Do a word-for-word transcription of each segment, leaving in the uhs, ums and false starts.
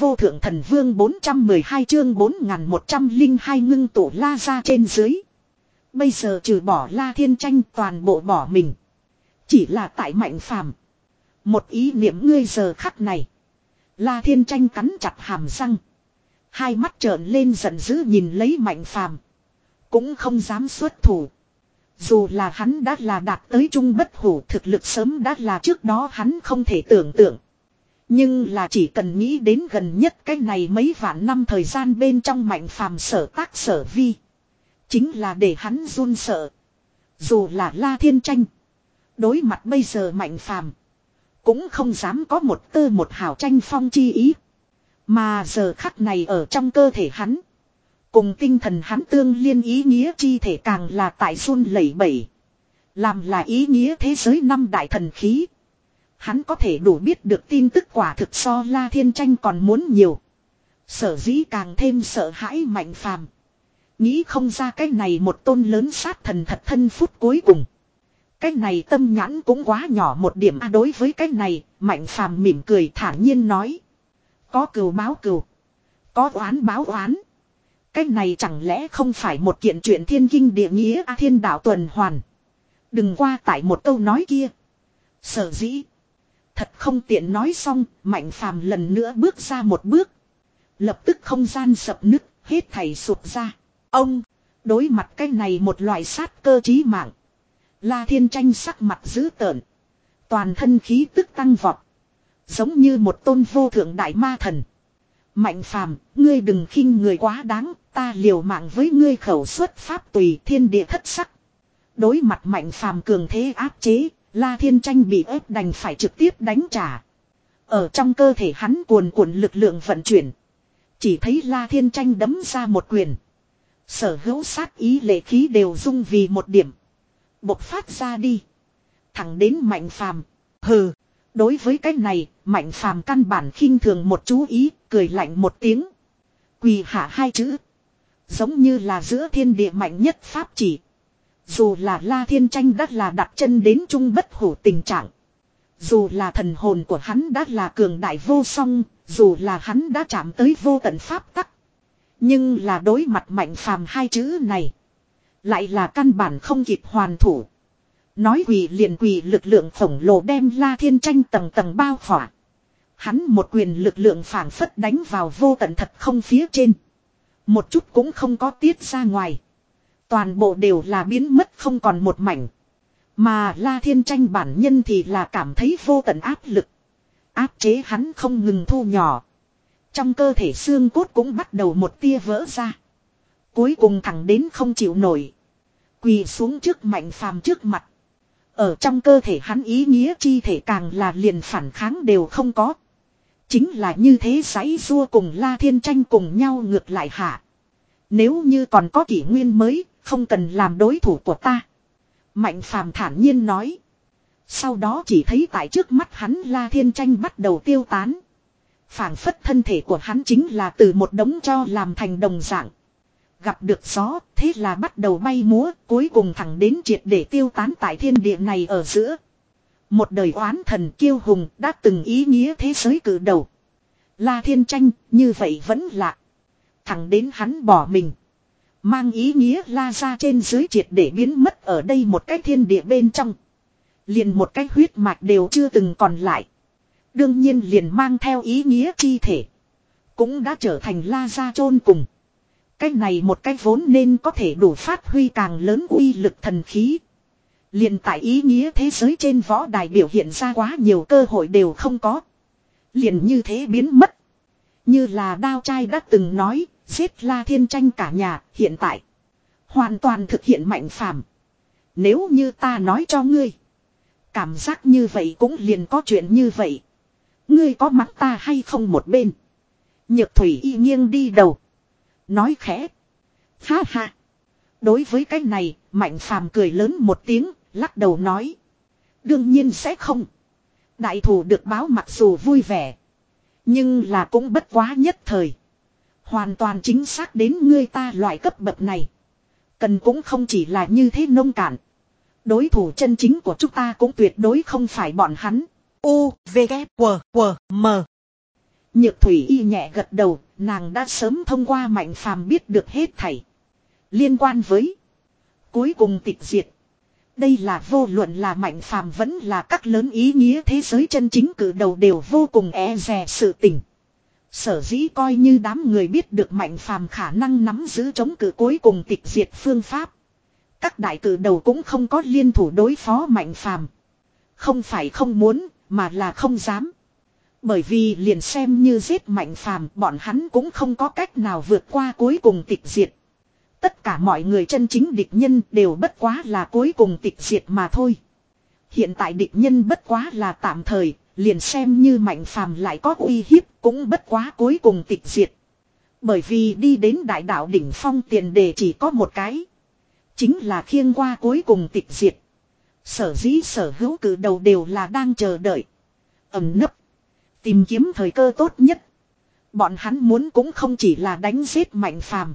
vô thượng thần vương bốn trăm mười hai chương bốn nghìn một trăm lẻ hai ngưng tụ La ra trên dưới. Bây giờ trừ bỏ La Thiên Tranh toàn bộ bỏ mình. Chỉ là tại Mạnh Phàm. Một ý niệm ngươi giờ khắc này. La Thiên Tranh cắn chặt hàm răng. Hai mắt trợn lên giận dữ nhìn lấy Mạnh Phàm. Cũng không dám xuất thủ. Dù là hắn đã là đạt tới trung bất hủ, thực lực sớm đã là trước đó hắn không thể tưởng tượng. Nhưng là chỉ cần nghĩ đến gần nhất cái này mấy vạn năm thời gian bên trong Mạnh Phàm sở tác sở vi. Chính là để hắn run sợ. Dù là La Thiên Tranh. Đối mặt bây giờ Mạnh Phàm cũng không dám có một tơ một hào tranh phong chi ý. Mà giờ khắc này ở trong cơ thể hắn. Cùng tinh thần hắn tương liên ý nghĩa chi thể càng là tại run lẩy bẩy. Làm là ý nghĩa thế giới năm đại thần khí. Hắn có thể đủ biết được tin tức quả thực so La Thiên Tranh còn muốn nhiều. Sở dĩ càng thêm sợ hãi Mạnh Phàm. Nghĩ không ra cái này một tôn lớn sát thần thật thân phút cuối cùng. Cái này tâm nhãn cũng quá nhỏ một điểm à, đối với cái này, Mạnh Phàm mỉm cười thản nhiên nói. Có cừu báo cừu. Có oán báo oán. Cái này chẳng lẽ không phải một kiện chuyện thiên kinh địa nghĩa à, thiên đạo tuần hoàn. Đừng qua tại một câu nói kia. Sở dĩ. Thật không tiện nói xong, Mạnh Phàm lần nữa bước ra một bước. Lập tức không gian sập nứt, hết thảy sụp ra. Ông, đối mặt cái này một loại sát cơ chí mạng. La Thiên Tranh sắc mặt dữ tợn. Toàn thân khí tức tăng vọt. Giống như một tôn vô thượng đại ma thần. Mạnh Phàm, ngươi đừng khinh người quá đáng, ta liều mạng với ngươi khẩu xuất pháp tùy thiên địa thất sắc. Đối mặt Mạnh Phàm cường thế áp chế, La Thiên Tranh bị ép đành phải trực tiếp đánh trả. Ở trong cơ thể hắn cuồn cuộn lực lượng vận chuyển. Chỉ thấy La Thiên Tranh đấm ra một quyền. Sở hữu sát ý lệ khí đều dung vì một điểm. Bộc phát ra đi. Thẳng đến Mạnh Phàm. Hừ. Đối với cái này, Mạnh Phàm căn bản khinh thường một chú ý, cười lạnh một tiếng. Quỳ hạ hai chữ. Giống như là giữa thiên địa mạnh nhất pháp chỉ. Dù là La Thiên Tranh đã là đặt chân đến trung bất hủ tình trạng. Dù là thần hồn của hắn đã là cường đại vô song, dù là hắn đã chạm tới vô tận pháp tắc. Nhưng là đối mặt Mạnh Phàm hai chữ này. Lại là căn bản không kịp hoàn thủ. Nói quỳ liền quỳ lực lượng khổng lồ đem La Thiên Tranh tầng tầng bao khỏa. Hắn một quyền lực lượng phảng phất đánh vào vô tận thật không phía trên. Một chút cũng không có tiết ra ngoài. Toàn bộ đều là biến mất không còn một mảnh. Mà La Thiên Tranh bản nhân thì là cảm thấy vô tận áp lực. Áp chế hắn không ngừng thu nhỏ. Trong cơ thể xương cốt cũng bắt đầu một tia vỡ ra. Cuối cùng thẳng đến không chịu nổi. Quỳ xuống trước Mạnh Phàm trước mặt. Ở trong cơ thể hắn ý nghĩa chi thể càng là liền phản kháng đều không có. Chính là như thế giãy giụa cùng La Thiên Tranh cùng nhau ngược lại hạ. Nếu như còn có kỷ nguyên mới, không cần làm đối thủ của ta. Mạnh Phàm thản nhiên nói. Sau đó chỉ thấy tại trước mắt hắn La Thiên Tranh bắt đầu tiêu tán. Phảng phất thân thể của hắn chính là từ một đống tro làm thành đồng dạng. Gặp được gió, thế là bắt đầu bay múa, cuối cùng thẳng đến triệt để tiêu tán tại thiên địa này ở giữa. Một đời oán thần kiêu hùng đã từng ý nghĩa thế giới cử đầu. La Thiên Tranh, như vậy vẫn lạ. Thẳng đến hắn bỏ mình. Mang ý nghĩa La ra trên dưới triệt để biến mất ở đây một cái thiên địa bên trong. Liền một cái huyết mạch đều chưa từng còn lại. Đương nhiên liền mang theo ý nghĩa chi thể. Cũng đã trở thành La ra chôn cùng. Cái này một cái vốn nên có thể đủ phát huy càng lớn uy lực thần khí. Liền tại ý nghĩa thế giới trên võ đài biểu hiện ra quá nhiều cơ hội đều không có. Liền như thế biến mất. Như là Đao Trai đã từng nói, giết La Thiên Tranh cả nhà, hiện tại. Hoàn toàn thực hiện Mạnh Phàm. Nếu như ta nói cho ngươi. Cảm giác như vậy cũng liền có chuyện như vậy. Ngươi có mắng ta hay không một bên. Nhược Thủy y nghiêng đi đầu. Nói khẽ. Ha ha. Đối với cái này, Mạnh Phàm cười lớn một tiếng, lắc đầu nói. Đương nhiên sẽ không. Đại thủ được báo mặc dù vui vẻ. Nhưng là cũng bất quá nhất thời. Hoàn toàn chính xác đến ngươi ta loại cấp bậc này. Cần cũng không chỉ là như thế nông cạn. Đối thủ chân chính của chúng ta cũng tuyệt đối không phải bọn hắn. U, V, K, W, W, M. Nhược thủy y nhẹ gật đầu, nàng đã sớm thông qua Mạnh Phàm biết được hết thảy. Liên quan với cuối cùng tịch diệt. Đây là vô luận là Mạnh Phàm vẫn là các lớn ý nghĩa thế giới chân chính cử đầu đều vô cùng e dè sự tình. Sở dĩ coi như đám người biết được Mạnh Phàm khả năng nắm giữ chống cự cuối cùng tịch diệt phương pháp. Các đại cử đầu cũng không có liên thủ đối phó Mạnh Phàm. Không phải không muốn, mà là không dám. Bởi vì liền xem như giết Mạnh Phàm, bọn hắn cũng không có cách nào vượt qua cuối cùng tịch diệt. Tất cả mọi người chân chính địch nhân đều bất quá là cuối cùng tịch diệt mà thôi. Hiện tại địch nhân bất quá là tạm thời, liền xem như Mạnh Phàm lại có uy hiếp cũng bất quá cuối cùng tịch diệt. Bởi vì đi đến đại đạo đỉnh phong tiền đề chỉ có một cái. Chính là khiêng qua cuối cùng tịch diệt. Sở dĩ sở hữu cử đầu đều là đang chờ đợi. Ẩn nấp. Tìm kiếm thời cơ tốt nhất. Bọn hắn muốn cũng không chỉ là đánh giết Mạnh Phàm,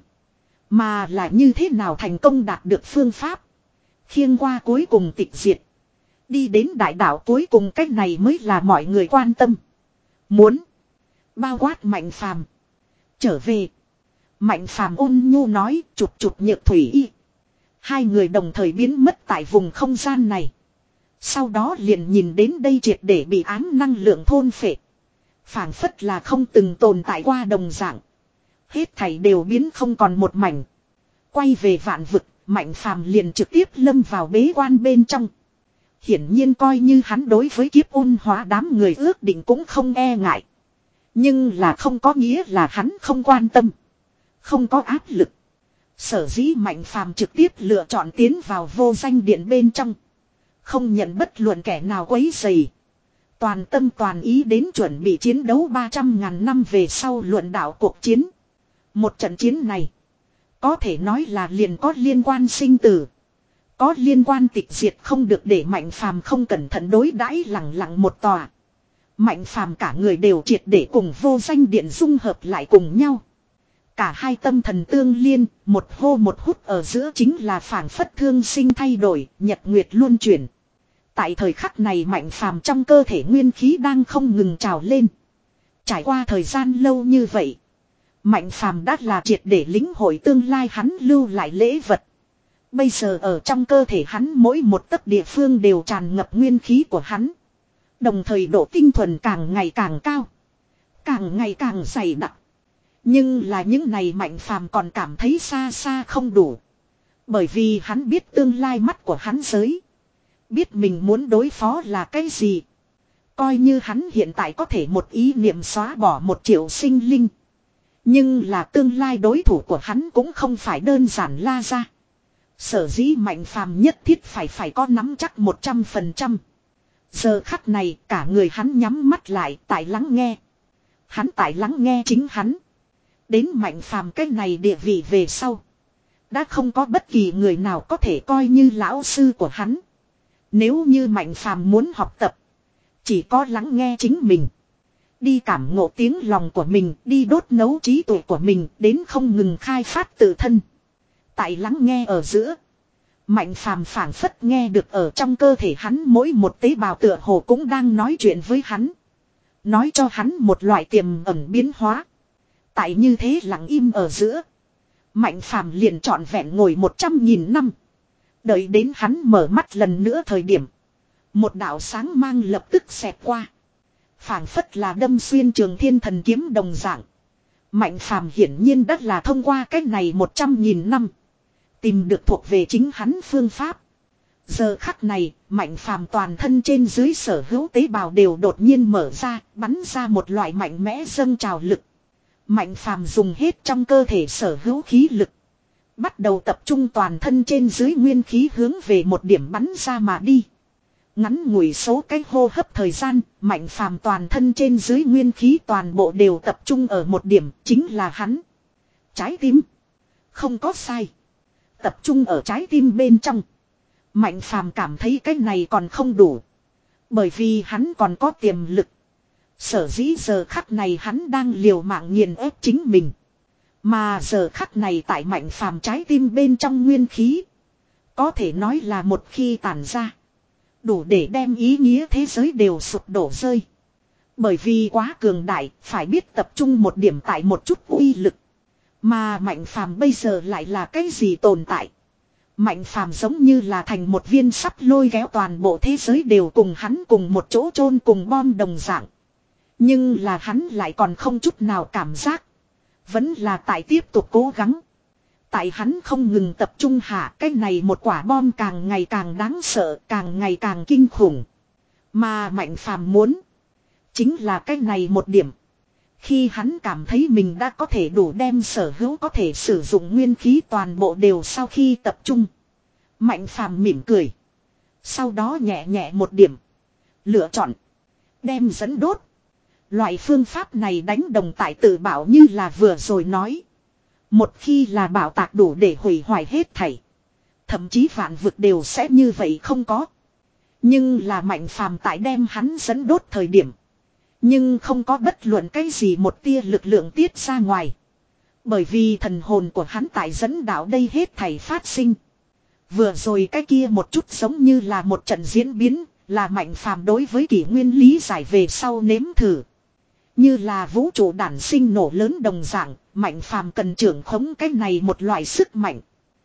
mà là như thế nào thành công đạt được phương pháp. Khiêng qua cuối cùng tịch diệt. Đi đến đại đạo cuối cùng, cách này mới là mọi người quan tâm. Muốn. Bao quát Mạnh Phàm. Trở về. Mạnh Phàm ôn nhu nói, chụp chụp Nhược thủy y. Hai người đồng thời biến mất tại vùng không gian này. Sau đó liền nhìn đến đây triệt để bị ám năng lượng thôn phệ. Phảng phất là không từng tồn tại qua đồng dạng. Hết thảy đều biến không còn một mảnh. Quay về vạn vực, Mạnh Phàm liền trực tiếp lâm vào bế quan bên trong. Hiển nhiên coi như hắn đối với kiếp ôn hóa đám người ước định cũng không e ngại. Nhưng là không có nghĩa là hắn không quan tâm. Không có áp lực. Sở dĩ Mạnh Phàm trực tiếp lựa chọn tiến vào vô danh điện bên trong. Không nhận bất luận kẻ nào quấy rầy. Toàn tâm toàn ý đến chuẩn bị chiến đấu ba trăm ngàn năm về sau luận đạo cuộc chiến. Một trận chiến này. Có thể nói là liền có liên quan sinh tử. Có liên quan tịch diệt, không được để Mạnh Phàm không cẩn thận đối đãi, lẳng lặng một tòa. Mạnh Phàm cả người đều triệt để cùng vô danh điện dung hợp lại cùng nhau. Cả hai tâm thần tương liên, một hô một hút ở giữa chính là phảng phất thương sinh thay đổi, nhật nguyệt luân chuyển. Tại thời khắc này Mạnh Phàm trong cơ thể nguyên khí đang không ngừng trào lên. Trải qua thời gian lâu như vậy, Mạnh Phàm đã là triệt để lĩnh hội tương lai hắn lưu lại lễ vật. Bây giờ ở trong cơ thể hắn mỗi một tấc địa phương đều tràn ngập nguyên khí của hắn. Đồng thời độ tinh thuần càng ngày càng cao. Càng ngày càng dày đặc. Nhưng là những này Mạnh Phàm còn cảm thấy xa xa không đủ. Bởi vì hắn biết tương lai mắt của hắn giới. Biết mình muốn đối phó là cái gì. Coi như hắn hiện tại có thể một ý niệm xóa bỏ một triệu sinh linh. Nhưng là tương lai đối thủ của hắn cũng không phải đơn giản La Gia. Sở dĩ Mạnh Phàm nhất thiết phải phải có nắm chắc một trăm phần trăm. Giờ khắc này cả người hắn nhắm mắt lại tại lắng nghe. Hắn tại lắng nghe chính hắn. Đến Mạnh Phàm cái này địa vị về sau. Đã không có bất kỳ người nào có thể coi như lão sư của hắn. Nếu như Mạnh Phàm muốn học tập. Chỉ có lắng nghe chính mình. Đi cảm ngộ tiếng lòng của mình. Đi đốt nấu trí tuệ của mình. Đến không ngừng khai phát tự thân. Tại lắng nghe ở giữa. Mạnh Phàm phảng phất nghe được ở trong cơ thể hắn mỗi một tế bào tựa hồ cũng đang nói chuyện với hắn. Nói cho hắn một loại tiềm ẩn biến hóa. Tại như thế lặng im ở giữa. Mạnh Phàm liền trọn vẹn ngồi một trăm nghìn năm. Đợi đến hắn mở mắt lần nữa thời điểm. Một đạo sáng mang lập tức xẹt qua. Phảng phất là đâm xuyên trường thiên thần kiếm đồng dạng. Mạnh Phàm hiển nhiên đất là thông qua cách này một trăm nghìn năm. Tìm được thuộc về chính hắn phương pháp. Giờ khắc này, Mạnh Phàm toàn thân trên dưới sở hữu tế bào đều đột nhiên mở ra, bắn ra một loại mạnh mẽ dâng trào lực. Mạnh Phàm dùng hết trong cơ thể sở hữu khí lực. Bắt đầu tập trung toàn thân trên dưới nguyên khí hướng về một điểm bắn ra mà đi. Ngắn ngủi số cái hô hấp thời gian, Mạnh Phàm toàn thân trên dưới nguyên khí toàn bộ đều tập trung ở một điểm, chính là hắn. Trái tim. Không có sai. Tập trung ở trái tim bên trong. Mạnh Phàm cảm thấy cái này còn không đủ. Bởi vì hắn còn có tiềm lực. Sở dĩ giờ khắc này hắn đang liều mạng nghiền ép chính mình. Mà giờ khắc này tại Mạnh Phàm trái tim bên trong nguyên khí. Có thể nói là một khi tản ra. Đủ để đem ý nghĩa thế giới đều sụp đổ rơi. Bởi vì quá cường đại, phải biết tập trung một điểm tại một chút uy lực. Mà Mạnh Phàm bây giờ lại là cái gì tồn tại? Mạnh Phàm giống như là thành một viên sắp lôi kéo toàn bộ thế giới đều cùng hắn cùng một chỗ chôn cùng bom đồng dạng. Nhưng là hắn lại còn không chút nào cảm giác. Vẫn là tại tiếp tục cố gắng. Tại hắn không ngừng tập trung hạ, cái này một quả bom càng ngày càng đáng sợ, càng ngày càng kinh khủng. Mà Mạnh Phàm muốn chính là cái này một điểm. Khi hắn cảm thấy mình đã có thể đủ đem sở hữu có thể sử dụng nguyên khí toàn bộ đều sau khi tập trung. Mạnh Phàm mỉm cười. Sau đó nhẹ nhẹ một điểm. Lựa chọn. Đem dẫn đốt. Loại phương pháp này đánh đồng tại tự bảo như là vừa rồi nói. Một khi là bảo tạc đủ để hủy hoại hết thảy. Thậm chí vạn vực đều sẽ như vậy không có. Nhưng là Mạnh Phàm tại đem hắn dẫn đốt thời điểm. Nhưng không có bất luận cái gì một tia lực lượng tiết ra ngoài. Bởi vì thần hồn của hắn tại dẫn đạo đây hết thảy phát sinh. Vừa rồi cái kia một chút giống như là một trận diễn biến, là Mạnh Phàm đối với kỷ nguyên lý giải về sau nếm thử. Như là vũ trụ đản sinh nổ lớn đồng dạng, Mạnh Phàm cần trưởng khống cái này một loại sức mạnh.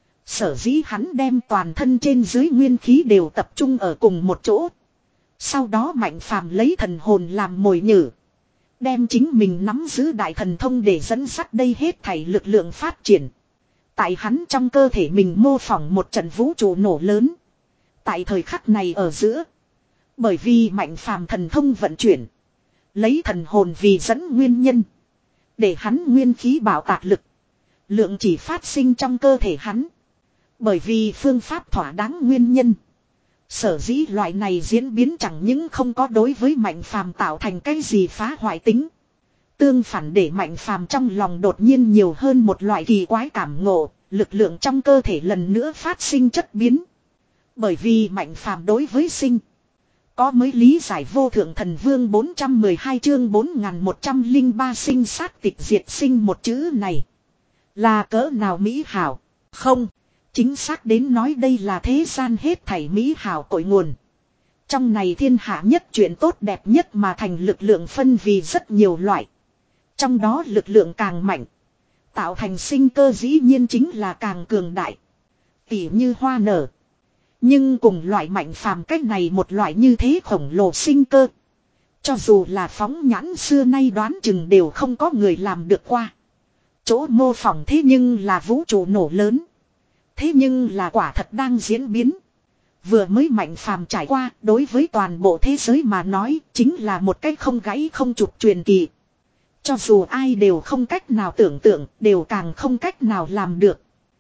Sở dĩ hắn đem toàn thân trên dưới nguyên khí đều tập trung ở cùng một chỗ. Sau đó Mạnh Phàm lấy thần hồn làm mồi nhử. Đem chính mình nắm giữ đại thần thông để dẫn dắt đây hết thảy lực lượng phát triển. Tại hắn trong cơ thể mình mô phỏng một trận vũ trụ nổ lớn. Tại thời khắc này ở giữa. Bởi vì Mạnh Phàm thần thông vận chuyển. Lấy thần hồn vì dẫn nguyên nhân. Để hắn nguyên khí bảo tạc lực. Lượng chỉ phát sinh trong cơ thể hắn. Bởi vì phương pháp thỏa đáng nguyên nhân. Sở dĩ loại này diễn biến chẳng những không có đối với Mạnh Phàm tạo thành cái gì phá hoại tính. Tương phản để Mạnh Phàm trong lòng đột nhiên nhiều hơn một loại kỳ quái cảm ngộ, lực lượng trong cơ thể lần nữa phát sinh chất biến. Bởi vì Mạnh Phàm đối với sinh có mới lý giải vô thượng thần vương bốn trăm mười hai chương bốn nghìn một trăm lẻ ba sinh sát tịch diệt sinh một chữ này. Là cỡ nào mỹ hảo? Không. Chính xác đến nói đây là thế gian hết thảy mỹ hảo cội nguồn. Trong này thiên hạ nhất chuyện tốt đẹp nhất mà thành lực lượng phân vì rất nhiều loại. Trong đó lực lượng càng mạnh. Tạo thành sinh cơ dĩ nhiên chính là càng cường đại. Tỉ như hoa nở. Nhưng cùng loại Mạnh Phàm cách này một loại như thế khổng lồ sinh cơ. Cho dù là phóng nhãn xưa nay đoán chừng đều không có người làm được qua. Chỗ mô phỏng thế nhưng là vũ trụ nổ lớn. Thế nhưng là quả thật đang diễn biến. Vừa mới Mạnh Phàm trải qua đối với toàn bộ thế giới mà nói chính là một cách không gãy không trục truyền kỳ. Cho dù ai đều không cách nào tưởng tượng, đều càng không cách nào làm được.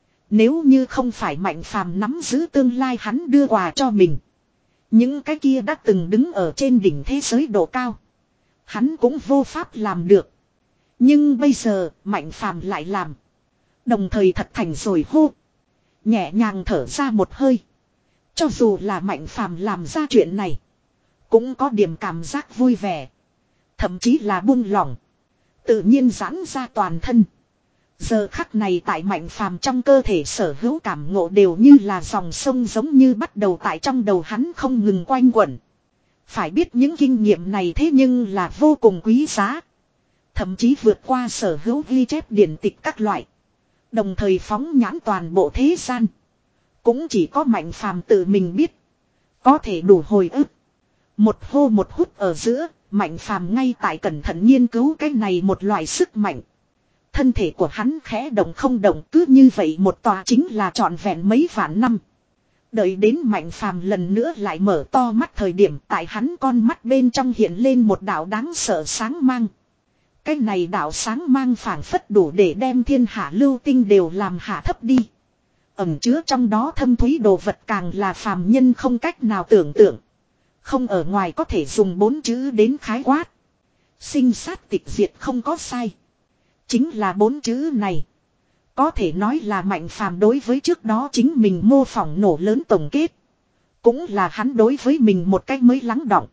Nếu như không phải Mạnh Phàm nắm giữ tương lai hắn đưa quà cho mình. Những cái kia đã từng đứng ở trên đỉnh thế giới độ cao. Hắn cũng vô pháp làm được. Nhưng bây giờ Mạnh Phàm lại làm. Đồng thời thật thành rồi hô. Nhẹ nhàng thở ra một hơi. Cho dù là Mạnh Phàm làm ra chuyện này. Cũng có điểm cảm giác vui vẻ. Thậm chí là buông lỏng. Tự nhiên giãn ra toàn thân. Giờ khắc này tại Mạnh Phàm trong cơ thể sở hữu cảm ngộ đều như là dòng sông giống như bắt đầu tại trong đầu hắn không ngừng quanh quẩn. Phải biết những kinh nghiệm này thế nhưng là vô cùng quý giá. Thậm chí vượt qua sở hữu ghi chép điển tịch các loại. Đồng thời phóng nhãn toàn bộ thế gian. Cũng chỉ có Mạnh Phàm tự mình biết. Có thể đủ hồi ức. Một hô một hút ở giữa, Mạnh Phàm ngay tại cẩn thận nghiên cứu cái này một loại sức mạnh. Thân thể của hắn khẽ động không động cứ như vậy một tòa chính là trọn vẹn mấy vạn năm. Đợi đến Mạnh Phàm lần nữa lại mở to mắt thời điểm tại hắn con mắt bên trong hiện lên một đạo đáng sợ sáng mang. Cái này đạo sáng mang phảng phất đủ để đem thiên hạ lưu tinh đều làm hạ thấp đi. Ẩn chứa trong đó thâm thúy đồ vật càng là phàm nhân không cách nào tưởng tượng. Không ở ngoài có thể dùng bốn chữ đến khái quát. Sinh sát tịch diệt không có sai. Chính là bốn chữ này. Có thể nói là Mạnh Phàm đối với trước đó chính mình mô phỏng nổ lớn tổng kết. Cũng là hắn đối với mình một cách mới lắng đọng.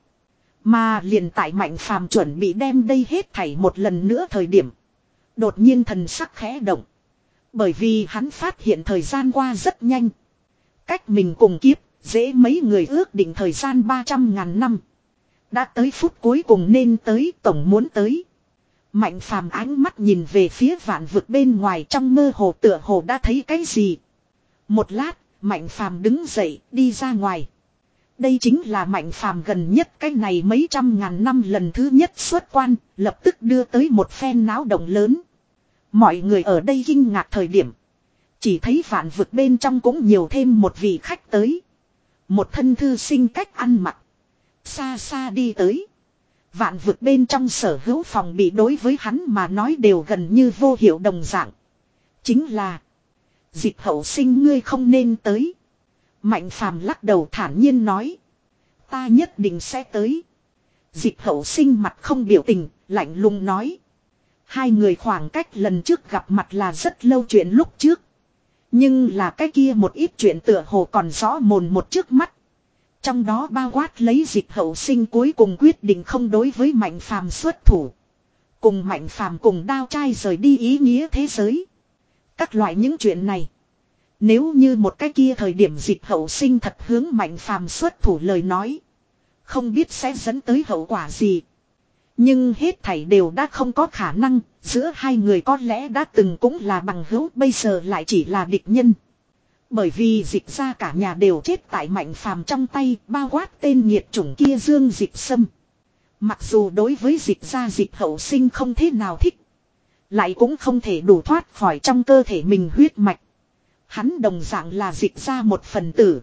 Mà liền tại Mạnh Phàm chuẩn bị đem đây hết thảy một lần nữa thời điểm. Đột nhiên thần sắc khẽ động. Bởi vì hắn phát hiện thời gian qua rất nhanh. Cách mình cùng kiếp, dễ mấy người ước định thời gian ba trăm ngàn năm. Đã tới phút cuối cùng nên tới, tổng muốn tới. Mạnh phàm ánh mắt nhìn về phía vạn vực bên ngoài, trong mơ hồ tựa hồ đã thấy cái gì. Một lát, Mạnh phàm đứng dậy, đi ra ngoài. Đây chính là Mạnh phàm gần nhất cái này mấy trăm ngàn năm lần thứ nhất xuất quan, lập tức đưa tới một phen náo động lớn. Mọi người ở đây kinh ngạc thời điểm. Chỉ thấy vạn vực bên trong cũng nhiều thêm một vị khách tới. Một thân thư sinh cách ăn mặc. Xa xa đi tới. Vạn vực bên trong sở hữu phòng bị đối với hắn mà nói đều gần như vô hiệu đồng dạng. Chính là. Dịch hậu sinh ngươi không nên tới. Mạnh phàm lắc đầu thản nhiên nói. Ta nhất định sẽ tới. Dịch hậu sinh mặt không biểu tình, lạnh lùng nói. Hai người khoảng cách lần trước gặp mặt là rất lâu chuyện lúc trước. Nhưng là cái kia một ít chuyện tựa hồ còn rõ mồn một trước mắt. Trong đó bao quát lấy dịch hậu sinh cuối cùng quyết định không đối với Mạnh phàm xuất thủ. Cùng Mạnh phàm cùng đao trai rời đi ý nghĩa thế giới. Các loại những chuyện này. Nếu như một cái kia thời điểm dịch hậu sinh thật hướng Mạnh phàm xuất thủ lời nói. Không biết sẽ dẫn tới hậu quả gì. Nhưng hết thảy đều đã không có khả năng. Giữa hai người có lẽ đã từng cũng là bằng hữu, bây giờ lại chỉ là địch nhân. Bởi vì dịch ra cả nhà đều chết tại Mạnh phàm trong tay, bao quát tên nghiệt chủng kia Dương Dịch Sâm. Mặc dù đối với dịch ra dịch hậu sinh không thế nào thích. Lại cũng không thể đủ thoát khỏi trong cơ thể mình huyết mạch. Hắn đồng dạng là dịch ra một phần tử.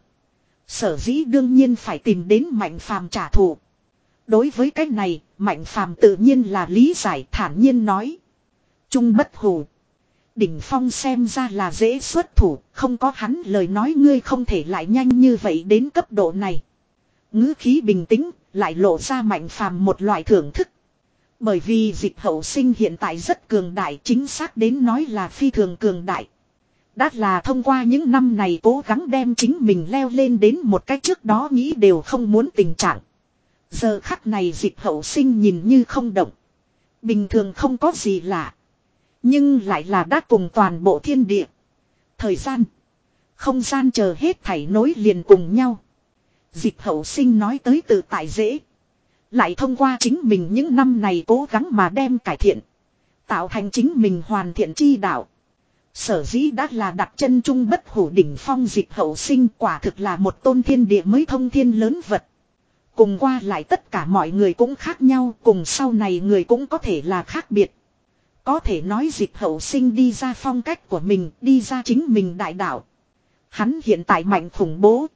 Sở dĩ đương nhiên phải tìm đến Mạnh phàm trả thù. Đối với cái này, Mạnh phàm tự nhiên là lý giải, thản nhiên nói. Trung bất hủ. Đỉnh Phong xem ra là dễ xuất thủ, không có hắn lời nói ngươi không thể lại nhanh như vậy đến cấp độ này. Ngữ khí bình tĩnh, lại lộ ra Mạnh phàm một loại thưởng thức. Bởi vì dịch hậu sinh hiện tại rất cường đại, chính xác đến nói là phi thường cường đại. Đã là thông qua những năm này cố gắng đem chính mình leo lên đến một cách trước đó nghĩ đều không muốn tình trạng. Giờ khắc này dịch hậu sinh nhìn như không động. Bình thường không có gì lạ. Nhưng lại là đã cùng toàn bộ thiên địa. Thời gian. Không gian chờ hết thảy nối liền cùng nhau. Dịch hậu sinh nói tới tự tại dễ. Lại thông qua chính mình những năm này cố gắng mà đem cải thiện. Tạo thành chính mình hoàn thiện chi đạo. Sở dĩ đã là đặt chân trung bất hủ đỉnh phong dịch hậu sinh quả thực là một tôn thiên địa mới thông thiên lớn vật. Cùng qua lại tất cả mọi người cũng khác nhau, cùng sau này người cũng có thể là khác biệt. Có thể nói dịch hậu sinh đi ra phong cách của mình, đi ra chính mình đại đạo. Hắn hiện tại mạnh khủng bố.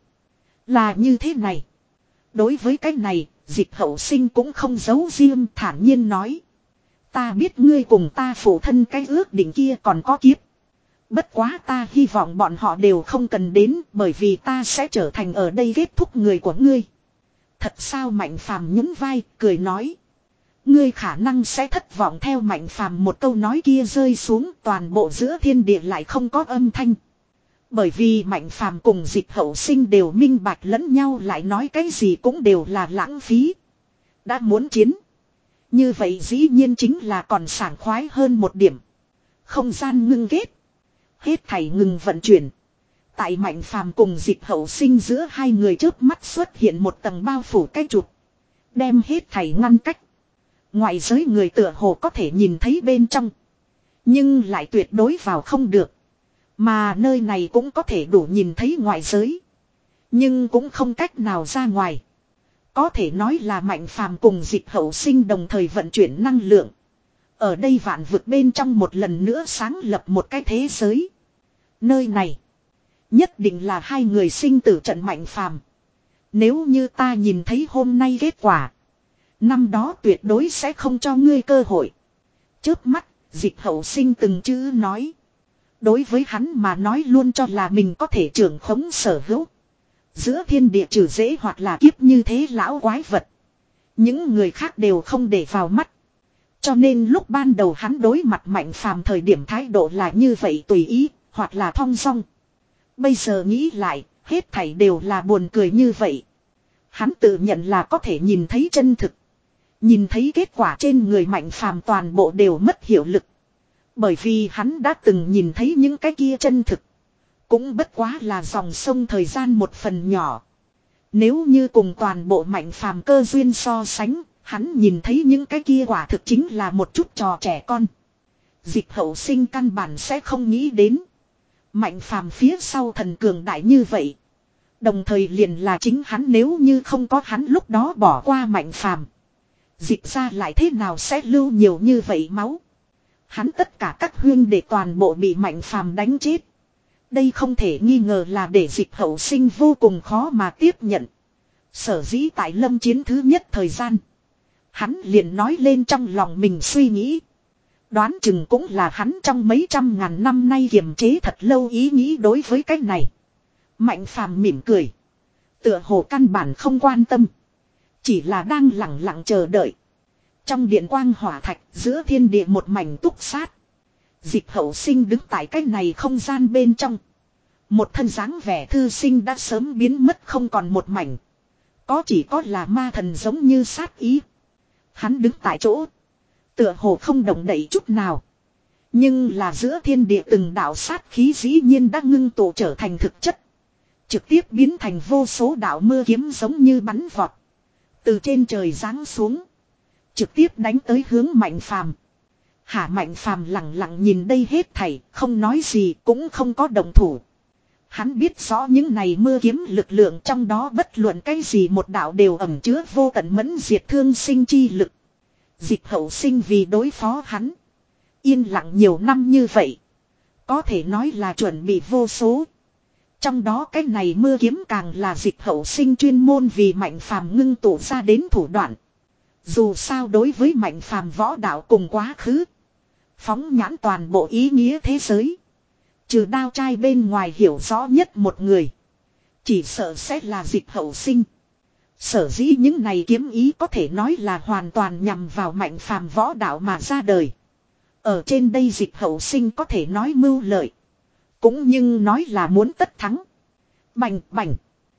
Là như thế này. Đối với cái này, dịch hậu sinh cũng không giấu riêng, thản nhiên nói. Ta biết ngươi cùng ta phụ thân cái ước định kia còn có kiếp. Bất quá ta hy vọng bọn họ đều không cần đến, bởi vì ta sẽ trở thành ở đây kết thúc người của ngươi. Thật sao Mạnh phàm nhún vai, cười nói. Ngươi khả năng sẽ thất vọng theo Mạnh phàm một câu nói kia rơi xuống, toàn bộ giữa thiên địa lại không có âm thanh. Bởi vì Mạnh phàm cùng dịch hậu sinh đều minh bạch lẫn nhau, lại nói cái gì cũng đều là lãng phí. Đã muốn chiến. Như vậy dĩ nhiên chính là còn sảng khoái hơn một điểm. Không gian ngưng kết. Hết thảy ngừng vận chuyển. Tại Mạnh phàm cùng dịch hậu sinh giữa hai người chớp mắt xuất hiện một tầng bao phủ cái trục. Đem hết thảy ngăn cách. Ngoại giới người tựa hồ có thể nhìn thấy bên trong. Nhưng lại tuyệt đối vào không được. Mà nơi này cũng có thể đủ nhìn thấy ngoại giới. Nhưng cũng không cách nào ra ngoài. Có thể nói là Mạnh phàm cùng dịch hậu sinh đồng thời vận chuyển năng lượng. Ở đây vạn vực bên trong một lần nữa sáng lập một cái thế giới. Nơi này. Nhất định là hai người sinh tử trận Mạnh phàm. Nếu như ta nhìn thấy hôm nay kết quả. Năm đó tuyệt đối sẽ không cho ngươi cơ hội. Chớp mắt, dịch hậu sinh từng chữ nói. Đối với hắn mà nói luôn cho là mình có thể trưởng khống sở hữu. Giữa thiên địa trừ dễ hoặc là kiếp như thế lão quái vật. Những người khác đều không để vào mắt. Cho nên lúc ban đầu hắn đối mặt Mạnh phàm thời điểm thái độ là như vậy tùy ý, hoặc là thong dong. Bây giờ nghĩ lại, hết thảy đều là buồn cười như vậy. Hắn tự nhận là có thể nhìn thấy chân thực. Nhìn thấy kết quả trên người Mạnh phàm toàn bộ đều mất hiệu lực. Bởi vì hắn đã từng nhìn thấy những cái kia chân thực. Cũng bất quá là dòng sông thời gian một phần nhỏ. Nếu như cùng toàn bộ mạnh phàm cơ duyên so sánh, hắn nhìn thấy những cái kia quả thực chính là một chút trò trẻ con. Dịch hậu sinh căn bản sẽ không nghĩ đến. Mạnh phàm phía sau thần cường đại như vậy. Đồng thời liền là chính hắn, nếu như không có hắn lúc đó bỏ qua mạnh phàm. Dịch ra lại thế nào sẽ lưu nhiều như vậy máu. Hắn tất cả các huynh đệ toàn bộ bị mạnh phàm đánh chết. Đây không thể nghi ngờ là để dịch hậu sinh vô cùng khó mà tiếp nhận. Sở dĩ tại lâm chiến thứ nhất thời gian. Hắn liền nói lên trong lòng mình suy nghĩ. Đoán chừng cũng là hắn trong mấy trăm ngàn năm nay kiềm chế thật lâu ý nghĩ đối với cái này. Mạnh phàm mỉm cười. Tựa hồ căn bản không quan tâm. Chỉ là đang lặng lặng chờ đợi. Trong điện quang hỏa thạch giữa thiên địa một mảnh túc sát. Dịch hậu sinh đứng tại cái này không gian bên trong. Một thân dáng vẻ thư sinh đã sớm biến mất không còn một mảnh. Có chỉ có là ma thần giống như sát ý. Hắn đứng tại chỗ. Tựa hồ không động đậy chút nào. Nhưng là giữa thiên địa từng đạo sát khí dĩ nhiên đã ngưng tụ trở thành thực chất. Trực tiếp biến thành vô số đạo mưa kiếm giống như bắn vọt. Từ trên trời giáng xuống. Trực tiếp đánh tới hướng mạnh phàm. Hả mạnh phàm lặng lặng nhìn đây hết thảy, không nói gì cũng không có động thủ. Hắn biết rõ những này mưa kiếm lực lượng trong đó bất luận cái gì một đạo đều ẩn chứa vô tận mẫn diệt thương sinh chi lực. Dịch hậu sinh vì đối phó hắn. Yên lặng nhiều năm như vậy. Có thể nói là chuẩn bị vô số. Trong đó cái này mưa kiếm càng là dịch hậu sinh chuyên môn vì mạnh phàm ngưng tụ ra đến thủ đoạn. Dù sao đối với mạnh phàm võ đạo cùng quá khứ. Phóng nhãn toàn bộ ý nghĩa thế giới. Trừ đao trai bên ngoài hiểu rõ nhất một người. Chỉ sợ sẽ là dịch hậu sinh. Sở dĩ những này kiếm ý có thể nói là hoàn toàn nhằm vào mạnh phàm võ đạo mà ra đời. Ở trên đây dịch hậu sinh có thể nói mưu lợi. Cũng nhưng nói là muốn tất thắng. Bành bành.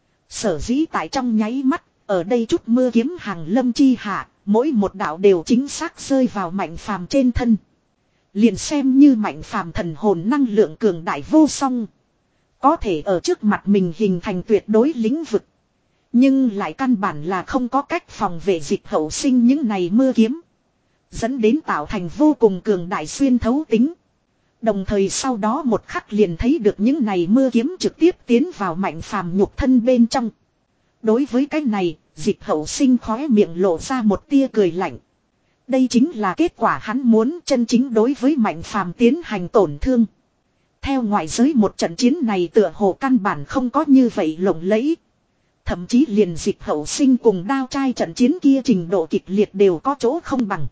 Sở dĩ tại trong nháy mắt, ở đây chút mưa kiếm hàng lâm chi hạ, mỗi một đạo đều chính xác rơi vào mạnh phàm trên thân. Liền xem như mạnh phàm thần hồn năng lượng cường đại vô song. Có thể ở trước mặt mình hình thành tuyệt đối lĩnh vực. Nhưng lại căn bản là không có cách phòng vệ dịch hậu sinh những này mưa kiếm. Dẫn đến tạo thành vô cùng cường đại xuyên thấu tính. Đồng thời sau đó một khắc liền thấy được những này mưa kiếm trực tiếp tiến vào mạnh phàm nhục thân bên trong. Đối với cái này, dịch hậu sinh khóe miệng lộ ra một tia cười lạnh. Đây chính là kết quả hắn muốn chân chính đối với mạnh phàm tiến hành tổn thương. Theo ngoại giới một trận chiến này tựa hồ căn bản không có như vậy lộng lẫy. Thậm chí liền dịch hậu sinh cùng đao trai trận chiến kia trình độ kịch liệt đều có chỗ không bằng.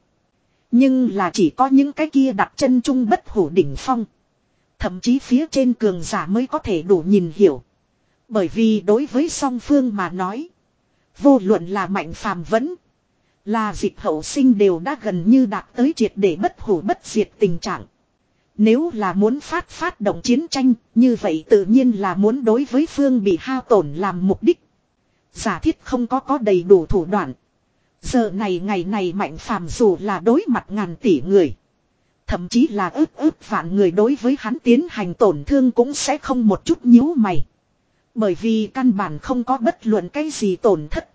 Nhưng là chỉ có những cái kia đặt chân trung bất hủ đỉnh phong. Thậm chí phía trên cường giả mới có thể đủ nhìn hiểu. Bởi vì đối với song phương mà nói. Vô luận là mạnh phàm vẫn là dịch hậu sinh đều đã gần như đạt tới triệt để bất hủ bất diệt tình trạng. Nếu là muốn phát phát động chiến tranh, như vậy tự nhiên là muốn đối với phương bị hao tổn làm mục đích. Giả thiết không có có đầy đủ thủ đoạn. Giờ này ngày này mạnh phàm dù là đối mặt ngàn tỷ người. Thậm chí là ước ước vạn người đối với hắn tiến hành tổn thương cũng sẽ không một chút nhíu mày. Bởi vì căn bản không có bất luận cái gì tổn thất.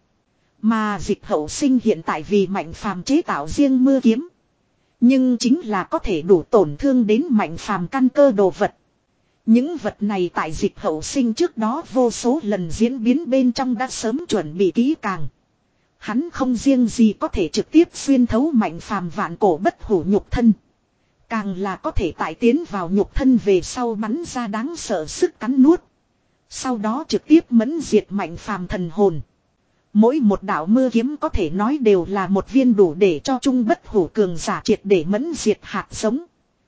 Mà dịch hậu sinh hiện tại vì mạnh phàm chế tạo riêng mưa kiếm. Nhưng chính là có thể đủ tổn thương đến mạnh phàm căn cơ đồ vật. Những vật này tại dịch hậu sinh trước đó vô số lần diễn biến bên trong đã sớm chuẩn bị kỹ càng. Hắn không riêng gì có thể trực tiếp xuyên thấu mạnh phàm vạn cổ bất hủ nhục thân. Càng là có thể tải tiến vào nhục thân về sau bắn ra đáng sợ sức cắn nuốt. Sau đó trực tiếp mẫn diệt mạnh phàm thần hồn. Mỗi một đạo mưa kiếm có thể nói đều là một viên đủ để cho trung bất hủ cường giả triệt để mẫn diệt hạt giống.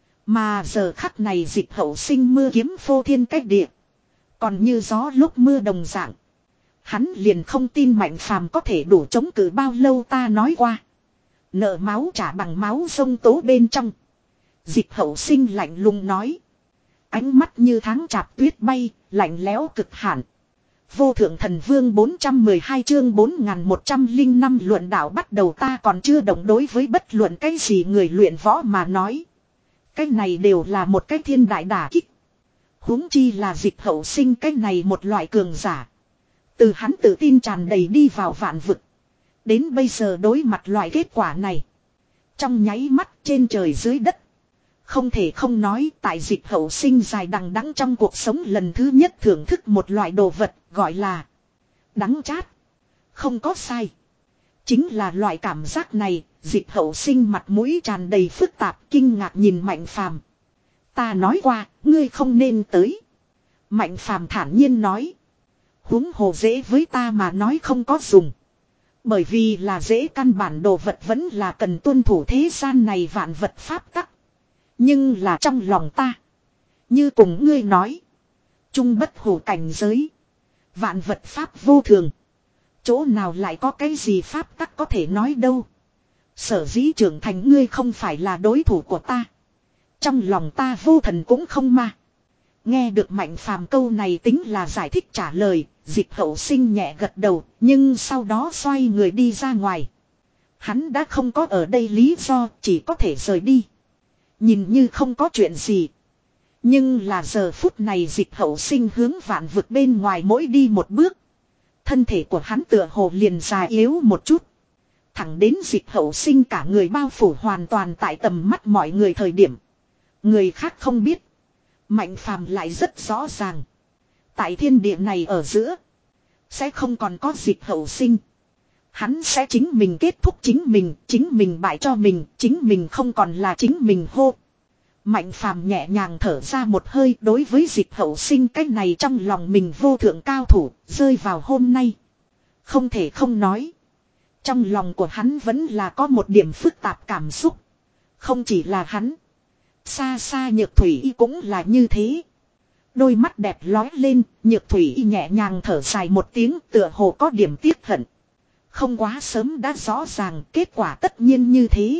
Mà giờ khắc này dịch hậu sinh mưa kiếm phô thiên cách địa. Còn như gió lúc mưa đồng dạng. Hắn liền không tin mạnh phàm có thể đủ chống cự bao lâu ta nói qua. Nợ máu trả bằng máu sông tố bên trong. Dịch hậu sinh lạnh lùng nói. Ánh mắt như tháng chạp tuyết bay, lạnh lẽo cực hạn. Vô thượng thần vương bốn trăm mười hai chương bốn nghìn một trăm lẻ năm luận đạo bắt đầu ta còn chưa đồng đối với bất luận cái gì người luyện võ mà nói. Cái này đều là một cái thiên đại đả kích. Huống chi là dịch hậu sinh cái này một loại cường giả. Từ hắn tự tin tràn đầy đi vào vạn vực. Đến bây giờ đối mặt loại kết quả này. Trong nháy mắt trên trời dưới đất. Không thể không nói tại dịch hậu sinh dài đằng đẵng trong cuộc sống lần thứ nhất thưởng thức một loại đồ vật gọi là đắng chát. Không có sai. Chính là loại cảm giác này, dịch hậu sinh mặt mũi tràn đầy phức tạp kinh ngạc nhìn Mạnh Phàm. Ta nói qua, ngươi không nên tới. Mạnh Phàm thản nhiên nói. Huống hồ dễ với ta mà nói không có dùng. Bởi vì là dễ căn bản đồ vật vẫn là cần tuân thủ thế gian này vạn vật pháp tắc. Nhưng là trong lòng ta. Như cùng ngươi nói. Trung bất hủ cảnh giới. Vạn vật pháp vô thường. Chỗ nào lại có cái gì pháp tắc có thể nói đâu. Sở dĩ trưởng thành ngươi không phải là đối thủ của ta. Trong lòng ta vô thần cũng không ma. Nghe được Mạnh Phàm câu này tính là giải thích trả lời. Dịch hậu sinh nhẹ gật đầu. Nhưng sau đó xoay người đi ra ngoài. Hắn đã không có ở đây lý do chỉ có thể rời đi. Nhìn như không có chuyện gì. Nhưng là giờ phút này dịch hậu sinh hướng vạn vực bên ngoài mỗi đi một bước. Thân thể của hắn tựa hồ liền già yếu một chút. Thẳng đến dịch hậu sinh cả người bao phủ hoàn toàn tại tầm mắt mọi người thời điểm. Người khác không biết. Mạnh Phàm lại rất rõ ràng. Tại thiên địa này ở giữa. Sẽ không còn có dịch hậu sinh. Hắn sẽ chính mình kết thúc chính mình. Chính mình bại cho mình. Chính mình không còn là chính mình hô. Mạnh Phàm nhẹ nhàng thở ra một hơi đối với dịch hậu sinh cái này trong lòng mình vô thượng cao thủ rơi vào hôm nay. Không thể không nói. Trong lòng của hắn vẫn là có một điểm phức tạp cảm xúc. Không chỉ là hắn. Xa xa Nhược Thủy Y cũng là như thế. Đôi mắt đẹp lói lên, Nhược Thủy Y nhẹ nhàng thở dài một tiếng tựa hồ có điểm tiếc hận. Không quá sớm đã rõ ràng kết quả tất nhiên như thế.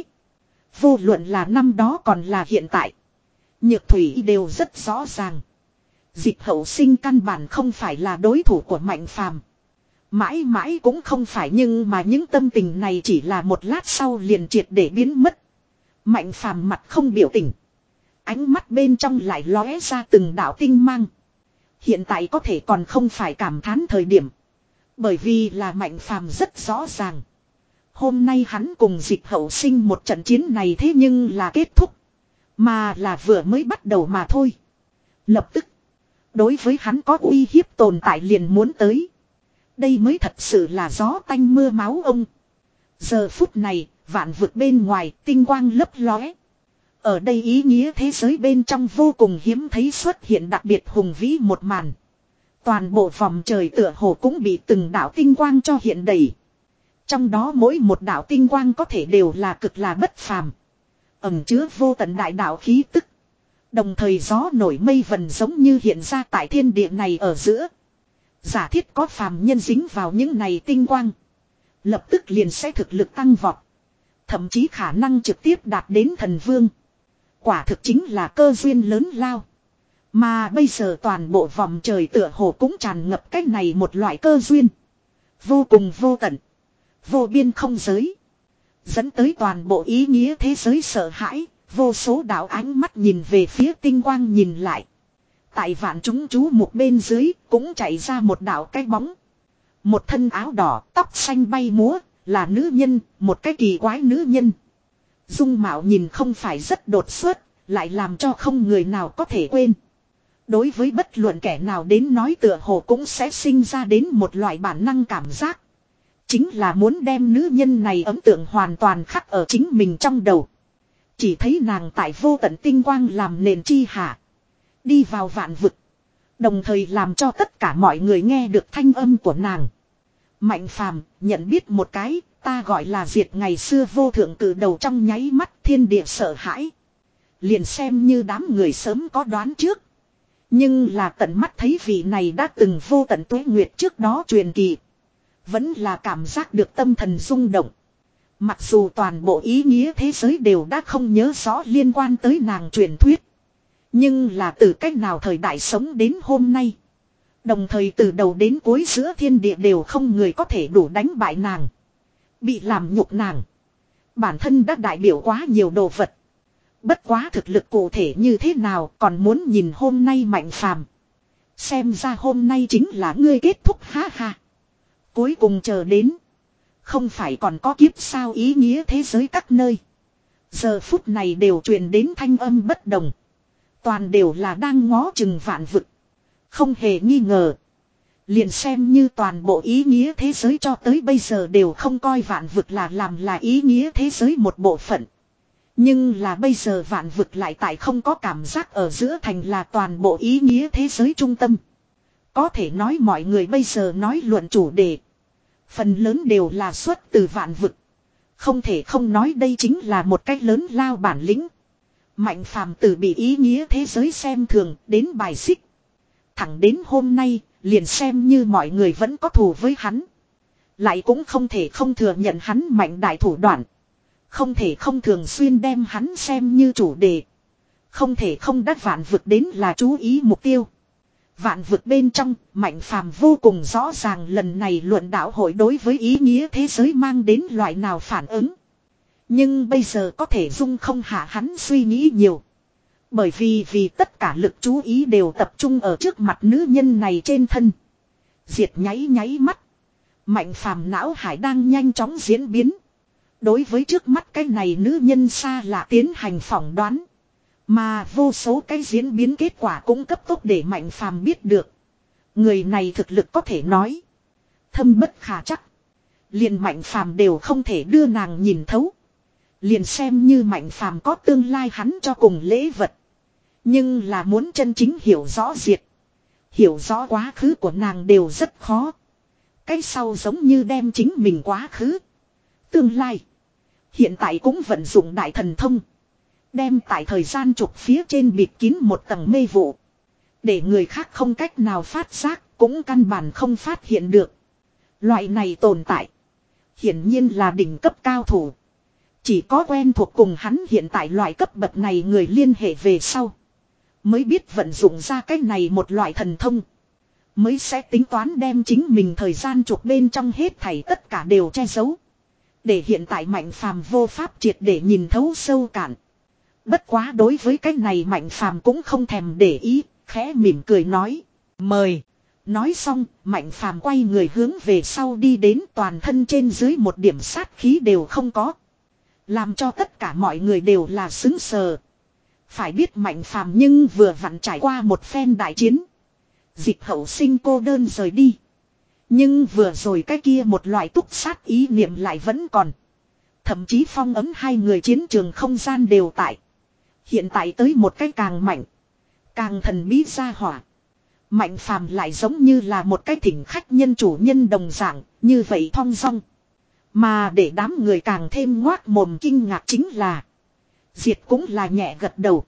Vô luận là năm đó còn là hiện tại. Nhược Thủy Y đều rất rõ ràng. Dịch hậu sinh căn bản không phải là đối thủ của Mạnh Phàm. Mãi mãi cũng không phải nhưng mà những tâm tình này chỉ là một lát sau liền triệt để biến mất. Mạnh Phàm mặt không biểu tình. Ánh mắt bên trong lại lóe ra từng đạo tinh mang. Hiện tại có thể còn không phải cảm thán thời điểm. Bởi vì là Mạnh Phàm rất rõ ràng. Hôm nay hắn cùng dịch hậu sinh một trận chiến này thế nhưng là kết thúc. Mà là vừa mới bắt đầu mà thôi. Lập tức. Đối với hắn có uy hiếp tồn tại liền muốn tới. Đây mới thật sự là gió tanh mưa máu ông. Giờ phút này, vạn vực bên ngoài, tinh quang lấp lóe. Ở đây ý nghĩa thế giới bên trong vô cùng hiếm thấy xuất hiện đặc biệt hùng vĩ một màn. Toàn bộ vòng trời tựa hồ cũng bị từng đạo tinh quang cho hiện đầy. Trong đó mỗi một đạo tinh quang có thể đều là cực là bất phàm. Ẩn chứa vô tận đại đạo khí tức. Đồng thời gió nổi mây vần giống như hiện ra tại thiên địa này ở giữa. Giả thiết có phàm nhân dính vào những này tinh quang. Lập tức liền sẽ thực lực tăng vọt. Thậm chí khả năng trực tiếp đạt đến thần vương. Quả thực chính là cơ duyên lớn lao. Mà bây giờ toàn bộ vòng trời tựa hồ cũng tràn ngập cái này một loại cơ duyên. Vô cùng vô tận. Vô biên không giới. Dẫn tới toàn bộ ý nghĩa thế giới sợ hãi. Vô số đạo ánh mắt nhìn về phía tinh quang nhìn lại. Tại vạn chúng chú một bên dưới cũng chạy ra một đạo cái bóng. Một thân áo đỏ, tóc xanh bay múa, là nữ nhân, một cái kỳ quái nữ nhân. Dung mạo nhìn không phải rất đột xuất, lại làm cho không người nào có thể quên. Đối với bất luận kẻ nào đến nói tựa hồ cũng sẽ sinh ra đến một loại bản năng cảm giác. Chính là muốn đem nữ nhân này ấn tượng hoàn toàn khắc ở chính mình trong đầu. Chỉ thấy nàng tại vô tận tinh quang làm nền chi hạ. Đi vào vạn vực. Đồng thời làm cho tất cả mọi người nghe được thanh âm của nàng. Mạnh Phàm nhận biết một cái, ta gọi là diệt ngày xưa vô thượng cử đầu trong nháy mắt thiên địa sợ hãi. Liền xem như đám người sớm có đoán trước. Nhưng là tận mắt thấy vị này đã từng vô tận tuế nguyệt trước đó truyền kỳ. Vẫn là cảm giác được tâm thần rung động. Mặc dù toàn bộ ý nghĩa thế giới đều đã không nhớ rõ liên quan tới nàng truyền thuyết. Nhưng là từ cách nào thời đại sống đến hôm nay. Đồng thời từ đầu đến cuối giữa thiên địa đều không người có thể đủ đánh bại nàng. Bị làm nhục nàng. Bản thân đã đại biểu quá nhiều đồ vật. Bất quá thực lực cụ thể như thế nào còn muốn nhìn hôm nay Mạnh Phàm. Xem ra hôm nay chính là ngươi kết thúc ha ha. Cuối cùng chờ đến. Không phải còn có kiếp sao ý nghĩa thế giới các nơi. Giờ phút này đều truyền đến thanh âm bất đồng. Toàn đều là đang ngó chừng vạn vực. Không hề nghi ngờ. Liền xem như toàn bộ ý nghĩa thế giới cho tới bây giờ đều không coi vạn vực là làm là ý nghĩa thế giới một bộ phận. Nhưng là bây giờ vạn vực lại tại không có cảm giác ở giữa thành là toàn bộ ý nghĩa thế giới trung tâm. Có thể nói mọi người bây giờ nói luận chủ đề. Phần lớn đều là xuất từ vạn vực. Không thể không nói đây chính là một cách lớn lao bản lĩnh. Mạnh phàm từ bị ý nghĩa thế giới xem thường đến bài xích. Thẳng đến hôm nay, liền xem như mọi người vẫn có thù với hắn. Lại cũng không thể không thừa nhận hắn mạnh đại thủ đoạn. Không thể không thường xuyên đem hắn xem như chủ đề. Không thể không đắt vạn vực đến là chú ý mục tiêu. Vạn vực bên trong, Mạnh phàm vô cùng rõ ràng lần này luận đạo hội đối với ý nghĩa thế giới mang đến loại nào phản ứng. Nhưng bây giờ có thể dung không hạ hắn suy nghĩ nhiều. Bởi vì vì tất cả lực chú ý đều tập trung ở trước mặt nữ nhân này trên thân. Diệt nháy nháy mắt. Mạnh phàm não hải đang nhanh chóng diễn biến. Đối với trước mắt cái này nữ nhân xa lạ tiến hành phỏng đoán. Mà vô số cái diễn biến kết quả cũng cấp tốc để Mạnh phàm biết được. Người này thực lực có thể nói. Thâm bất khả chắc. Liền Mạnh phàm đều không thể đưa nàng nhìn thấu. Liền xem như Mạnh phàm có tương lai hắn cho cùng lễ vật. Nhưng là muốn chân chính hiểu rõ diệt. Hiểu rõ quá khứ của nàng đều rất khó. Cái sau giống như đem chính mình quá khứ. Tương lai. Hiện tại cũng vận dụng đại thần thông. Đem tại thời gian trục phía trên bịt kín một tầng mê vụ. Để người khác không cách nào phát giác. Cũng căn bản không phát hiện được. Loại này tồn tại. Hiển nhiên là đỉnh cấp cao thủ. Chỉ có quen thuộc cùng hắn hiện tại loại cấp bậc này người liên hệ về sau. Mới biết vận dụng ra cái này một loại thần thông. Mới sẽ tính toán đem chính mình thời gian trục bên trong hết thảy tất cả đều che giấu. Để hiện tại Mạnh phàm vô pháp triệt để nhìn thấu sâu cạn. Bất quá đối với cái này Mạnh phàm cũng không thèm để ý, khẽ mỉm cười nói. Mời. Nói xong, Mạnh phàm quay người hướng về sau đi đến toàn thân trên dưới một điểm sát khí đều không có. Làm cho tất cả mọi người đều là xứng sờ. Phải biết Mạnh phàm nhưng vừa vặn trải qua một phen đại chiến. Dịch hậu sinh cô đơn rời đi. Nhưng vừa rồi cái kia một loại túc sát ý niệm lại vẫn còn. Thậm chí phong ấm hai người chiến trường không gian đều tại. Hiện tại tới một cái càng mạnh. Càng thần bí ra hỏa. Mạnh phàm lại giống như là một cái thỉnh khách nhân chủ nhân đồng dạng. Như vậy thong dong. Mà để đám người càng thêm ngoác mồm kinh ngạc chính là. Diệt cũng là nhẹ gật đầu.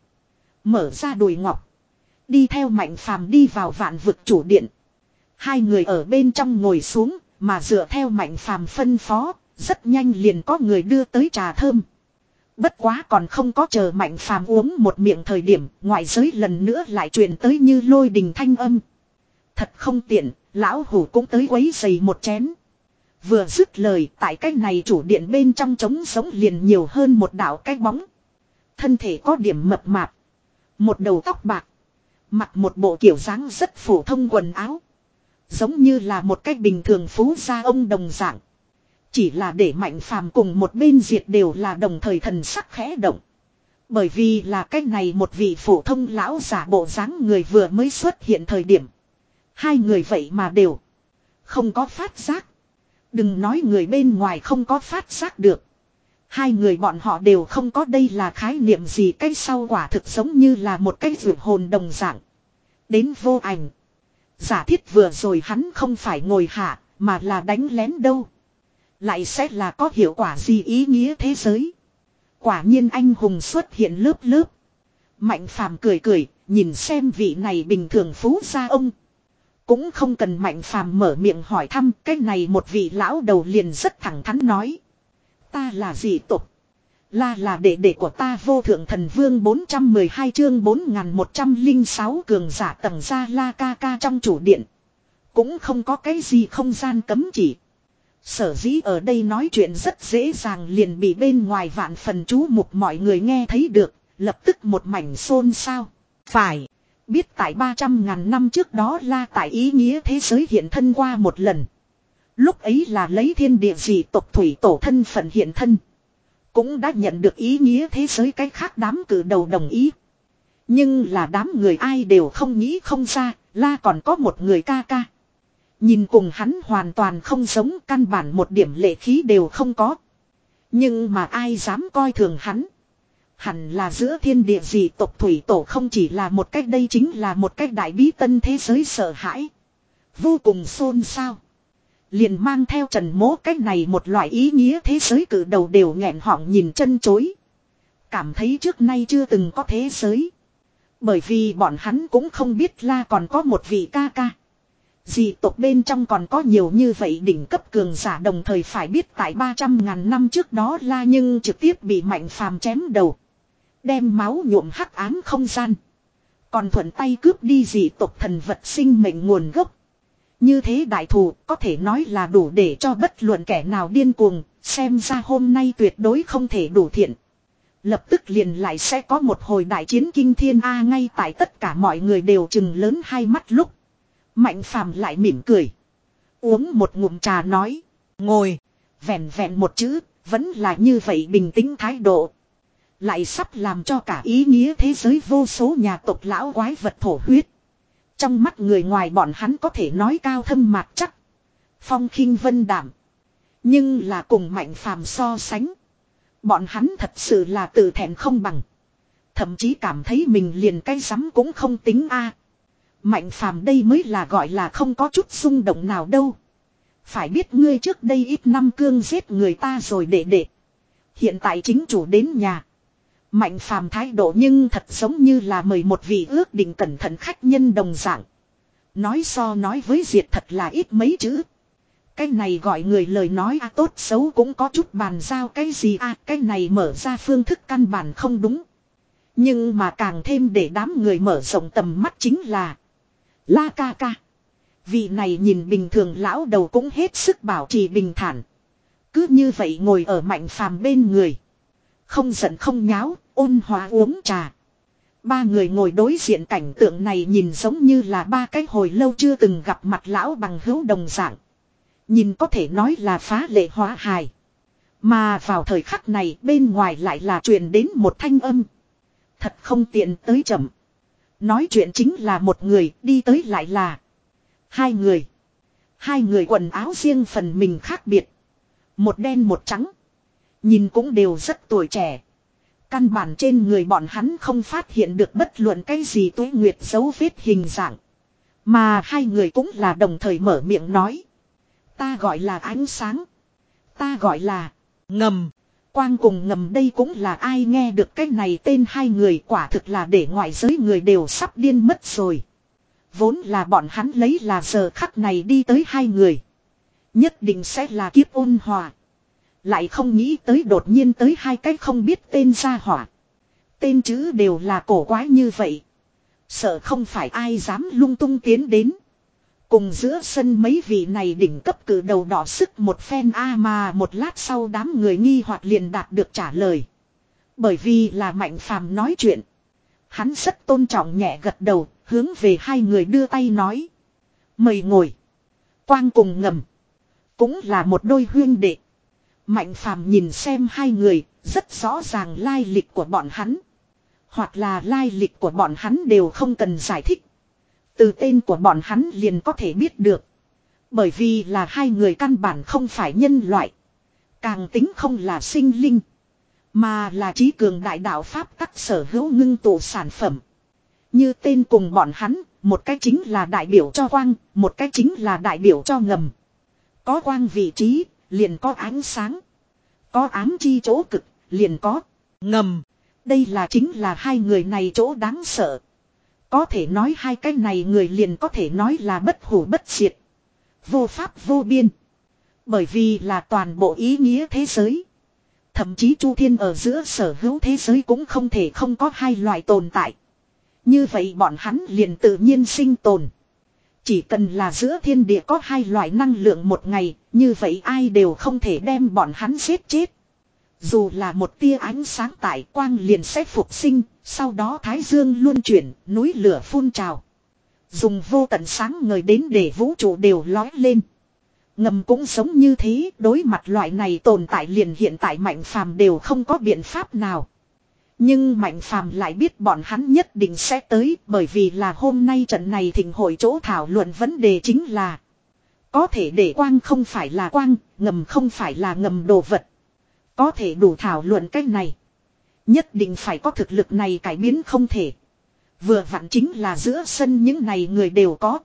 Mở ra đùi ngọc. Đi theo Mạnh phàm đi vào vạn vực chủ điện. Hai người ở bên trong ngồi xuống. Mà dựa theo Mạnh phàm phân phó. Rất nhanh liền có người đưa tới trà thơm. Bất quá còn không có chờ Mạnh phàm uống một miệng thời điểm. Ngoại giới lần nữa lại truyền tới như lôi đình thanh âm. Thật không tiện. Lão hủ cũng tới quấy giày một chén. Vừa dứt lời tại cái này chủ điện bên trong trống sống liền nhiều hơn một đạo cái bóng. Thân thể có điểm mập mạp. Một đầu tóc bạc. Mặc một bộ kiểu dáng rất phổ thông quần áo. Giống như là một cách bình thường phú gia ông đồng dạng. Chỉ là để Mạnh phàm cùng một bên diệt đều là đồng thời thần sắc khẽ động. Bởi vì là cách này một vị phổ thông lão giả bộ dáng người vừa mới xuất hiện thời điểm. Hai người vậy mà đều không có phát giác. Đừng nói người bên ngoài không có phát giác được. Hai người bọn họ đều không có đây là khái niệm gì cái sau quả thực giống như là một cái vượt hồn đồng dạng. Đến vô ảnh. Giả thiết vừa rồi hắn không phải ngồi hạ mà là đánh lén đâu. Lại sẽ là có hiệu quả gì ý nghĩa thế giới. Quả nhiên anh hùng xuất hiện lớp lớp. Mạnh phàm cười cười nhìn xem vị này bình thường phú gia ông. Cũng không cần Mạnh phàm mở miệng hỏi thăm cái này một vị lão đầu liền rất thẳng thắn nói. Ta là dị tộc. Là là đệ đệ của ta vô thượng thần vương bốn trăm mười hai chương bốn nghìn một trăm lẻ sáu cường giả tầng gia la ca ca trong chủ điện. Cũng không có cái gì không gian cấm chỉ. Sở dĩ ở đây nói chuyện rất dễ dàng liền bị bên ngoài vạn phần chú mục mọi người nghe thấy được. Lập tức một mảnh xôn xao. Phải. Biết tại ba trăm ngàn năm trước đó la tại ý nghĩa thế giới hiện thân qua một lần. Lúc ấy là lấy thiên địa dị tộc thủy tổ thân phận hiện thân. Cũng đã nhận được ý nghĩa thế giới cái khác đám cử đầu đồng ý. Nhưng là đám người ai đều không nghĩ không ra, La còn có một người ca ca. Nhìn cùng hắn hoàn toàn không giống, căn bản một điểm lệ khí đều không có. Nhưng mà ai dám coi thường hắn. Hẳn là giữa thiên địa dị tộc thủy tổ không chỉ là một cách, đây chính là một cách đại bí tân thế giới sợ hãi. Vô cùng xôn xao. Liền mang theo Trần Mỗ cách này một loại ý nghĩa thế giới cử đầu đều nghẹn họng nhìn chân chối. Cảm thấy trước nay chưa từng có thế giới. Bởi vì bọn hắn cũng không biết La còn có một vị ca ca. Dị tộc bên trong còn có nhiều như vậy đỉnh cấp cường giả, đồng thời phải biết tại ba trăm ngàn năm trước đó La nhưng trực tiếp bị Mạnh Phàm chém đầu. Đem máu nhuộm hắc ám không gian. Còn thuận tay cướp đi dị tộc thần vật sinh mệnh nguồn gốc. Như thế đại thù có thể nói là đủ để cho bất luận kẻ nào điên cuồng, xem ra hôm nay tuyệt đối không thể đủ thiện. Lập tức liền lại sẽ có một hồi đại chiến kinh thiên A. Ngay tại tất cả mọi người đều trừng lớn hai mắt lúc. Mạnh Phàm lại mỉm cười. Uống một ngụm trà nói. Ngồi. Vẹn vẹn một chữ. Vẫn là như vậy bình tĩnh thái độ. Lại sắp làm cho cả ý nghĩa thế giới vô số nhà tộc lão quái vật thổ huyết. Trong mắt người ngoài bọn hắn có thể nói cao thâm mạc chắc. Phong khinh vân đảm. Nhưng là cùng Mạnh Phàm so sánh. Bọn hắn thật sự là tự thẹn không bằng. Thậm chí cảm thấy mình liền cái rắm cũng không tính a. Mạnh Phàm đây mới là gọi là không có chút xung động nào đâu. Phải biết ngươi trước đây ít năm cương giết người ta rồi đệ đệ. Hiện tại chính chủ đến nhà. Mạnh Phàm thái độ nhưng thật giống như là mời một vị ước định cẩn thận khách nhân đồng dạng. Nói so nói với Diệt thật là ít mấy chữ. Cái này gọi người lời nói a tốt xấu cũng có chút bàn giao cái gì a, cái này mở ra phương thức căn bản không đúng. Nhưng mà càng thêm để đám người mở rộng tầm mắt chính là La ca ca. Vị này nhìn bình thường lão đầu cũng hết sức bảo trì bình thản. Cứ như vậy ngồi ở Mạnh Phàm bên người. Không giận không nháo, ôn hòa uống trà. Ba người ngồi đối diện cảnh tượng này nhìn giống như là ba cái hồi lâu chưa từng gặp mặt lão bằng hữu đồng dạng. Nhìn có thể nói là phá lệ hóa hài. Mà vào thời khắc này bên ngoài lại là truyền đến một thanh âm. Thật không tiện tới chậm. Nói chuyện chính là một người, đi tới lại là hai người. Hai người quần áo riêng phần mình khác biệt. Một đen một trắng. Nhìn cũng đều rất tuổi trẻ. Căn bản trên người bọn hắn không phát hiện được bất luận cái gì tuế nguyệt dấu vết hình dạng. Mà hai người cũng là đồng thời mở miệng nói. Ta gọi là ánh sáng. Ta gọi là ngầm. Quang cùng ngầm đây cũng là ai nghe được cái này tên hai người quả thực là để ngoại giới người đều sắp điên mất rồi. Vốn là bọn hắn lấy là giờ khắc này đi tới hai người. Nhất định sẽ là kiếp ôn hòa. Lại không nghĩ tới đột nhiên tới hai cái không biết tên gia hỏa. Tên chữ đều là cổ quái như vậy. Sợ không phải ai dám lung tung tiến đến. Cùng giữa sân mấy vị này đỉnh cấp cử đầu đỏ sức một phen a mà một lát sau đám người nghi hoặc liền đạt được trả lời. Bởi vì là Mạnh Phàm nói chuyện. Hắn rất tôn trọng nhẹ gật đầu, hướng về hai người đưa tay nói. Mời ngồi. Quang cùng ngầm. Cũng là một đôi huyên đệ. Mạnh Phàm nhìn xem hai người, rất rõ ràng lai lịch của bọn hắn. Hoặc là lai lịch của bọn hắn đều không cần giải thích. Từ tên của bọn hắn liền có thể biết được. Bởi vì là hai người căn bản không phải nhân loại. Càng tính không là sinh linh. Mà là trí cường đại đạo Pháp tắc sở hữu ngưng tụ sản phẩm. Như tên cùng bọn hắn, một cái chính là đại biểu cho quang, một cái chính là đại biểu cho ngầm. Có quang vị trí, liền có ánh sáng. Có ám chi chỗ cực, liền có ngầm. Đây là chính là hai người này chỗ đáng sợ. Có thể nói hai cái này người liền có thể nói là bất hủ bất diệt. Vô pháp vô biên. Bởi vì là toàn bộ ý nghĩa thế giới. Thậm chí Chu Thiên ở giữa sở hữu thế giới cũng không thể không có hai loại tồn tại. Như vậy bọn hắn liền tự nhiên sinh tồn. Chỉ cần là giữa thiên địa có hai loại năng lượng một ngày, như vậy ai đều không thể đem bọn hắn giết chết. Dù là một tia ánh sáng tại quang liền sẽ phục sinh, sau đó thái dương luân chuyển, núi lửa phun trào. Dùng vô tận sáng ngời đến để vũ trụ đều lói lên. Ngầm cũng giống như thế, đối mặt loại này tồn tại liền hiện tại Mạnh Phàm đều không có biện pháp nào. Nhưng Mạnh Phàm lại biết bọn hắn nhất định sẽ tới, bởi vì là hôm nay trận này thịnh hội chỗ thảo luận vấn đề chính là có thể để quang không phải là quang, ngầm không phải là ngầm đồ vật. Có thể đủ thảo luận cái này. Nhất định phải có thực lực này cải biến không thể. Vừa vặn chính là giữa sân những này người đều có.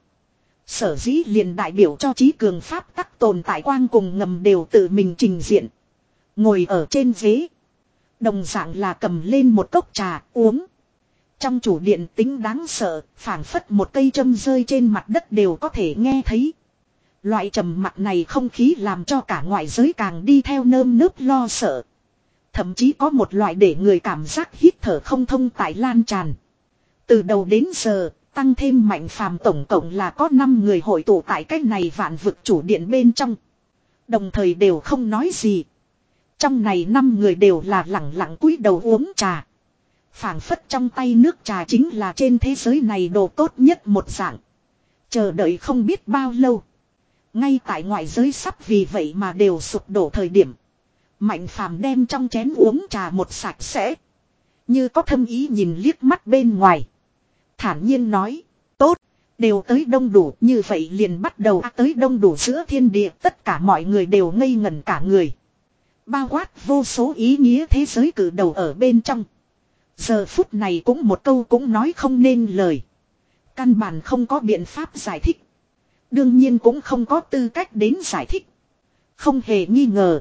Sở dĩ liền đại biểu cho trí cường pháp tắc tồn tại quang cùng ngầm đều tự mình trình diện. Ngồi ở trên ghế. Đồng dạng là cầm lên một cốc trà uống. Trong chủ điện tính đáng sợ, phảng phất một cây châm rơi trên mặt đất đều có thể nghe thấy. Loại trầm mặc này không khí làm cho cả ngoại giới càng đi theo nơm nớp lo sợ. Thậm chí có một loại để người cảm giác hít thở không thông tại lan tràn. Từ đầu đến giờ, tăng thêm Mạnh Phàm tổng cộng là có năm người hội tụ tại cái này vạn vực chủ điện bên trong. Đồng thời đều không nói gì. Trong này năm người đều là lẳng lặng cúi đầu uống trà. Phảng phất trong tay nước trà chính là trên thế giới này đồ tốt nhất một dạng. Chờ đợi không biết bao lâu. Ngay tại ngoại giới sắp vì vậy mà đều sụp đổ thời điểm. Mạnh Phàm đem trong chén uống trà một sạch sẽ. Như có thâm ý nhìn liếc mắt bên ngoài. Thản nhiên nói. Tốt. Đều tới đông đủ. Như vậy liền bắt đầu à, tới đông đủ giữa thiên địa. Tất cả mọi người đều ngây ngẩn cả người. Bao quát vô số ý nghĩa thế giới cử đầu ở bên trong. Giờ phút này cũng một câu cũng nói không nên lời. Căn bản không có biện pháp giải thích. Đương nhiên cũng không có tư cách đến giải thích. Không hề nghi ngờ.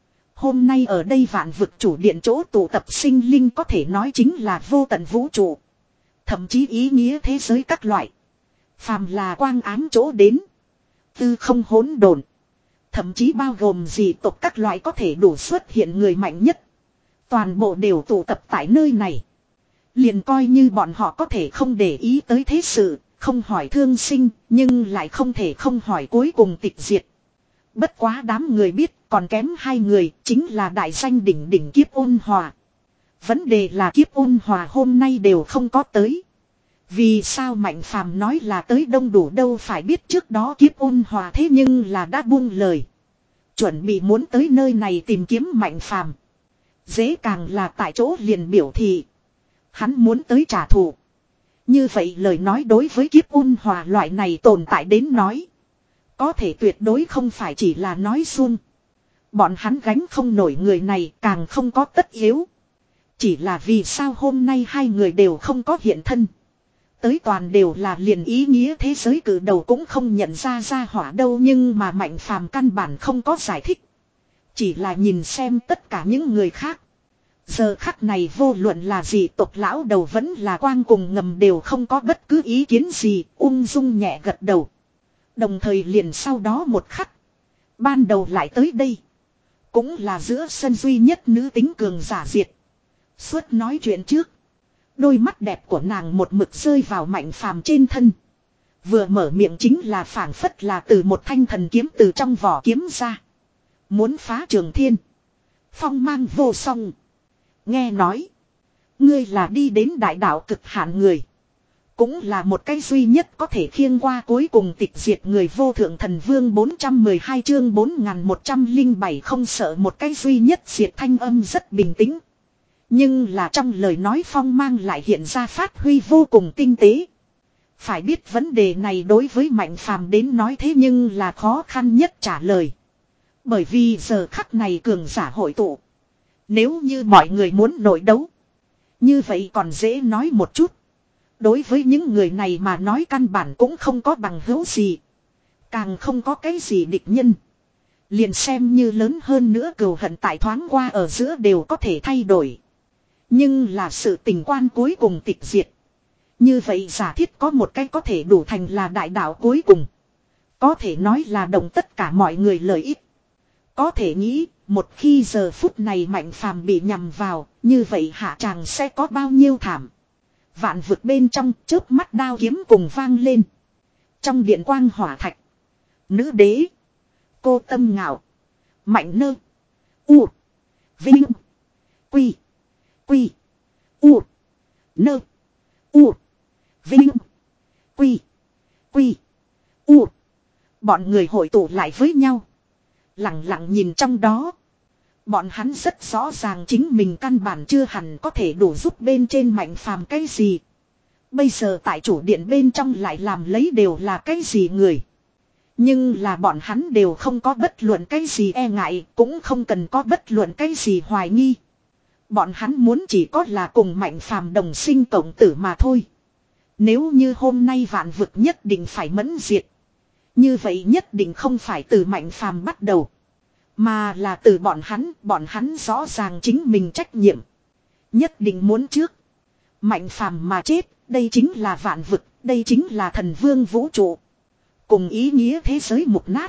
Hôm nay ở đây vạn vực chủ điện chỗ tụ tập sinh linh có thể nói chính là vô tận vũ trụ. Thậm chí ý nghĩa thế giới các loại. Phàm là quang ám chỗ đến. Tư không hỗn độn. Thậm chí bao gồm dị tộc các loại có thể đủ xuất hiện người mạnh nhất. Toàn bộ đều tụ tập tại nơi này. Liền coi như bọn họ có thể không để ý tới thế sự, không hỏi thương sinh, nhưng lại không thể không hỏi cuối cùng tịch diệt. Bất quá đám người biết còn kém hai người, chính là đại danh đỉnh đỉnh Kiếp Ôn Hòa. Vấn đề là Kiếp Ôn Hòa hôm nay đều không có tới. Vì sao Mạnh Phàm nói là tới đông đủ đâu, phải biết trước đó Kiếp Ôn Hòa thế nhưng là đã buông lời. Chuẩn bị muốn tới nơi này tìm kiếm Mạnh Phàm. Dễ càng là tại chỗ liền biểu thị. Hắn muốn tới trả thù. Như vậy lời nói đối với Kiếp Ôn Hòa loại này tồn tại đến nói. Có thể tuyệt đối không phải chỉ là nói suông. Bọn hắn gánh không nổi người này, càng không có tất yếu. Chỉ là vì sao hôm nay hai người đều không có hiện thân. Tới toàn đều là liền ý nghĩa thế giới cử đầu cũng không nhận ra ra hỏa đâu, nhưng mà Mạnh Phàm căn bản không có giải thích. Chỉ là nhìn xem tất cả những người khác. Giờ khắc này vô luận là gì tộc lão đầu vẫn là quang cùng ngầm đều không có bất cứ ý kiến gì, ung dung nhẹ gật đầu. Đồng thời liền sau đó một khắc. Ban đầu lại tới đây. Cũng là giữa sân duy nhất nữ tính cường giả diệt. Suốt nói chuyện trước. Đôi mắt đẹp của nàng một mực rơi vào Mạnh Phàm trên thân. Vừa mở miệng chính là phảng phất là từ một thanh thần kiếm từ trong vỏ kiếm ra. Muốn phá trường thiên. Phong mang vô song. Nghe nói. Ngươi là đi đến đại đạo cực hạn người. Cũng là một cái duy nhất có thể khiêng qua cuối cùng tịch diệt người vô thượng thần vương. Bốn trăm mười hai chương bốn nghìn một trăm lẻ bảy không sợ một cái duy nhất diệt, thanh âm rất bình tĩnh. Nhưng là trong lời nói phong mang lại hiện ra phát huy vô cùng tinh tế. Phải biết vấn đề này đối với Mạnh Phàm đến nói thế nhưng là khó khăn nhất trả lời. Bởi vì giờ khắc này cường giả hội tụ. Nếu như mọi người muốn nội đấu. Như vậy còn dễ nói một chút. Đối với những người này mà nói căn bản cũng không có bằng hữu gì. Càng không có cái gì địch nhân. Liền xem như lớn hơn nữa cừu hận tại thoáng qua ở giữa đều có thể thay đổi. Nhưng là sự tình quan cuối cùng tịch diệt. Như vậy giả thiết có một cái có thể đủ thành là đại đạo cuối cùng. Có thể nói là đồng tất cả mọi người lợi ích. Có thể nghĩ, một khi giờ phút này Mạnh Phàm bị nhầm vào, như vậy hạ tràng sẽ có bao nhiêu thảm. Vạn vực bên trong chớp mắt đao kiếm cùng vang lên. Trong điện quang hỏa thạch. Nữ đế. Cô Tâm Ngạo. Mạnh Nơ. U. Vinh. Quy. Quy. U. Nơ. U. Vinh. Quy. Quy. U. Bọn người hội tụ lại với nhau. Lặng lặng nhìn trong đó. Bọn hắn rất rõ ràng chính mình căn bản chưa hẳn có thể đủ giúp bên trên Mạnh Phàm cái gì. Bây giờ tại chủ điện bên trong lại làm lấy đều là cái gì người. Nhưng là bọn hắn đều không có bất luận cái gì e ngại, cũng không cần có bất luận cái gì hoài nghi. Bọn hắn muốn chỉ có là cùng Mạnh Phàm đồng sinh cộng tử mà thôi. Nếu như hôm nay vạn vực nhất định phải mẫn diệt. Như vậy nhất định không phải từ Mạnh Phàm bắt đầu. Mà là từ bọn hắn, bọn hắn rõ ràng chính mình trách nhiệm. Nhất định muốn trước. Mạnh Phàm mà chết, đây chính là vạn vực, đây chính là thần vương vũ trụ. Cùng ý nghĩa thế giới mục nát.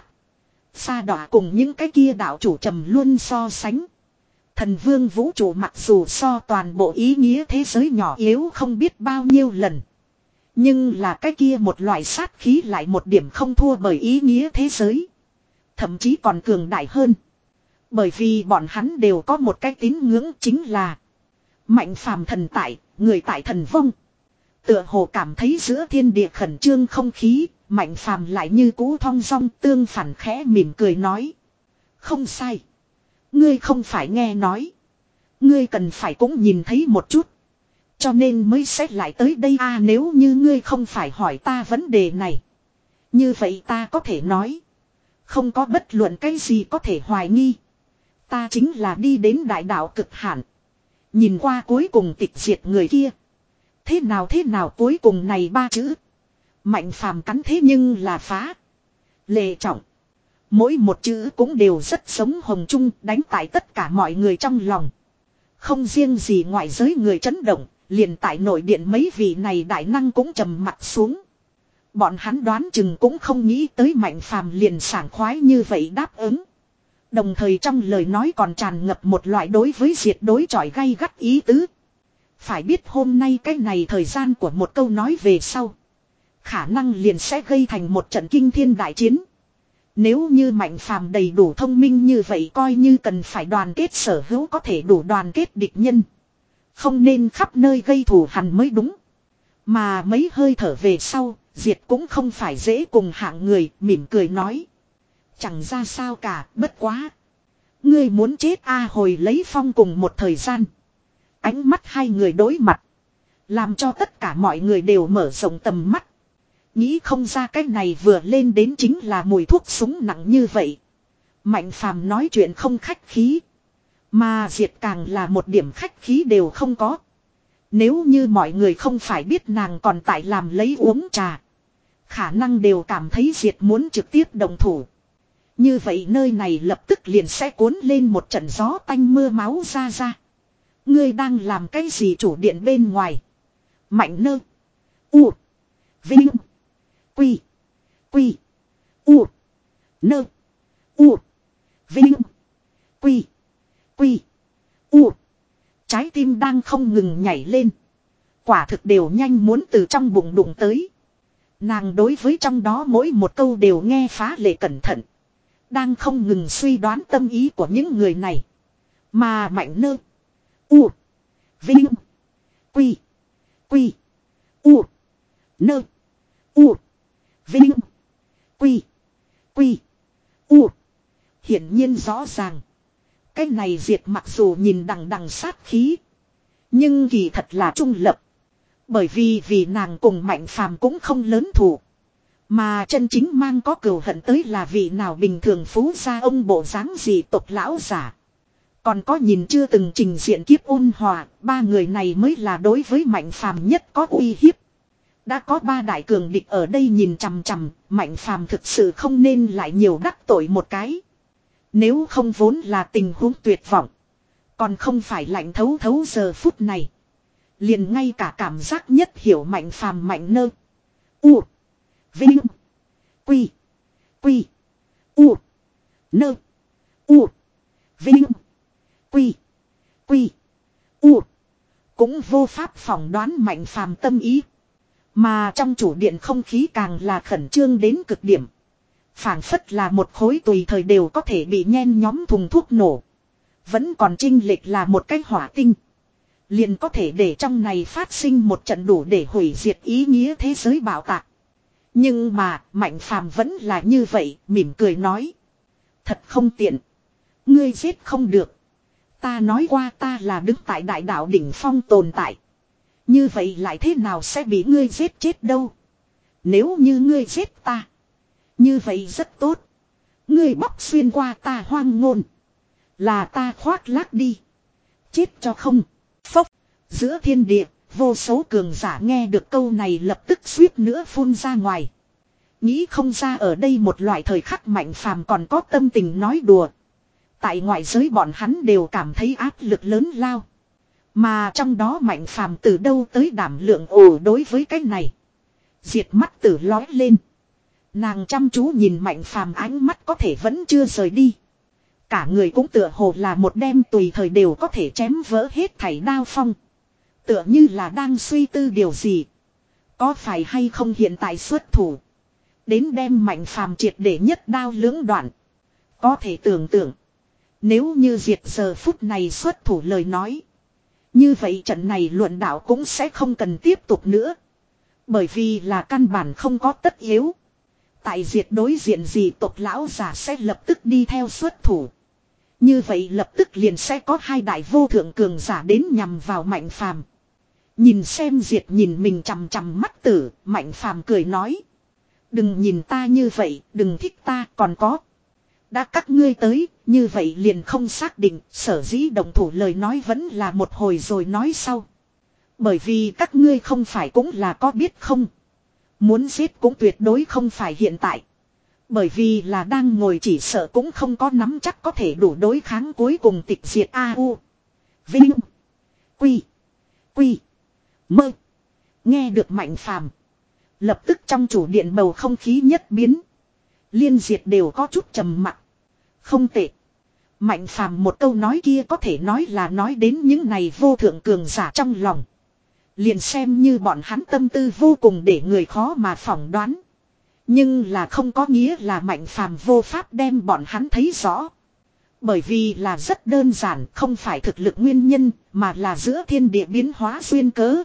Sa đọa cùng những cái kia đạo chủ trầm luôn so sánh. Thần vương vũ trụ mặc dù so toàn bộ ý nghĩa thế giới nhỏ yếu không biết bao nhiêu lần. Nhưng là cái kia một loại sát khí lại một điểm không thua bởi ý nghĩa thế giới. Thậm chí còn cường đại hơn. Bởi vì bọn hắn đều có một cái tín ngưỡng chính là Mạnh Phàm thần tại, người tại thần vong. Tựa hồ cảm thấy giữa thiên địa khẩn trương không khí, Mạnh Phàm lại như cũ thong dong tương phản khẽ mỉm cười nói. Không sai. Ngươi không phải nghe nói. Ngươi cần phải cũng nhìn thấy một chút. Cho nên mới xét lại tới đây à, nếu như ngươi không phải hỏi ta vấn đề này. Như vậy ta có thể nói. Không có bất luận cái gì có thể hoài nghi. Ta chính là đi đến đại đạo cực hạn. Nhìn qua cuối cùng tịch diệt người kia. Thế nào thế nào cuối cùng này ba chữ. Mạnh Phàm cắn thế nhưng là phá. Lệ trọng. Mỗi một chữ cũng đều rất sống hồng chung đánh tại tất cả mọi người trong lòng. Không riêng gì ngoại giới người chấn động. Liền tại nội điện mấy vị này đại năng cũng trầm mặt xuống. Bọn hắn đoán chừng cũng không nghĩ tới Mạnh Phàm liền sảng khoái như vậy đáp ứng. Đồng thời trong lời nói còn tràn ngập một loại đối với diệt đối chọi gay gắt ý tứ. Phải biết hôm nay cái này thời gian của một câu nói về sau. Khả năng liền sẽ gây thành một trận kinh thiên đại chiến. Nếu như Mạnh Phàm đầy đủ thông minh như vậy coi như cần phải đoàn kết sở hữu có thể đủ đoàn kết địch nhân. Không nên khắp nơi gây thù hằn mới đúng. Mà mấy hơi thở về sau, diệt cũng không phải dễ cùng hạng người, mỉm cười nói. Chẳng ra sao cả, bất quá. Ngươi muốn chết a hồi lấy phong cùng một thời gian. Ánh mắt hai người đối mặt. Làm cho tất cả mọi người đều mở rộng tầm mắt. Nghĩ không ra cái này vừa lên đến chính là mùi thuốc súng nặng như vậy. Mạnh Phàm nói chuyện không khách khí. Mà diệt càng là một điểm khách khí đều không có. Nếu như mọi người không phải biết nàng còn tại làm lấy uống trà. Khả năng đều cảm thấy diệt muốn trực tiếp đồng thủ. Như vậy nơi này lập tức liền sẽ cuốn lên một trận gió tanh mưa máu ra ra. Ngươi đang làm cái gì chủ điện bên ngoài? Mạnh nơ. U. Vinh. Quy. Quy. U. Nơ. U. Vinh. Quy. Quy. U. Trái tim đang không ngừng nhảy lên. Quả thực đều nhanh muốn từ trong bụng đụng tới. Nàng đối với trong đó mỗi một câu đều nghe phá lệ cẩn thận. Đang không ngừng suy đoán tâm ý của những người này. Mà Mạnh nơ. U. Vinh. Quy. Quy. U. Nơ. U. Vinh. Quy. Quy. U. Hiển nhiên rõ ràng. Cái này diệt mặc dù nhìn đằng đằng sát khí. Nhưng kỳ thật là trung lập. Bởi vì vì nàng cùng Mạnh Phàm cũng không lớn thủ. Mà chân chính mang có cừu hận tới là vị nào bình thường phú gia ông bộ dáng gì tộc lão giả. Còn có nhìn chưa từng trình diện kiếp ôn hòa, ba người này mới là đối với Mạnh Phàm nhất có uy hiếp. Đã có ba đại cường địch ở đây nhìn chằm chằm, Mạnh Phàm thực sự không nên lại nhiều đắc tội một cái. Nếu không vốn là tình huống tuyệt vọng. Còn không phải lạnh thấu thấu giờ phút này. Liền ngay cả cảm giác nhất hiểu Mạnh Phàm Mạnh nơ. U. Vinh. Quy. Quy. U. Nơ. U. Vinh. Quy. Quy. U. Cũng vô pháp phỏng đoán Mạnh Phàm tâm ý. Mà trong chủ điện không khí càng là khẩn trương đến cực điểm. Phảng phất là một khối tùy thời đều có thể bị nhen nhóm thùng thuốc nổ. Vẫn còn chênh lệch là một cái hỏa tinh. Liền có thể để trong này phát sinh một trận đủ để hủy diệt ý nghĩa thế giới bạo tạc. Nhưng mà Mạnh Phàm vẫn là như vậy, mỉm cười nói. Thật không tiện. Ngươi giết không được. Ta nói qua ta là đứng tại đại đạo đỉnh phong tồn tại. Như vậy lại thế nào sẽ bị ngươi giết chết đâu. Nếu như ngươi giết ta. Như vậy rất tốt. Ngươi bóc xuyên qua ta hoang ngôn. Là ta khoác lác đi. Chết cho không. Phốc. Giữa thiên địa, vô số cường giả nghe được câu này lập tức suýt nữa phun ra ngoài. Nghĩ không ra ở đây một loại thời khắc Mạnh Phàm còn có tâm tình nói đùa. Tại ngoại giới bọn hắn đều cảm thấy áp lực lớn lao. Mà trong đó Mạnh Phàm từ đâu tới đảm lượng ồ đối với cái này. Diệt mắt tử lói lên. Nàng chăm chú nhìn Mạnh Phàm ánh mắt có thể vẫn chưa rời đi. Cả người cũng tựa hồ là một đêm tùy thời đều có thể chém vỡ hết thảy đao phong. Tựa như là đang suy tư điều gì. Có phải hay không hiện tại xuất thủ. Đến đem Mạnh Phàm triệt để nhất đao lưỡng đoạn. Có thể tưởng tượng. Nếu như Diệt giờ phút này xuất thủ lời nói. Như vậy trận này luận đạo cũng sẽ không cần tiếp tục nữa. Bởi vì là căn bản không có tất yếu. Tại Diệt đối diện gì tộc lão giả sẽ lập tức đi theo xuất thủ. Như vậy lập tức liền sẽ có hai đại vô thượng cường giả đến nhằm vào Mạnh Phàm. Nhìn xem Diệt nhìn mình chằm chằm mắt tử, Mạnh Phàm cười nói. Đừng nhìn ta như vậy, đừng thích ta, còn có. Đã các ngươi tới, như vậy liền không xác định, sở dĩ đồng thủ lời nói vẫn là một hồi rồi nói sau. Bởi vì các ngươi không phải cũng là có biết không. Muốn giết cũng tuyệt đối không phải hiện tại. Bởi vì là đang ngồi chỉ sợ cũng không có nắm chắc có thể đủ đối kháng cuối cùng tịch diệt A U. Vinh. Quy. Quy. Mơ. Nghe được Mạnh Phàm. Lập tức trong chủ điện bầu không khí nhất biến. Liên Diệt đều có chút trầm mặc. Không tệ. Mạnh Phàm một câu nói kia có thể nói là nói đến những này vô thượng cường giả trong lòng. Liền xem như bọn hắn tâm tư vô cùng để người khó mà phỏng đoán. Nhưng là không có nghĩa là Mạnh Phàm vô pháp đem bọn hắn thấy rõ. Bởi vì là rất đơn giản, không phải thực lực nguyên nhân, mà là giữa thiên địa biến hóa duyên cớ.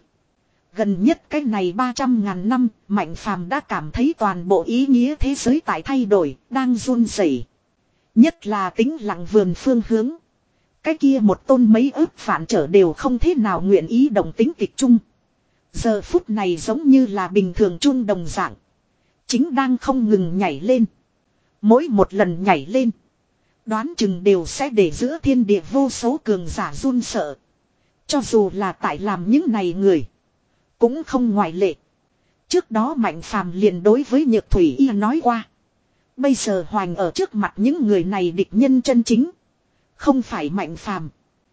Gần nhất cái này ba trăm ngàn năm, Mạnh Phàm đã cảm thấy toàn bộ ý nghĩa thế giới tại thay đổi, đang run rẩy. Nhất là tĩnh lặng vườn phương hướng. Cái kia một tôn mấy ước phản trở đều không thế nào nguyện ý đồng tính tịch trung. Giờ phút này giống như là bình thường chung đồng dạng. Chính đang không ngừng nhảy lên. Mỗi một lần nhảy lên. Đoán chừng đều sẽ để giữa thiên địa vô số cường giả run sợ. Cho dù là tại làm những này người. Cũng không ngoại lệ. Trước đó Mạnh Phàm liền đối với Nhược Thủy Y nói qua. Bây giờ hoành ở trước mặt những người này địch nhân chân chính. Không phải Mạnh Phàm.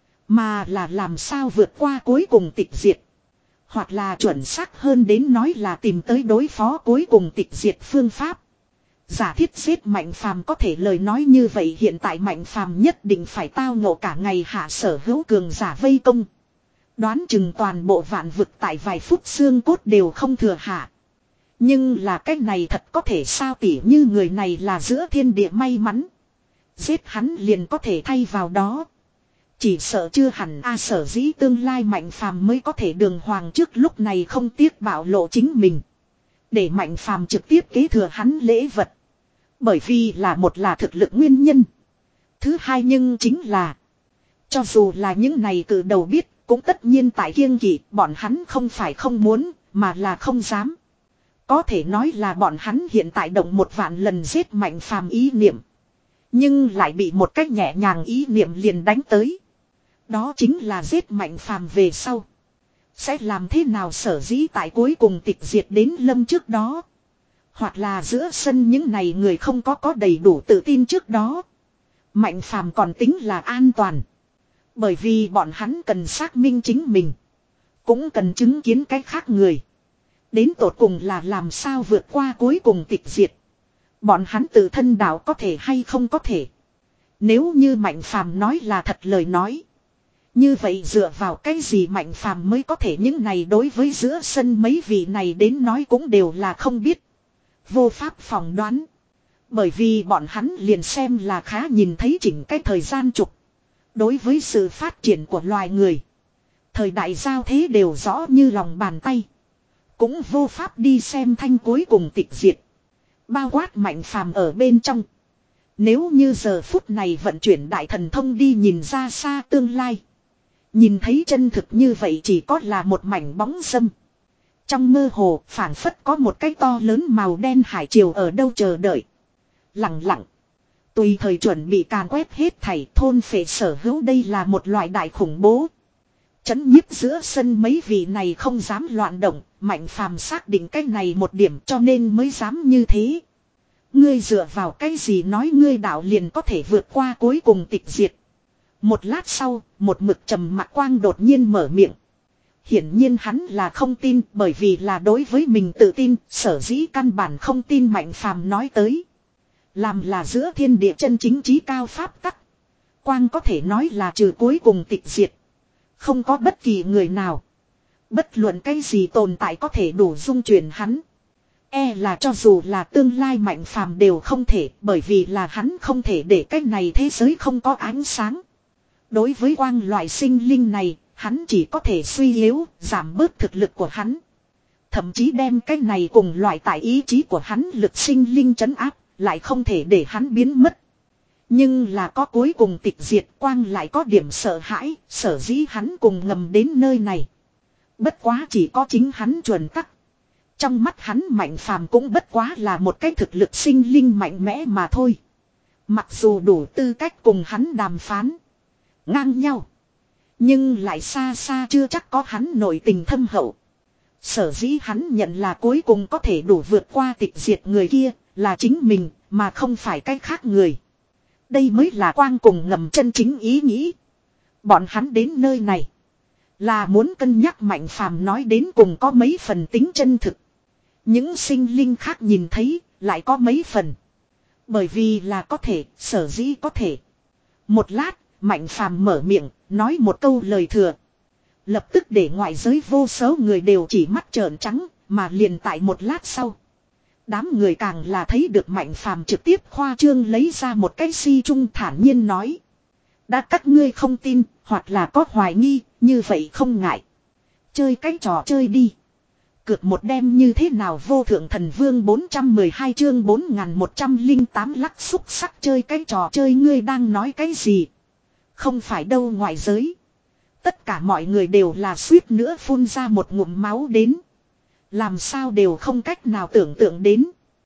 Mà là làm sao vượt qua cuối cùng tịch diệt. Hoặc là chuẩn xác hơn đến nói là tìm tới đối phó cuối cùng tịch diệt phương pháp. Giả thiết giết Mạnh Phàm có thể lời nói như vậy hiện tại Mạnh Phàm nhất định phải tao ngộ cả ngày hạ sở hữu cường giả vây công. Đoán chừng toàn bộ vạn vực tại vài phút xương cốt đều không thừa hạ. Nhưng là cái này thật có thể sao tỉ như người này là giữa thiên địa may mắn. Giết hắn liền có thể thay vào đó. Chỉ sợ chưa hẳn a sở dĩ tương lai Mạnh Phàm mới có thể đường hoàng trước lúc này không tiếc bạo lộ chính mình. Để Mạnh Phàm trực tiếp kế thừa hắn lễ vật. Bởi vì là một là thực lực nguyên nhân. Thứ hai nhưng chính là. Cho dù là những này từ đầu biết cũng tất nhiên tại kiêng kỵ bọn hắn không phải không muốn mà là không dám. Có thể nói là bọn hắn hiện tại động một vạn lần giết Mạnh Phàm ý niệm. Nhưng lại bị một cách nhẹ nhàng ý niệm liền đánh tới. Đó chính là giết Mạnh Phàm về sau. Sẽ làm thế nào sở dĩ tại cuối cùng tịch diệt đến lâm trước đó. Hoặc là giữa sân những này người không có có đầy đủ tự tin trước đó. Mạnh Phàm còn tính là an toàn. Bởi vì bọn hắn cần xác minh chính mình. Cũng cần chứng kiến cái khác người. Đến tột cùng là làm sao vượt qua cuối cùng tịch diệt. Bọn hắn tự thân đạo có thể hay không có thể. Nếu như Mạnh Phàm nói là thật lời nói. Như vậy dựa vào cái gì Mạnh Phàm mới có thể những này đối với giữa sân mấy vị này đến nói cũng đều là không biết. Vô pháp phỏng đoán. Bởi vì bọn hắn liền xem là khá nhìn thấy chỉnh cái thời gian trục. Đối với sự phát triển của loài người. Thời đại giao thế đều rõ như lòng bàn tay. cũng vô pháp đi xem thanh cuối cùng tịch diệt. Bao quát Mạnh Phàm ở bên trong. Nếu như giờ phút này vận chuyển đại thần thông đi nhìn ra xa tương lai. Nhìn thấy chân thực như vậy chỉ có là một mảnh bóng dâm. Trong mơ hồ phảng phất có một cái to lớn màu đen hải triều ở đâu chờ đợi. Lặng lặng. Tùy thời chuẩn bị càn quét hết thảy thôn phệ sở hữu, đây là một loại đại khủng bố. Chấn nhiếp giữa sân mấy vị này không dám loạn động, Mạnh Phàm xác định cái này một điểm cho nên mới dám như thế. Ngươi dựa vào cái gì nói ngươi đạo liền có thể vượt qua cuối cùng tịch diệt. Một lát sau, một mực trầm mặc quang đột nhiên mở miệng. Hiển nhiên hắn là không tin, bởi vì là đối với mình tự tin, sở dĩ căn bản không tin Mạnh Phàm nói tới. Làm là giữa thiên địa chân chính trí cao pháp tắc. Quang có thể nói là trừ cuối cùng tịch diệt. Không có bất kỳ người nào. Bất luận cái gì tồn tại có thể đủ dung chuyển hắn. E là cho dù là tương lai Mạnh Phàm đều không thể, bởi vì là hắn không thể để cái này thế giới không có ánh sáng. Đối với quang loại sinh linh này, hắn chỉ có thể suy yếu, giảm bớt thực lực của hắn. Thậm chí đem cái này cùng loại tại ý chí của hắn lực sinh linh trấn áp, lại không thể để hắn biến mất. Nhưng là có cuối cùng tịch diệt, quang lại có điểm sợ hãi, sở dĩ hắn cùng ngầm đến nơi này. Bất quá chỉ có chính hắn chuẩn tắc. Trong mắt hắn Mạnh Phàm cũng bất quá là một cái thực lực sinh linh mạnh mẽ mà thôi. Mặc dù đủ tư cách cùng hắn đàm phán. Ngang nhau. Nhưng lại xa xa chưa chắc có hắn nội tình thâm hậu. Sở dĩ hắn nhận là cuối cùng có thể đủ vượt qua tịch diệt người kia là chính mình mà không phải cái khác người. Đây mới là quang cùng ngầm chân chính ý nghĩ. Bọn hắn đến nơi này là muốn cân nhắc Mạnh Phàm nói đến cùng có mấy phần tính chân thực. Những sinh linh khác nhìn thấy lại có mấy phần. Bởi vì là có thể, sở dĩ có thể. Một lát, Mạnh Phàm mở miệng, nói một câu lời thừa. Lập tức để ngoại giới vô số người đều chỉ mắt trợn trắng, mà liền tại một lát sau. Đám người càng là thấy được Mạnh Phàm trực tiếp khoa trương lấy ra một cái si trung thản nhiên nói. Đã các ngươi không tin, hoặc là có hoài nghi, như vậy không ngại. Chơi cái trò chơi đi. Cược một đêm như thế nào vô thượng thần vương bốn trăm mười hai chương bốn nghìn một trăm lẻ tám lắc xúc sắc chơi cái trò chơi ngươi đang nói cái gì. Không phải đâu ngoại giới. Tất cả mọi người đều là suýt nữa phun ra một ngụm máu đến. Làm sao đều không cách nào tưởng tượng đến.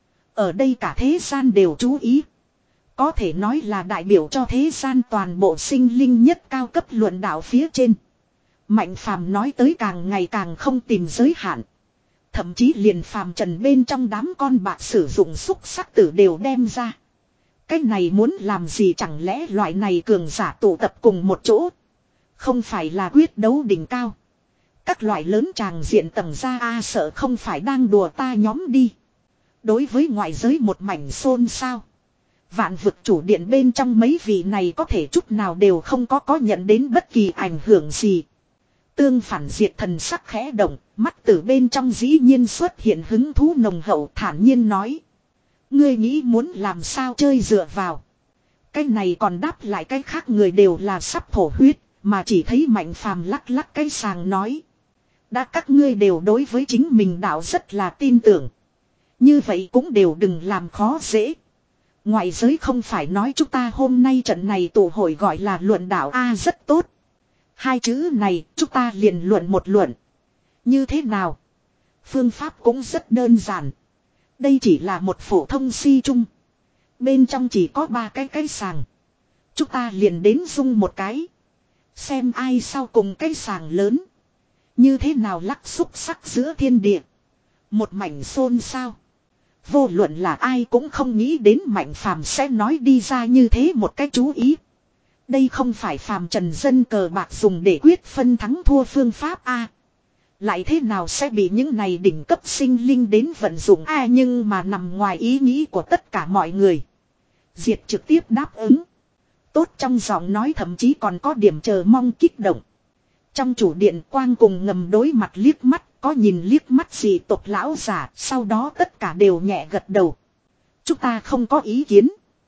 Ở đây cả thế gian đều chú ý. Có thể nói là đại biểu cho thế gian toàn bộ sinh linh nhất cao cấp luận đạo phía trên. Mạnh Phàm nói tới càng ngày càng không tìm giới hạn. Thậm chí liền phàm trần bên trong đám con bạc sử dụng xúc sắc tử đều đem ra. Cái này muốn làm gì chẳng lẽ loại này cường giả tụ tập cùng một chỗ. Không phải là quyết đấu đỉnh cao. Các loại lớn tràng diện tầng ra a sợ không phải đang đùa ta nhóm đi. Đối với ngoại giới một mảnh xôn xao. Vạn vực chủ điện bên trong mấy vị này có thể chút nào đều không có có nhận đến bất kỳ ảnh hưởng gì. Tương phản diệt thần sắc khẽ động, mắt từ bên trong dĩ nhiên xuất hiện hứng thú nồng hậu thản nhiên nói. Ngươi nghĩ muốn làm sao chơi dựa vào. Cái này còn đáp lại cái khác người đều là sắp thổ huyết, mà chỉ thấy Mạnh Phàm lắc lắc cái sàng nói. Đã các ngươi đều đối với chính mình đạo rất là tin tưởng. Như vậy cũng đều đừng làm khó dễ. Ngoại giới không phải nói chúng ta hôm nay trận này tụ hội gọi là luận đạo A rất tốt. Hai chữ này chúng ta liền luận một luận. Như thế nào? Phương pháp cũng rất đơn giản. Đây chỉ là một phổ thông si chung. Bên trong chỉ có ba cái cái sàng. Chúng ta liền đến dung một cái. Xem ai sau cùng cái sàng lớn. Như thế nào lắc xúc sắc giữa thiên địa. Một mảnh xôn xao. Vô luận là ai cũng không nghĩ đến Mạnh Phàm sẽ nói đi ra như thế một cái chú ý. Đây không phải phàm trần dân cờ bạc dùng để quyết phân thắng thua phương pháp a. Lại thế nào sẽ bị những này đỉnh cấp sinh linh đến vận dụng a nhưng mà nằm ngoài ý nghĩ của tất cả mọi người. Diệt trực tiếp đáp ứng. Tốt trong giọng nói thậm chí còn có điểm chờ mong kích động. Trong chủ điện quang cùng ngầm đối mặt liếc mắt, có nhìn liếc mắt gì tộc lão giả, sau đó tất cả đều nhẹ gật đầu. Chúng ta không có ý kiến.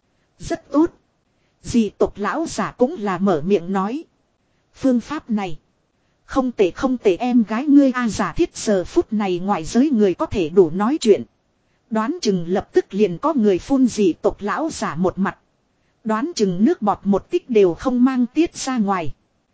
Rất tốt. Dì tộc lão giả cũng là mở miệng nói. Phương pháp này Không tệ không tệ em gái ngươi a giả thiết giờ phút này ngoại giới người có thể đủ nói chuyện. Đoán chừng lập tức liền có người phun dị tộc lão giả một mặt. Đoán chừng nước bọt một tích đều không mang tiết ra ngoài.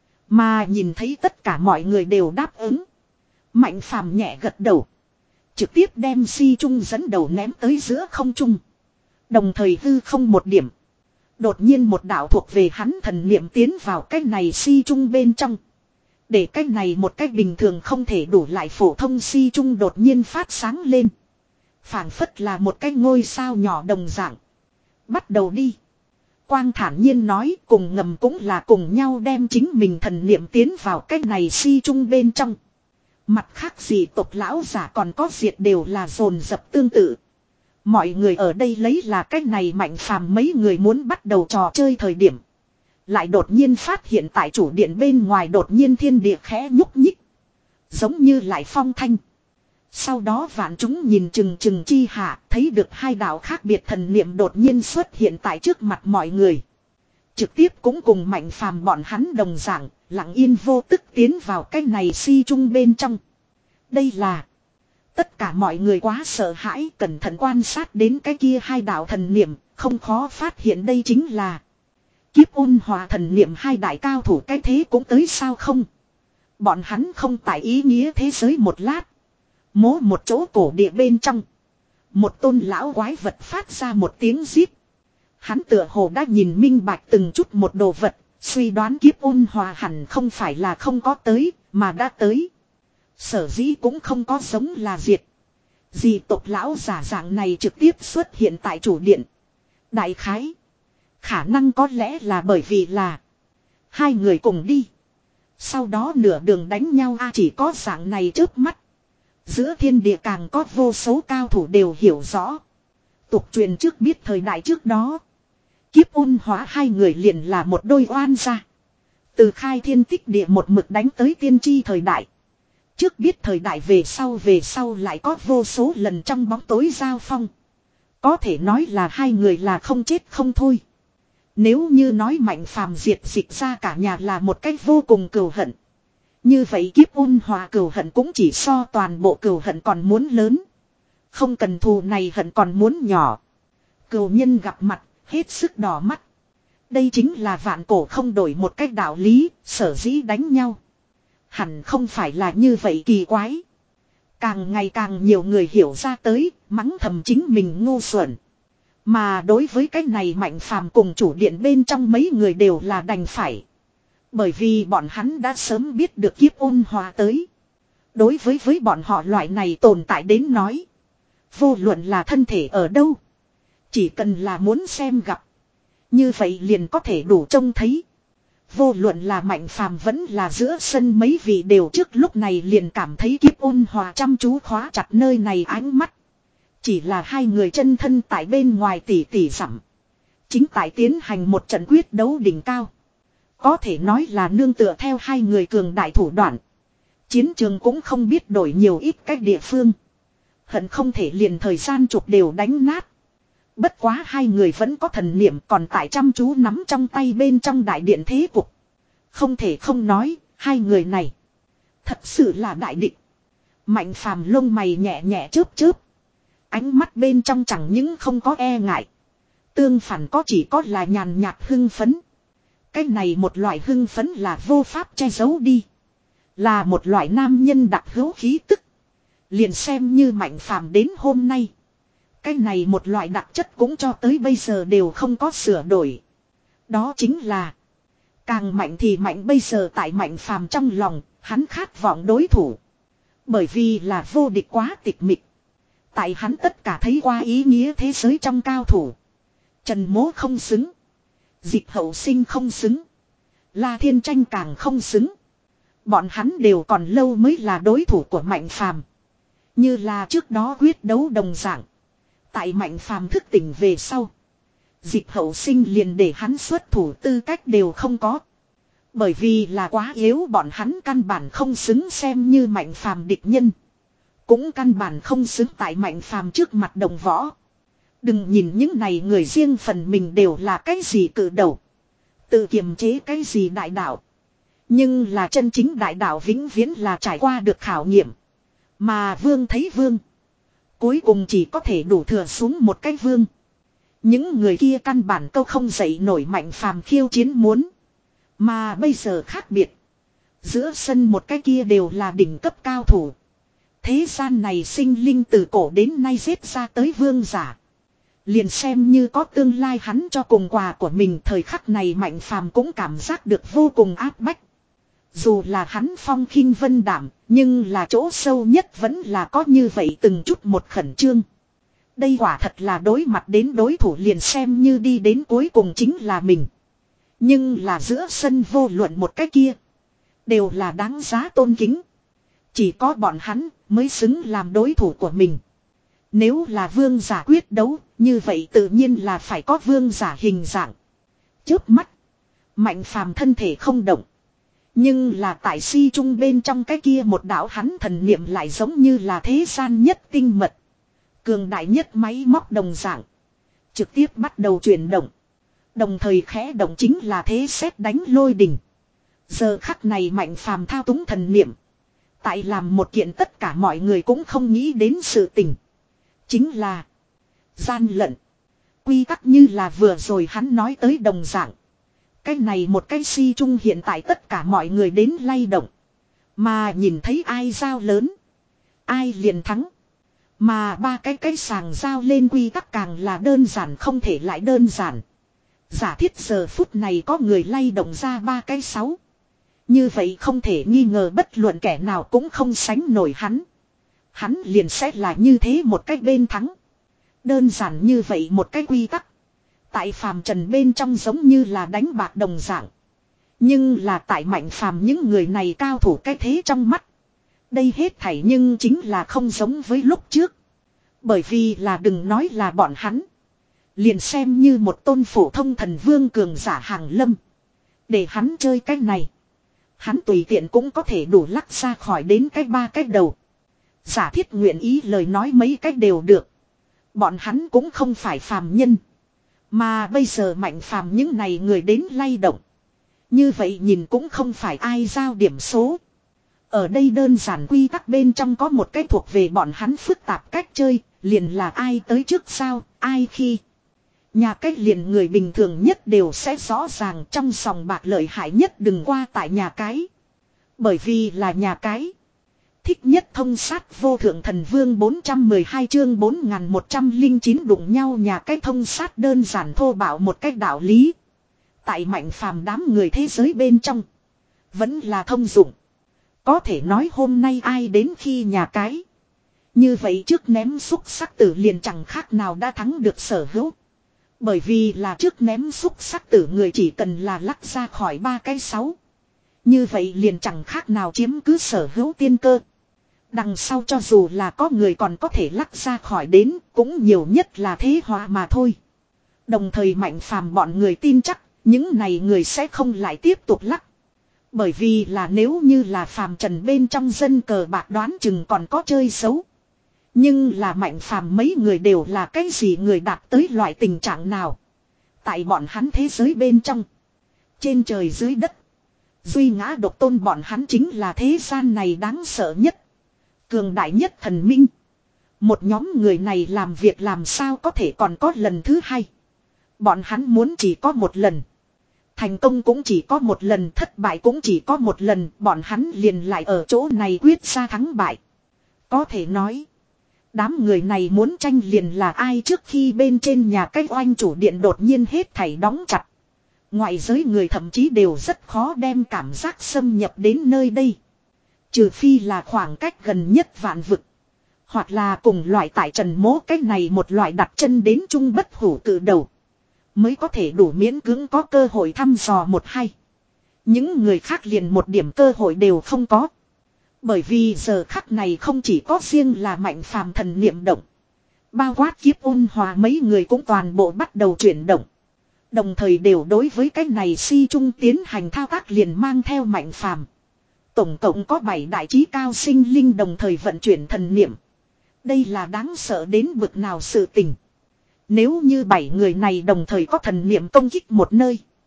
Mà nhìn thấy tất cả mọi người đều đáp ứng. Mạnh phàm nhẹ gật đầu. Trực tiếp đem si trung dẫn đầu ném tới giữa không trung. Đồng thời hư không một điểm. Đột nhiên một đạo thuộc về hắn thần niệm tiến vào cái này si trung bên trong. Để cái này một cách bình thường không thể đủ lại phổ thông si trung đột nhiên phát sáng lên. Phảng phất là một cái ngôi sao nhỏ đồng dạng. Bắt đầu đi. Quang thản nhiên nói cùng ngầm cũng là cùng nhau đem chính mình thần niệm tiến vào cái này si trung bên trong. Mặt khác gì tộc lão giả còn có diệt đều là dồn dập tương tự. Mọi người ở đây lấy là cái này mạnh phàm mấy người muốn bắt đầu trò chơi thời điểm. Lại đột nhiên phát hiện tại chủ điện bên ngoài đột nhiên thiên địa khẽ nhúc nhích. Giống như lại phong thanh. Sau đó vạn chúng nhìn chừng chừng chi hạ thấy được hai đạo khác biệt thần niệm đột nhiên xuất hiện tại trước mặt mọi người. Trực tiếp cũng cùng mạnh phàm bọn hắn đồng dạng, lặng yên vô tức tiến vào cái này si trung bên trong. Đây là... Tất cả mọi người quá sợ hãi cẩn thận quan sát đến cái kia hai đạo thần niệm, không khó phát hiện đây chính là... Kiếp ôn hòa thần niệm hai đại cao thủ cái thế cũng tới sao không? Bọn hắn không tại ý nghĩa thế giới một lát. Mố một chỗ cổ địa bên trong. Một tôn lão quái vật phát ra một tiếng rít. Hắn tựa hồ đã nhìn minh bạch từng chút một đồ vật. Suy đoán kiếp ôn hòa hẳn không phải là không có tới, mà đã tới. Sở dĩ cũng không có giống là diệt. Dị tộc lão giả dạng này trực tiếp xuất hiện tại chủ điện. Đại khái. Khả năng có lẽ là bởi vì là. Hai người cùng đi. Sau đó nửa đường đánh nhau a chỉ có dạng này trước mắt. Giữa thiên địa càng có vô số cao thủ đều hiểu rõ. Tục truyền trước biết thời đại trước đó. Kiếp ôn hóa hai người liền là một đôi oan gia. Từ khai thiên tích địa một mực đánh tới tiên tri thời đại. Trước biết thời đại về sau về sau lại có vô số lần trong bóng tối giao phong. Có thể nói là hai người là không chết không thôi. Nếu như nói mạnh phàm diệt dịch ra cả nhà là một cách vô cùng cừu hận. Như vậy kiếp ôn hòa cừu hận cũng chỉ so toàn bộ cừu hận còn muốn lớn. Không cần thù này hận còn muốn nhỏ. Cừu nhân gặp mặt, hết sức đỏ mắt. Đây chính là vạn cổ không đổi một cách đạo lý, sở dĩ đánh nhau. Hẳn không phải là như vậy kỳ quái. Càng ngày càng nhiều người hiểu ra tới, mắng thầm chính mình ngu xuẩn. Mà đối với cái này mạnh phàm cùng chủ điện bên trong mấy người đều là đành phải. Bởi vì bọn hắn đã sớm biết được kiếp ôn hòa tới. Đối với với bọn họ loại này tồn tại đến nói. Vô luận là thân thể ở đâu. Chỉ cần là muốn xem gặp. Như vậy liền có thể đủ trông thấy. Vô luận là mạnh phàm vẫn là giữa sân mấy vị đều trước lúc này liền cảm thấy kiếp ôn hòa chăm chú khóa chặt nơi này ánh mắt. Chỉ là hai người chân thân tại bên ngoài tỉ tỉ dặm. Chính tại tiến hành một trận quyết đấu đỉnh cao. Có thể nói là nương tựa theo hai người cường đại thủ đoạn. Chiến trường cũng không biết đổi nhiều ít cách địa phương. Hận không thể liền thời gian chụp đều đánh nát. Bất quá hai người vẫn có thần niệm còn tại chăm chú nắm trong tay bên trong đại điện thế cục. Không thể không nói, hai người này. Thật sự là đại địch. Mạnh phàm lông mày nhẹ nhẹ chớp chớp. Ánh mắt bên trong chẳng những không có e ngại. Tương phản có chỉ có là nhàn nhạt hưng phấn. Cái này một loại hưng phấn là vô pháp che giấu đi. Là một loại nam nhân đặc hữu khí tức. Liền xem như mạnh phàm đến hôm nay. Cái này một loại đặc chất cũng cho tới bây giờ đều không có sửa đổi. Đó chính là. Càng mạnh thì mạnh bây giờ tại mạnh phàm trong lòng, hắn khát vọng đối thủ. Bởi vì là vô địch quá tịch mịch. Tại hắn tất cả thấy qua ý nghĩa thế giới trong cao thủ. Trần Mố không xứng. Dịch Hậu Sinh không xứng. La Thiên Tranh càng không xứng. Bọn hắn đều còn lâu mới là đối thủ của Mạnh Phàm. Như là trước đó quyết đấu đồng dạng. Tại Mạnh Phàm thức tỉnh về sau. Dịch Hậu Sinh liền để hắn xuất thủ tư cách đều không có. Bởi vì là quá yếu bọn hắn căn bản không xứng xem như Mạnh Phàm địch nhân. Cũng căn bản không xứng tại Mạnh Phàm trước mặt đồng võ. Đừng nhìn những này người riêng phần mình đều là cái gì cử đầu. Tự kiềm chế cái gì đại đạo. Nhưng là chân chính đại đạo vĩnh viễn là trải qua được khảo nghiệm. Mà vương thấy vương. Cuối cùng chỉ có thể đủ thừa xuống một cái vương. Những người kia căn bản câu không dậy nổi Mạnh Phàm khiêu chiến muốn. Mà bây giờ khác biệt. Giữa sân một cái kia đều là đỉnh cấp cao thủ. Thế gian này sinh linh từ cổ đến nay giết ra tới vương giả. Liền xem như có tương lai hắn cho cùng quà của mình, thời khắc này Mạnh Phàm cũng cảm giác được vô cùng áp bách. Dù là hắn phong khinh vân đảm, nhưng là chỗ sâu nhất vẫn là có như vậy từng chút một khẩn trương. Đây quả thật là đối mặt đến đối thủ liền xem như đi đến cuối cùng chính là mình. Nhưng là giữa sân vô luận một cái kia. Đều là đáng giá tôn kính. Chỉ có bọn hắn mới xứng làm đối thủ của mình. Nếu là vương giả quyết đấu, như vậy tự nhiên là phải có vương giả hình dạng. Chớp mắt. Mạnh Phàm thân thể không động. Nhưng là tại si trung bên trong cái kia một đạo hắn thần niệm lại giống như là thế gian nhất tinh mật. Cường đại nhất máy móc đồng dạng. Trực tiếp bắt đầu chuyển động. Đồng thời khẽ động chính là thế sét đánh lôi đình. Giờ khắc này Mạnh Phàm thao túng thần niệm. Tại làm một kiện tất cả mọi người cũng không nghĩ đến sự tình. Chính là gian lận. Quy tắc như là vừa rồi hắn nói tới đồng dạng. Cái này một cái si trung hiện tại tất cả mọi người đến lay động. Mà nhìn thấy ai giao lớn. Ai liền thắng. Mà ba cái cái sàng giao lên quy tắc càng là đơn giản không thể lại đơn giản. Giả thiết giờ phút này có người lay động ra ba cái sáu. Như vậy không thể nghi ngờ bất luận kẻ nào cũng không sánh nổi hắn. Hắn liền sẽ là như thế một cái bên thắng. Đơn giản như vậy một cái quy tắc. Tại phàm trần bên trong giống như là đánh bạc đồng dạng. Nhưng là tại Mạnh Phàm những người này cao thủ cái thế trong mắt. Đây hết thảy nhưng chính là không giống với lúc trước. Bởi vì là đừng nói là bọn hắn. Liền xem như một tôn phổ thông thần vương cường giả hàng lâm. Để hắn chơi cái này. Hắn tùy tiện cũng có thể đủ lắc ra khỏi đến cái ba cái đầu. Giả thiết nguyện ý lời nói mấy cách đều được. Bọn hắn cũng không phải phàm nhân. Mà bây giờ Mạnh Phàm những này người đến lay động. Như vậy nhìn cũng không phải ai giao điểm số. Ở đây đơn giản quy tắc bên trong có một cái thuộc về bọn hắn phức tạp cách chơi. Liền là ai tới trước sao, ai khi. Nhà cách liền người bình thường nhất đều sẽ rõ ràng trong sòng bạc lợi hại nhất đừng qua tại nhà cái. Bởi vì là nhà cái. Thích nhất thông sát vô thượng thần vương bốn trăm mười hai chương bốn nghìn một trăm lẻ chín đụng nhau nhà cái thông sát đơn giản thô bạo một cách đạo lý. Tại Mạnh Phàm đám người thế giới bên trong. Vẫn là thông dụng. Có thể nói hôm nay ai đến khi nhà cái. Như vậy trước ném xúc sắc tử liền chẳng khác nào đã thắng được sở hữu. Bởi vì là trước ném xúc sắc tử người chỉ cần là lắc ra khỏi ba cái sáu. Như vậy liền chẳng khác nào chiếm cứ sở hữu tiên cơ. Đằng sau cho dù là có người còn có thể lắc ra khỏi đến cũng nhiều nhất là thế hóa mà thôi. Đồng thời Mạnh Phàm bọn người tin chắc những này người sẽ không lại tiếp tục lắc. Bởi vì là nếu như là phàm trần bên trong dân cờ bạc đoán chừng còn có chơi xấu. Nhưng là Mạnh Phàm mấy người đều là cái gì người đạt tới loại tình trạng nào. Tại bọn hắn thế giới bên trong. Trên trời dưới đất. Duy ngã độc tôn bọn hắn chính là thế gian này đáng sợ nhất. Cường đại nhất thần minh. Một nhóm người này làm việc làm sao có thể còn có lần thứ hai. Bọn hắn muốn chỉ có một lần. Thành công cũng chỉ có một lần, thất bại cũng chỉ có một lần, bọn hắn liền lại ở chỗ này quyết ra thắng bại. Có thể nói, đám người này muốn tranh liền là ai trước khi bên trên nhà cách oanh chủ điện đột nhiên hết thảy đóng chặt. Ngoại giới người thậm chí đều rất khó đem cảm giác xâm nhập đến nơi đây. Trừ phi là khoảng cách gần nhất vạn vực. Hoặc là cùng loại tại trần mố cách này một loại đặt chân đến trung bất hủ từ đầu. Mới có thể đủ miễn cưỡng có cơ hội thăm dò một hay. Những người khác liền một điểm cơ hội đều không có. Bởi vì giờ khắc này không chỉ có riêng là Mạnh Phàm thần niệm động. Bao quát Kiếp Ôn Hòa mấy người cũng toàn bộ bắt đầu chuyển động. Đồng thời đều đối với cái này si trung tiến hành thao tác liền mang theo Mạnh Phàm. Tổng cộng có bảy đại chí cao sinh linh đồng thời vận chuyển thần niệm. Đây là đáng sợ đến bực nào sự tình. Nếu như bảy người này đồng thời có thần niệm công kích một nơi.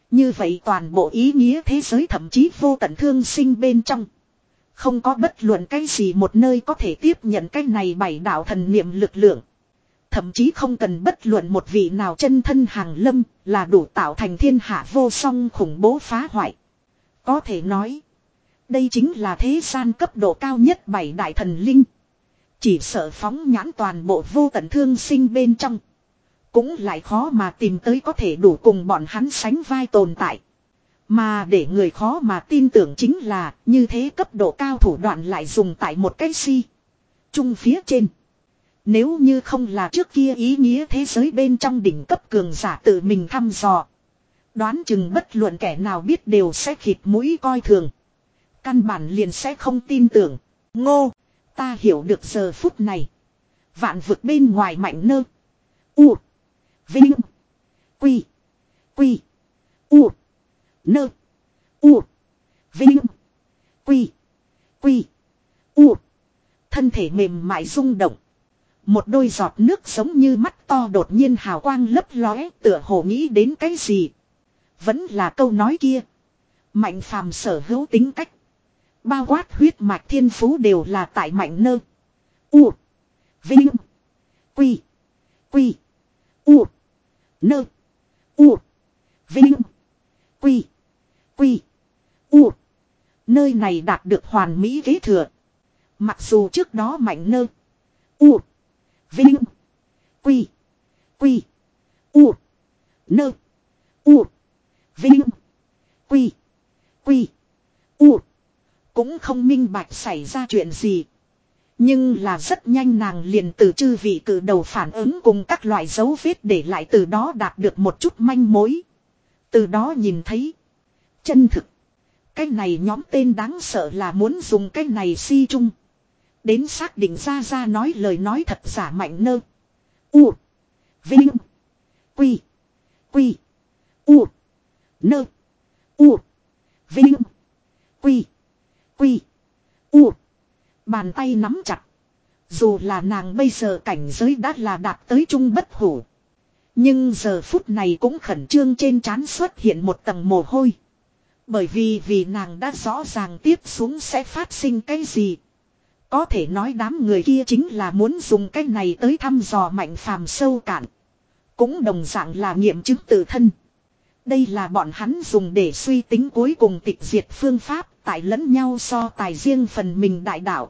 Như vậy toàn bộ ý nghĩa thế giới thậm chí vô tận thương sinh bên trong. Không có bất luận cái gì một nơi có thể tiếp nhận cái này bảy đạo thần niệm lực lượng. Thậm chí không cần bất luận một vị nào chân thân hàng lâm là đủ tạo thành thiên hạ vô song khủng bố phá hoại. Có thể nói, đây chính là thế gian cấp độ cao nhất bảy đại thần linh. Chỉ sợ phóng nhãn toàn bộ vô tận thương sinh bên trong. Cũng lại khó mà tìm tới có thể đủ cùng bọn hắn sánh vai tồn tại. Mà để người khó mà tin tưởng chính là như thế cấp độ cao thủ đoạn lại dùng tại một cái si. Trung phía trên. Nếu như không là trước kia ý nghĩa thế giới bên trong đỉnh cấp cường giả tự mình thăm dò. Đoán chừng bất luận kẻ nào biết đều sẽ khịt mũi coi thường. Căn bản liền sẽ không tin tưởng. Ngô, ta hiểu được giờ phút này. Vạn vực bên ngoài mạnh nơ. U. Vinh. Quy. Quy. U. Nơ. U. Vinh. Quy. Quy. U. Thân thể mềm mại rung động. Một đôi giọt nước giống như mắt to đột nhiên hào quang lấp lóe, tựa hồ nghĩ đến cái gì. Vẫn là câu nói kia. Mạnh phàm sở hữu tính cách. Bao quát huyết mạch thiên phú đều là tại mạnh nơ. U. Vinh. Quy. Quy. U. Nơ. U. Vinh. Quy. Quy. U. Nơi này đạt được hoàn mỹ kế thừa. Mặc dù trước đó mạnh nơ. U. Vinh. Quy. Quy. U. Nơ. U. Vinh. Quy. Quy. U. Cũng không minh bạch xảy ra chuyện gì. Nhưng là rất nhanh nàng liền từ chư vị cử đầu phản ứng cùng các loại dấu vết để lại từ đó đạt được một chút manh mối. Từ đó nhìn thấy. Chân thực. Cái này nhóm tên đáng sợ là muốn dùng cái này si chung. Đến xác định ra ra nói lời nói thật giả mạnh nơ. U. Vinh. Quy. Quy. U. Nơ. U. Vinh. Quy. Quy. U. Bàn tay nắm chặt. Dù là nàng bây giờ cảnh giới đã là đạt tới trung bất hủ. Nhưng giờ phút này cũng khẩn trương trên trán xuất hiện một tầng mồ hôi. Bởi vì vì nàng đã rõ ràng tiếp xuống sẽ phát sinh cái gì. Có thể nói đám người kia chính là muốn dùng cái này tới thăm dò mạnh phàm sâu cạn. Cũng đồng dạng là nghiệm chứng tự thân. Đây là bọn hắn dùng để suy tính cuối cùng tịch diệt phương pháp tại lẫn nhau so tài riêng phần mình đại đạo.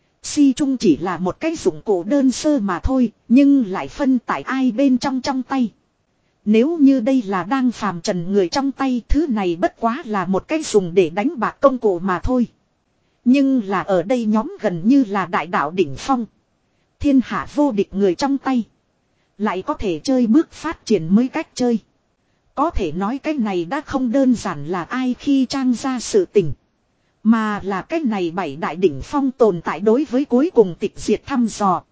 Si chung chỉ là một cái dụng cụ đơn sơ mà thôi, nhưng lại phân tại ai bên trong trong tay. Nếu như đây là đang phàm trần người trong tay, thứ này bất quá là một cái dùng để đánh bạc công cụ mà thôi. Nhưng là ở đây nhóm gần như là đại đạo đỉnh phong. Thiên hạ vô địch người trong tay. Lại có thể chơi bước phát triển mới cách chơi. Có thể nói cái này đã không đơn giản là ai khi trang ra sự tình. Mà là cái này bảy đại đỉnh phong tồn tại đối với cuối cùng tịch diệt thăm dò.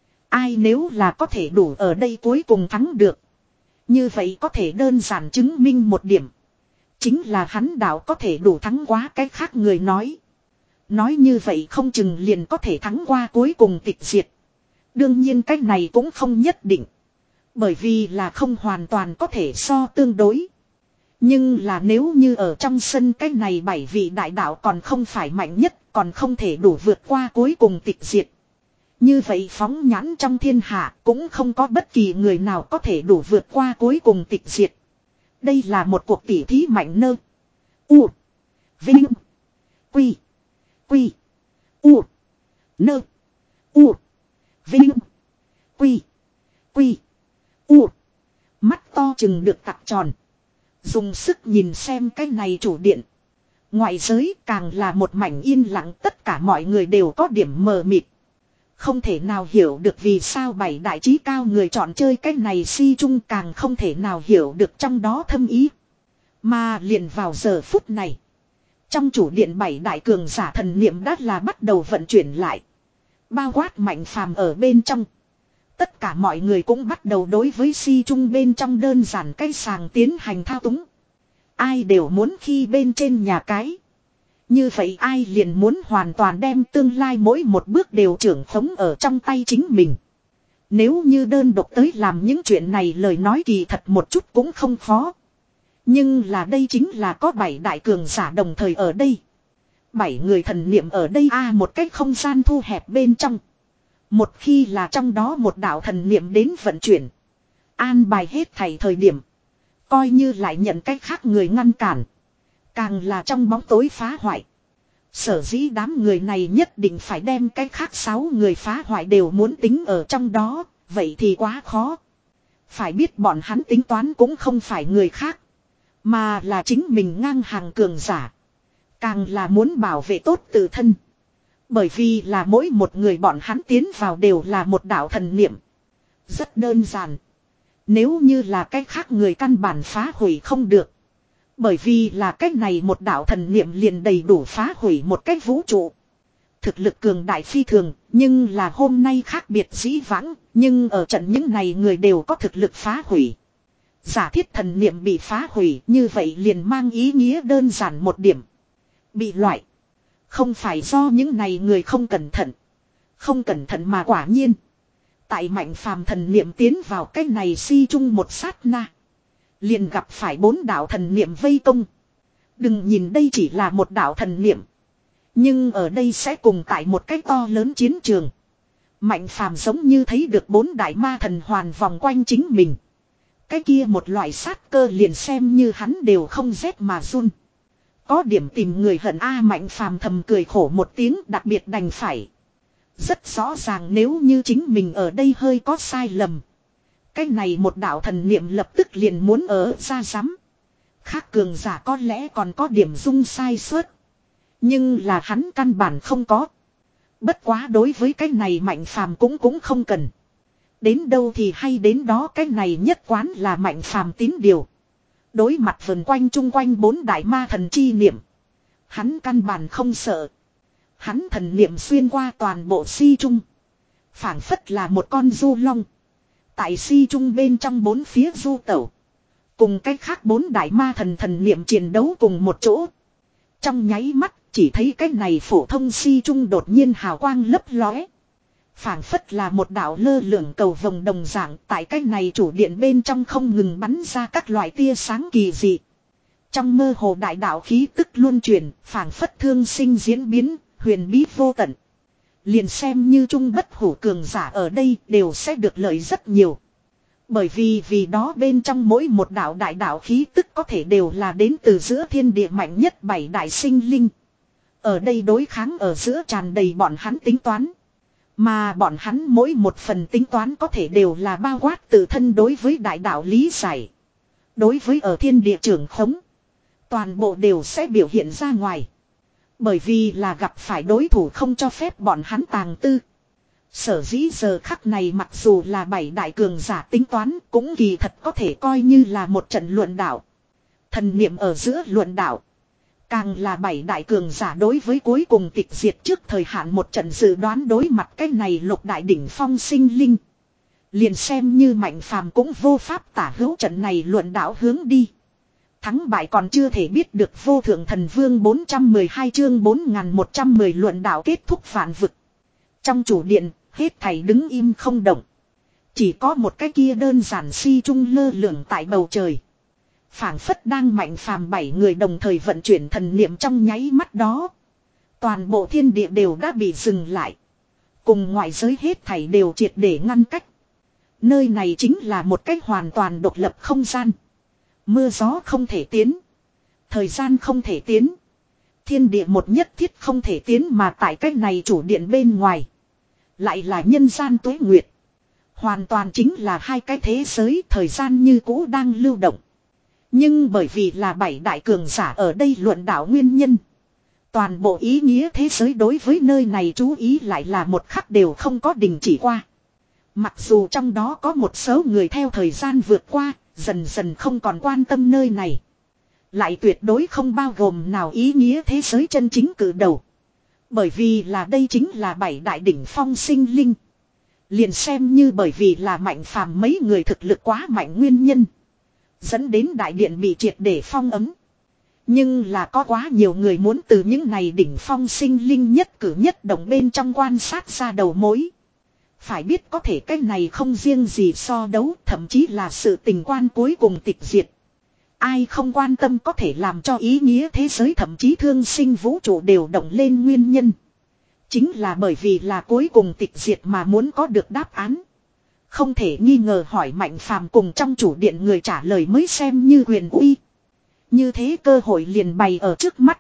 Ai nếu là có thể đủ ở đây cuối cùng thắng được. Như vậy có thể đơn giản chứng minh một điểm. Chính là hắn đạo có thể đủ thắng quá cái khác người nói. Nói như vậy không chừng liền có thể thắng qua cuối cùng tịch diệt. Đương nhiên cái này cũng không nhất định. Bởi vì là không hoàn toàn có thể so tương đối. Nhưng là nếu như ở trong sân cái này bảy vị đại đạo còn không phải mạnh nhất, còn không thể đủ vượt qua cuối cùng tịch diệt. Như vậy phóng nhãn trong thiên hạ cũng không có bất kỳ người nào có thể đủ vượt qua cuối cùng tịch diệt. Đây là một cuộc tỉ thí mạnh nơ. U. Vinh. Quy. Quy. U. Nơ. U. Vinh. Quy. Quy. U. Mắt to chừng được tặc tròn. Dùng sức nhìn xem cái này chủ điện. Ngoại giới càng là một mảnh yên lặng, tất cả mọi người đều có điểm mờ mịt. Không thể nào hiểu được vì sao bảy đại trí cao người chọn chơi cái này si chung, càng không thể nào hiểu được trong đó thâm ý. Mà liền vào giờ phút này. Trong chủ điện bảy đại cường giả thần niệm đã là bắt đầu vận chuyển lại. Bao quát mạnh phàm ở bên trong. Tất cả mọi người cũng bắt đầu đối với si chung bên trong đơn giản cái sàng tiến hành thao túng. Ai đều muốn khi bên trên nhà cái. Như vậy ai liền muốn hoàn toàn đem tương lai mỗi một bước đều trưởng khống ở trong tay chính mình. Nếu như đơn độc tới làm những chuyện này lời nói kỳ thật một chút cũng không khó. Nhưng là đây chính là có bảy đại cường giả đồng thời ở đây. Bảy người thần niệm ở đây a à, một cách không gian thu hẹp bên trong. Một khi là trong đó một đạo thần niệm đến vận chuyển. An bài hết thảy thời điểm. Coi như lại nhận cách khác người ngăn cản. Càng là trong bóng tối phá hoại. Sở dĩ đám người này nhất định phải đem cách khác sáu người phá hoại đều muốn tính ở trong đó. Vậy thì quá khó. Phải biết bọn hắn tính toán cũng không phải người khác. Mà là chính mình ngang hàng cường giả. Càng là muốn bảo vệ tốt tự thân. Bởi vì là mỗi một người bọn hắn tiến vào đều là một đạo thần niệm. Rất đơn giản. Nếu như là cách khác người căn bản phá hủy không được. Bởi vì là cách này một đạo thần niệm liền đầy đủ phá hủy một cách vũ trụ. Thực lực cường đại phi thường, nhưng là hôm nay khác biệt dĩ vãng, nhưng ở trận những này người đều có thực lực phá hủy. Giả thiết thần niệm bị phá hủy, như vậy liền mang ý nghĩa đơn giản một điểm. Bị loại. Không phải do những này người không cẩn thận. Không cẩn thận mà quả nhiên. Tại mạnh phàm thần niệm tiến vào cái này si chung một sát na. Liền gặp phải bốn đạo thần niệm vây công. Đừng nhìn đây chỉ là một đạo thần niệm. Nhưng ở đây sẽ cùng tại một cái to lớn chiến trường. Mạnh phàm giống như thấy được bốn đại ma thần hoàn vòng quanh chính mình. Cái kia một loại sát cơ liền xem như hắn đều không rét mà run. Có điểm tìm người hận a mạnh phàm thầm cười khổ một tiếng đặc biệt đành phải. Rất rõ ràng nếu như chính mình ở đây hơi có sai lầm. Cái này một đạo thần niệm lập tức liền muốn ở ra rắm. Khác cường giả có lẽ còn có điểm dung sai suất. Nhưng là hắn căn bản không có. Bất quá đối với cái này mạnh phàm cũng cũng không cần. Đến đâu thì hay đến đó cái này nhất quán là mạnh phàm tín điều. Đối mặt vần quanh chung quanh bốn đại ma thần chi niệm. Hắn căn bản không sợ. Hắn thần niệm xuyên qua toàn bộ si trung. Phảng phất là một con du long. Tại si trung bên trong bốn phía du tẩu. Cùng cách khác bốn đại ma thần thần niệm chiến đấu cùng một chỗ. Trong nháy mắt chỉ thấy cái này phổ thông si trung đột nhiên hào quang lấp lóe. Phảng phất là một đạo lơ lửng cầu vồng đồng dạng tại cái này chủ điện bên trong không ngừng bắn ra các loại tia sáng kỳ dị. Trong mơ hồ đại đạo khí tức luôn chuyển, phảng phất thương sinh diễn biến, huyền bí vô tận. Liền xem như trung bất hủ cường giả ở đây đều sẽ được lợi rất nhiều. Bởi vì vì đó bên trong mỗi một đạo đại đạo khí tức có thể đều là đến từ giữa thiên địa mạnh nhất bảy đại sinh linh. Ở đây đối kháng ở giữa tràn đầy bọn hắn tính toán. Mà bọn hắn mỗi một phần tính toán có thể đều là bao quát tự thân đối với đại đạo lý giải. Đối với ở thiên địa trưởng khống. Toàn bộ đều sẽ biểu hiện ra ngoài. Bởi vì là gặp phải đối thủ không cho phép bọn hắn tàng tư. Sở dĩ giờ khắc này mặc dù là bảy đại cường giả tính toán cũng kỳ thật có thể coi như là một trận luận đạo. Thần niệm ở giữa luận đạo. Càng là bảy đại cường giả đối với cuối cùng tịch diệt trước thời hạn một trận dự đoán đối mặt cái này lục đại đỉnh phong sinh linh. Liền xem như mạnh phàm cũng vô pháp tả hữu trận này luận đạo hướng đi. Thắng bại còn chưa thể biết được vô thượng thần vương bốn trăm mười hai chương bốn nghìn một trăm mười luận đạo kết thúc vạn vực. Trong chủ điện, hết thảy đứng im không động. Chỉ có một cái kia đơn giản si trung lơ lửng tại bầu trời. Phảng phất đang mạnh phàm bảy người đồng thời vận chuyển thần niệm trong nháy mắt đó. Toàn bộ thiên địa đều đã bị dừng lại. Cùng ngoại giới hết thảy đều triệt để ngăn cách. Nơi này chính là một cách hoàn toàn độc lập không gian. Mưa gió không thể tiến. Thời gian không thể tiến. Thiên địa một nhất thiết không thể tiến mà tại cách này chủ điện bên ngoài. Lại là nhân gian tuế nguyệt. Hoàn toàn chính là hai cái thế giới thời gian như cũ đang lưu động. Nhưng bởi vì là bảy đại cường giả ở đây luận đạo nguyên nhân. Toàn bộ ý nghĩa thế giới đối với nơi này chú ý lại là một khắc đều không có đình chỉ qua. Mặc dù trong đó có một số người theo thời gian vượt qua, dần dần không còn quan tâm nơi này. Lại tuyệt đối không bao gồm nào ý nghĩa thế giới chân chính cử đầu. Bởi vì là đây chính là bảy đại đỉnh phong sinh linh. Liền xem như bởi vì là mạnh phàm mấy người thực lực quá mạnh nguyên nhân. Dẫn đến đại điện bị triệt để phong ấm. Nhưng là có quá nhiều người muốn từ những này đỉnh phong sinh linh nhất cử nhất động bên trong quan sát ra đầu mối. Phải biết có thể cái này không riêng gì so đấu thậm chí là sự tình quan cuối cùng tịch diệt. ai không quan tâm có thể làm cho ý nghĩa thế giới thậm chí thương sinh vũ trụ đều động lên nguyên nhân. Chính là bởi vì là cuối cùng tịch diệt mà muốn có được đáp án. Không thể nghi ngờ hỏi Mạnh Phàm cùng trong chủ điện người trả lời mới xem như huyền uy. Như thế cơ hội liền bày ở trước mắt.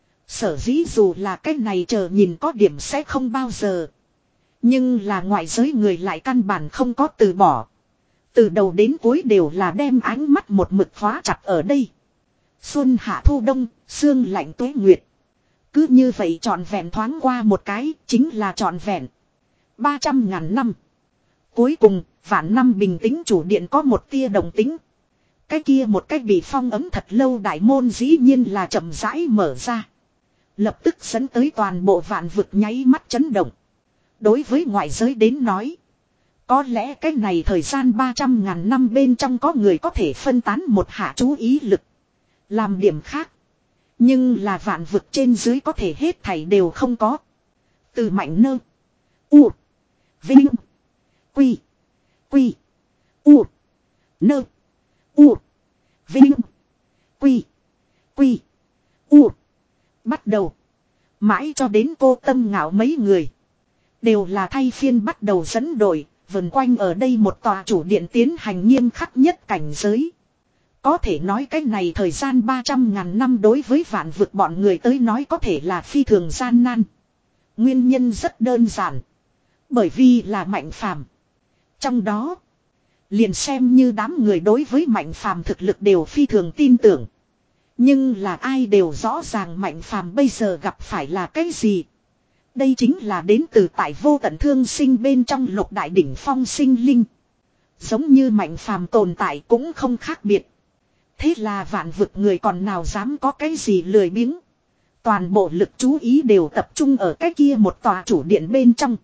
Sở dĩ dù là cái này chờ nhìn có điểm sẽ không bao giờ. Nhưng là ngoại giới người lại căn bản không có từ bỏ. Từ đầu đến cuối đều là đem ánh mắt một mực khóa chặt ở đây. Xuân hạ thu đông, sương lạnh tuế nguyệt. Cứ như vậy trọn vẹn thoáng qua một cái, chính là trọn vẹn. ba trăm ngàn năm. Cuối cùng, vạn năm bình tĩnh chủ điện có một tia đồng tính. Cái kia một cách bị phong ấm thật lâu đại môn dĩ nhiên là chậm rãi mở ra. Lập tức dẫn tới toàn bộ vạn vực nháy mắt chấn động. Đối với ngoại giới đến nói. Có lẽ cái này thời gian ba trăm ngàn năm bên trong có người có thể phân tán một hạ chú ý lực. Làm điểm khác. Nhưng là vạn vực trên dưới có thể hết thảy đều không có. Từ mạnh nơ. U. Vinh. Quy. Quy. U. Nơ. U. Vinh. Quy. Quy. U. Bắt đầu. Mãi cho đến cô Tâm Ngạo mấy người. Đều là thay phiên bắt đầu dẫn đội. Vần quanh ở đây một tòa chủ điện tiến hành nghiêm khắc nhất cảnh giới. Có thể nói cái này thời gian ba trăm ngàn năm đối với vạn vực bọn người tới nói có thể là phi thường gian nan. Nguyên nhân rất đơn giản. Bởi vì là Mạnh Phàm. Trong đó, liền xem như đám người đối với Mạnh Phàm thực lực đều phi thường tin tưởng. Nhưng là ai đều rõ ràng Mạnh Phàm bây giờ gặp phải là cái gì. Đây chính là đến từ tại vô tận thương sinh bên trong lục đại đỉnh phong sinh linh. Giống như Mạnh Phàm tồn tại cũng không khác biệt. Thế là vạn vực người còn nào dám có cái gì lười biếng. Toàn bộ lực chú ý đều tập trung ở cái kia một tòa chủ điện bên trong.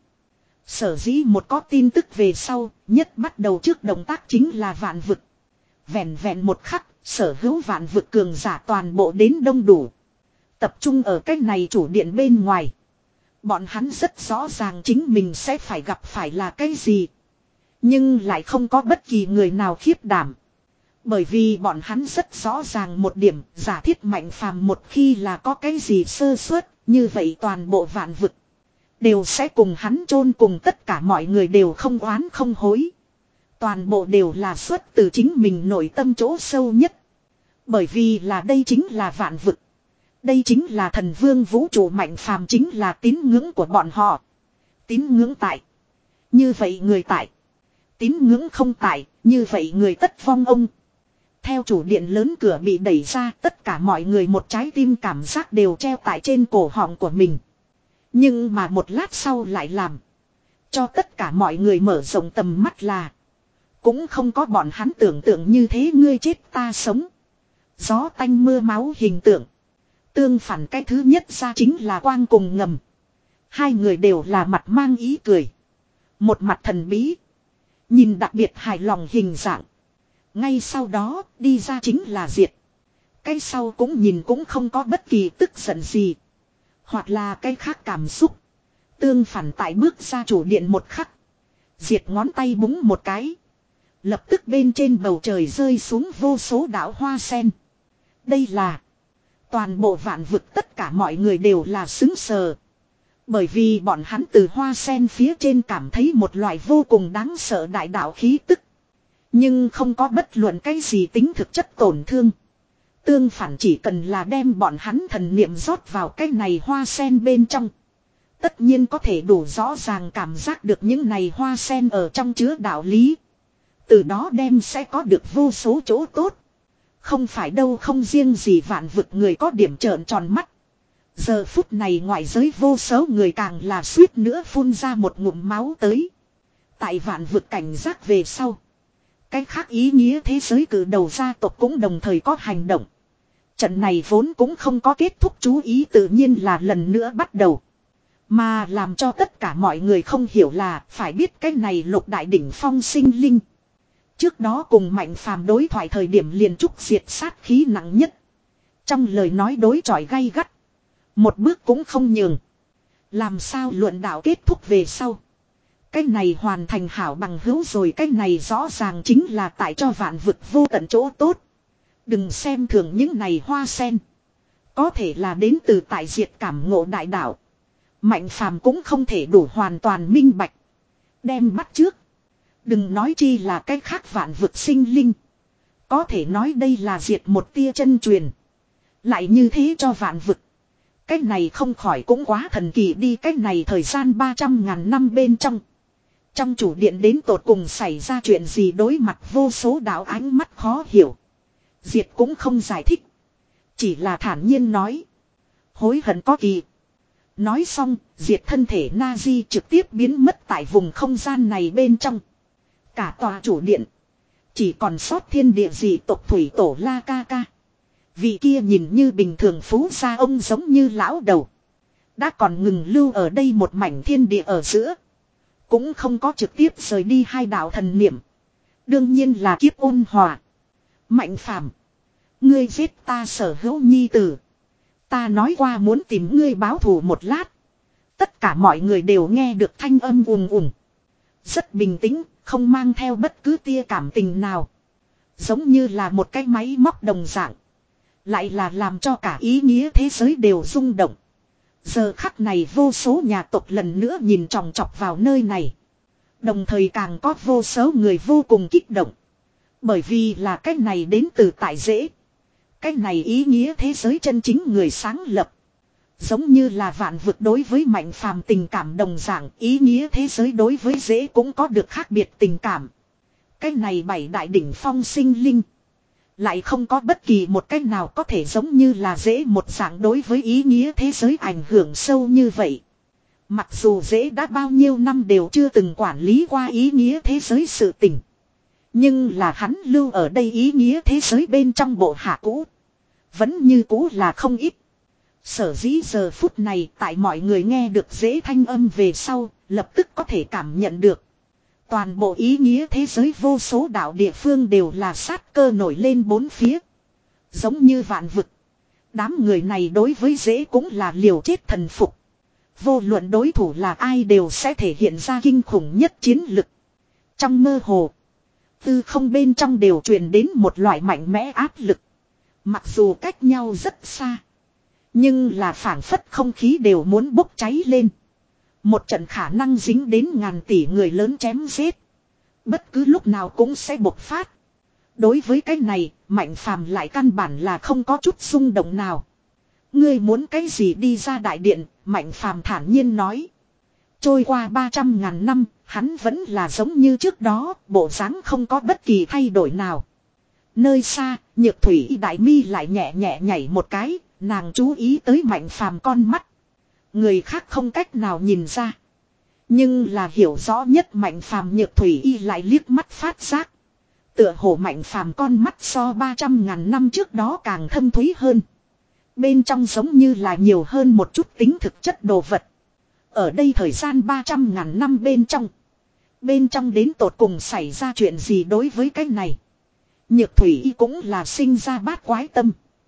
Sở dĩ một có tin tức về sau, nhất bắt đầu trước động tác chính là vạn vực. Vẹn vẹn một khắc, sở hữu vạn vực cường giả toàn bộ đến đông đủ. Tập trung ở cái này chủ điện bên ngoài. Bọn hắn rất rõ ràng chính mình sẽ phải gặp phải là cái gì. Nhưng lại không có bất kỳ người nào khiếp đảm. Bởi vì bọn hắn rất rõ ràng một điểm, giả thiết Mạnh Phàm một khi là có cái gì sơ suất, như vậy toàn bộ vạn vực đều sẽ cùng hắn chôn cùng tất cả mọi người đều không oán không hối. Toàn bộ đều là xuất từ chính mình nội tâm chỗ sâu nhất. Bởi vì là đây chính là vạn vực. Đây chính là thần vương vũ trụ Mạnh Phàm chính là tín ngưỡng của bọn họ. Tín ngưỡng tại. Như vậy người tại. Tín ngưỡng không tại, như vậy người tất vong ông. Theo chủ điện lớn cửa bị đẩy ra, tất cả mọi người một trái tim cảm giác đều treo tại trên cổ họng của mình. Nhưng mà một lát sau lại làm. Cho tất cả mọi người mở rộng tầm mắt là. Cũng không có bọn hắn tưởng tượng như thế ngươi chết ta sống. Gió tanh mưa máu hình tượng. Tương phản cái thứ nhất ra chính là quang cùng ngầm. Hai người đều là mặt mang ý cười. Một mặt thần bí. Nhìn đặc biệt hài lòng hình dạng. Ngay sau đó đi ra chính là Diệt. Cái sau cũng nhìn cũng không có bất kỳ tức giận gì. Hoặc là cái khác cảm xúc. Tương phản tại bước ra chủ điện một khắc. Diệt ngón tay búng một cái. Lập tức bên trên bầu trời rơi xuống vô số đảo hoa sen. Đây là. Toàn bộ vạn vực tất cả mọi người đều là xứng sờ. Bởi vì bọn hắn từ hoa sen phía trên cảm thấy một loại vô cùng đáng sợ đại đạo khí tức. Nhưng không có bất luận cái gì tính thực chất tổn thương. Tương phản chỉ cần là đem bọn hắn thần niệm rót vào cái này hoa sen bên trong. Tất nhiên có thể đủ rõ ràng cảm giác được những này hoa sen ở trong chứa đạo lý. Từ đó đem sẽ có được vô số chỗ tốt. Không phải đâu không riêng gì vạn vực người có điểm trợn tròn mắt. Giờ phút này ngoại giới vô số người càng là suýt nữa phun ra một ngụm máu tới. Tại vạn vực cảnh giác về sau. Cái khác ý nghĩa thế giới cử đầu gia tộc cũng đồng thời có hành động. Trận này vốn cũng không có kết thúc chú ý tự nhiên là lần nữa bắt đầu. Mà làm cho tất cả mọi người không hiểu là phải biết cái này lục đại đỉnh phong sinh linh. Trước đó cùng Mạnh Phàm đối thoại thời điểm liền trúc diệt sát khí nặng nhất. Trong lời nói đối chọi gay gắt. Một bước cũng không nhường. Làm sao luận đạo kết thúc về sau. Cái này hoàn thành hảo bằng hữu rồi cái này rõ ràng chính là tại cho vạn vực vô tận chỗ tốt. Đừng xem thường những này hoa sen. Có thể là đến từ tại diệt cảm ngộ đại đạo. Mạnh phàm cũng không thể đủ hoàn toàn minh bạch. Đem bắt trước. Đừng nói chi là cái khác vạn vực sinh linh. Có thể nói đây là diệt một tia chân truyền. Lại như thế cho vạn vực. Cái này không khỏi cũng quá thần kỳ đi. Cái này thời gian ba trăm ngàn năm bên trong. Trong chủ điện đến tột cùng xảy ra chuyện gì, đối mặt vô số đạo ánh mắt khó hiểu. Diệt cũng không giải thích. Chỉ là thản nhiên nói. Hối hận có kỳ. Nói xong, Diệt thân thể Na-di trực tiếp biến mất tại vùng không gian này bên trong. Cả tòa chủ điện. Chỉ còn sót thiên địa dị tộc thủy tổ La Ca Ca. Vị kia nhìn như bình thường phú gia ông giống như lão đầu. Đã còn ngừng lưu ở đây một mảnh thiên địa ở giữa. Cũng không có trực tiếp rời đi hai đạo thần niệm. Đương nhiên là kiếp ôn hòa. Mạnh phàm. Ngươi giết ta sở hữu nhi tử. Ta nói qua muốn tìm ngươi báo thù một lát. Tất cả mọi người đều nghe được thanh âm ùm ùm. Rất bình tĩnh, không mang theo bất cứ tia cảm tình nào. Giống như là một cái máy móc đồng dạng. Lại là làm cho cả ý nghĩa thế giới đều rung động. Giờ khắc này vô số nhà tộc lần nữa nhìn chòng chọc vào nơi này. Đồng thời càng có vô số người vô cùng kích động. Bởi vì là cái này đến từ tại dễ. Cái này ý nghĩa thế giới chân chính người sáng lập. Giống như là vạn vực đối với mạnh phàm tình cảm đồng dạng, ý nghĩa thế giới đối với dễ cũng có được khác biệt tình cảm. Cái này bảy đại đỉnh phong sinh linh. Lại không có bất kỳ một cách nào có thể giống như là dễ một dạng đối với ý nghĩa thế giới ảnh hưởng sâu như vậy. Mặc dù dễ đã bao nhiêu năm đều chưa từng quản lý qua ý nghĩa thế giới sự tình. Nhưng là hắn lưu ở đây ý nghĩa thế giới bên trong bộ hạ cũ. Vẫn như cũ là không ít. Sở dĩ giờ phút này tại mọi người nghe được dễ thanh âm về sau, lập tức có thể cảm nhận được. Toàn bộ ý nghĩa thế giới vô số đạo địa phương đều là sát cơ nổi lên bốn phía. Giống như vạn vực. Đám người này đối với dễ cũng là liều chết thần phục. Vô luận đối thủ là ai đều sẽ thể hiện ra kinh khủng nhất chiến lực. Trong mơ hồ, tư không bên trong đều truyền đến một loại mạnh mẽ áp lực. Mặc dù cách nhau rất xa, nhưng là phảng phất không khí đều muốn bốc cháy lên. Một trận khả năng dính đến ngàn tỷ người lớn chém giết. Bất cứ lúc nào cũng sẽ bộc phát. Đối với cái này, Mạnh Phàm lại căn bản là không có chút xung động nào. Ngươi muốn cái gì đi ra đại điện, Mạnh Phàm thản nhiên nói. Trôi qua ba trăm ngàn năm, hắn vẫn là giống như trước đó, bộ dáng không có bất kỳ thay đổi nào. Nơi xa, Nhược Thủy đại mi lại nhẹ nhẹ nhảy một cái, nàng chú ý tới Mạnh Phàm con mắt. Người khác không cách nào nhìn ra. Nhưng là hiểu rõ nhất Mạnh Phàm Nhược Thủy y lại liếc mắt phát giác. Tựa hồ Mạnh Phàm con mắt so ba trăm ngàn năm trước đó càng thâm thúy hơn. Bên trong giống như là nhiều hơn một chút tính thực chất đồ vật. Ở đây thời gian ba trăm ngàn năm bên trong. Bên trong đến tột cùng xảy ra chuyện gì đối với cái này. Nhược Thủy y cũng là sinh ra bát quái tâm.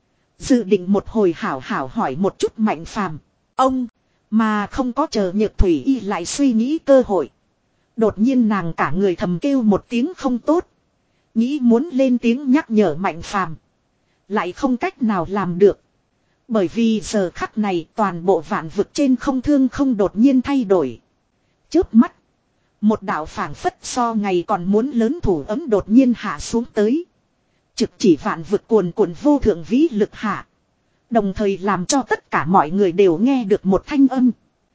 Dự định một hồi hảo hảo hỏi một chút Mạnh Phàm. Ông, mà không có chờ Nhược Thủy y lại suy nghĩ cơ hội. Đột nhiên nàng cả người thầm kêu một tiếng không tốt. Nghĩ muốn lên tiếng nhắc nhở Mạnh Phàm, lại không cách nào làm được. Bởi vì giờ khắc này toàn bộ vạn vực trên không thương không đột nhiên thay đổi. Chớp mắt, một đạo phảng phất so ngày còn muốn lớn thủ ấm đột nhiên hạ xuống tới. Trực chỉ vạn vực cuồn cuộn vô thượng vĩ lực hạ. Đồng thời làm cho tất cả mọi người đều nghe được một thanh âm.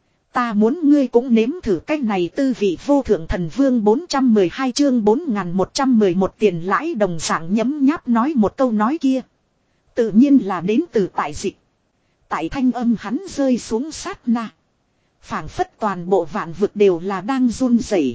Ta muốn ngươi cũng nếm thử cách này tư vị vô thượng thần vương bốn trăm mười hai chương bốn nghìn một trăm mười một tiền lãi đồng dạng nhấm nháp nói một câu nói kia. Tự nhiên là đến từ tại dịch. Tại thanh âm hắn rơi xuống sát na. Phảng phất toàn bộ vạn vực đều là đang run rẩy.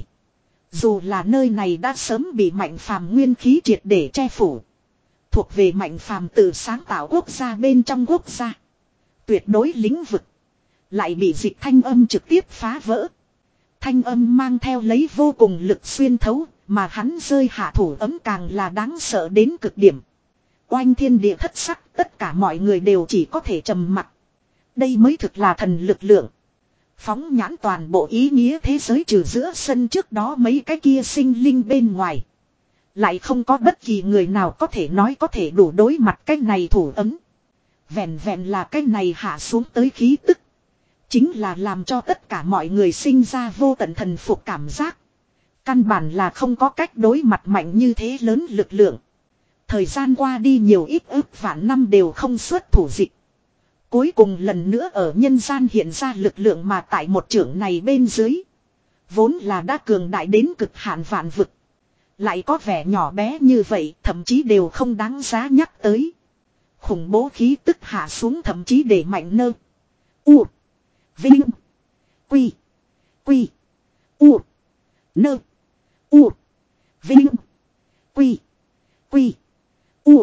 Dù là nơi này đã sớm bị Mạnh Phàm nguyên khí triệt để che phủ. Thuộc về Mạnh Phàm tự sáng tạo quốc gia bên trong quốc gia. Tuyệt đối lĩnh vực. Lại bị dịch thanh âm trực tiếp phá vỡ. Thanh âm mang theo lấy vô cùng lực xuyên thấu. Mà hắn rơi hạ thủ ấm càng là đáng sợ đến cực điểm. Oanh thiên địa thất sắc. Tất cả mọi người đều chỉ có thể trầm mặc. Đây mới thực là thần lực lượng. Phóng nhãn toàn bộ ý nghĩa thế giới trừ giữa sân trước đó mấy cái kia sinh linh bên ngoài. Lại không có bất kỳ người nào có thể nói có thể đủ đối mặt cái này thủ ấm. Vẹn vẹn là cái này hạ xuống tới khí tức. Chính là làm cho tất cả mọi người sinh ra vô tận thần phục cảm giác. Căn bản là không có cách đối mặt mạnh như thế lớn lực lượng. Thời gian qua đi nhiều ít ước vạn năm đều không xuất thủ dịch. Cuối cùng lần nữa ở nhân gian hiện ra lực lượng mà tại một trưởng này bên dưới. Vốn là đã cường đại đến cực hạn vạn vực. Lại có vẻ nhỏ bé như vậy thậm chí đều không đáng giá nhắc tới. Khủng bố khí tức hạ xuống thậm chí để mạnh nơ. U. Vinh. Quy. Quy. U. Nơ. U. Vinh. Quy. Quy. U.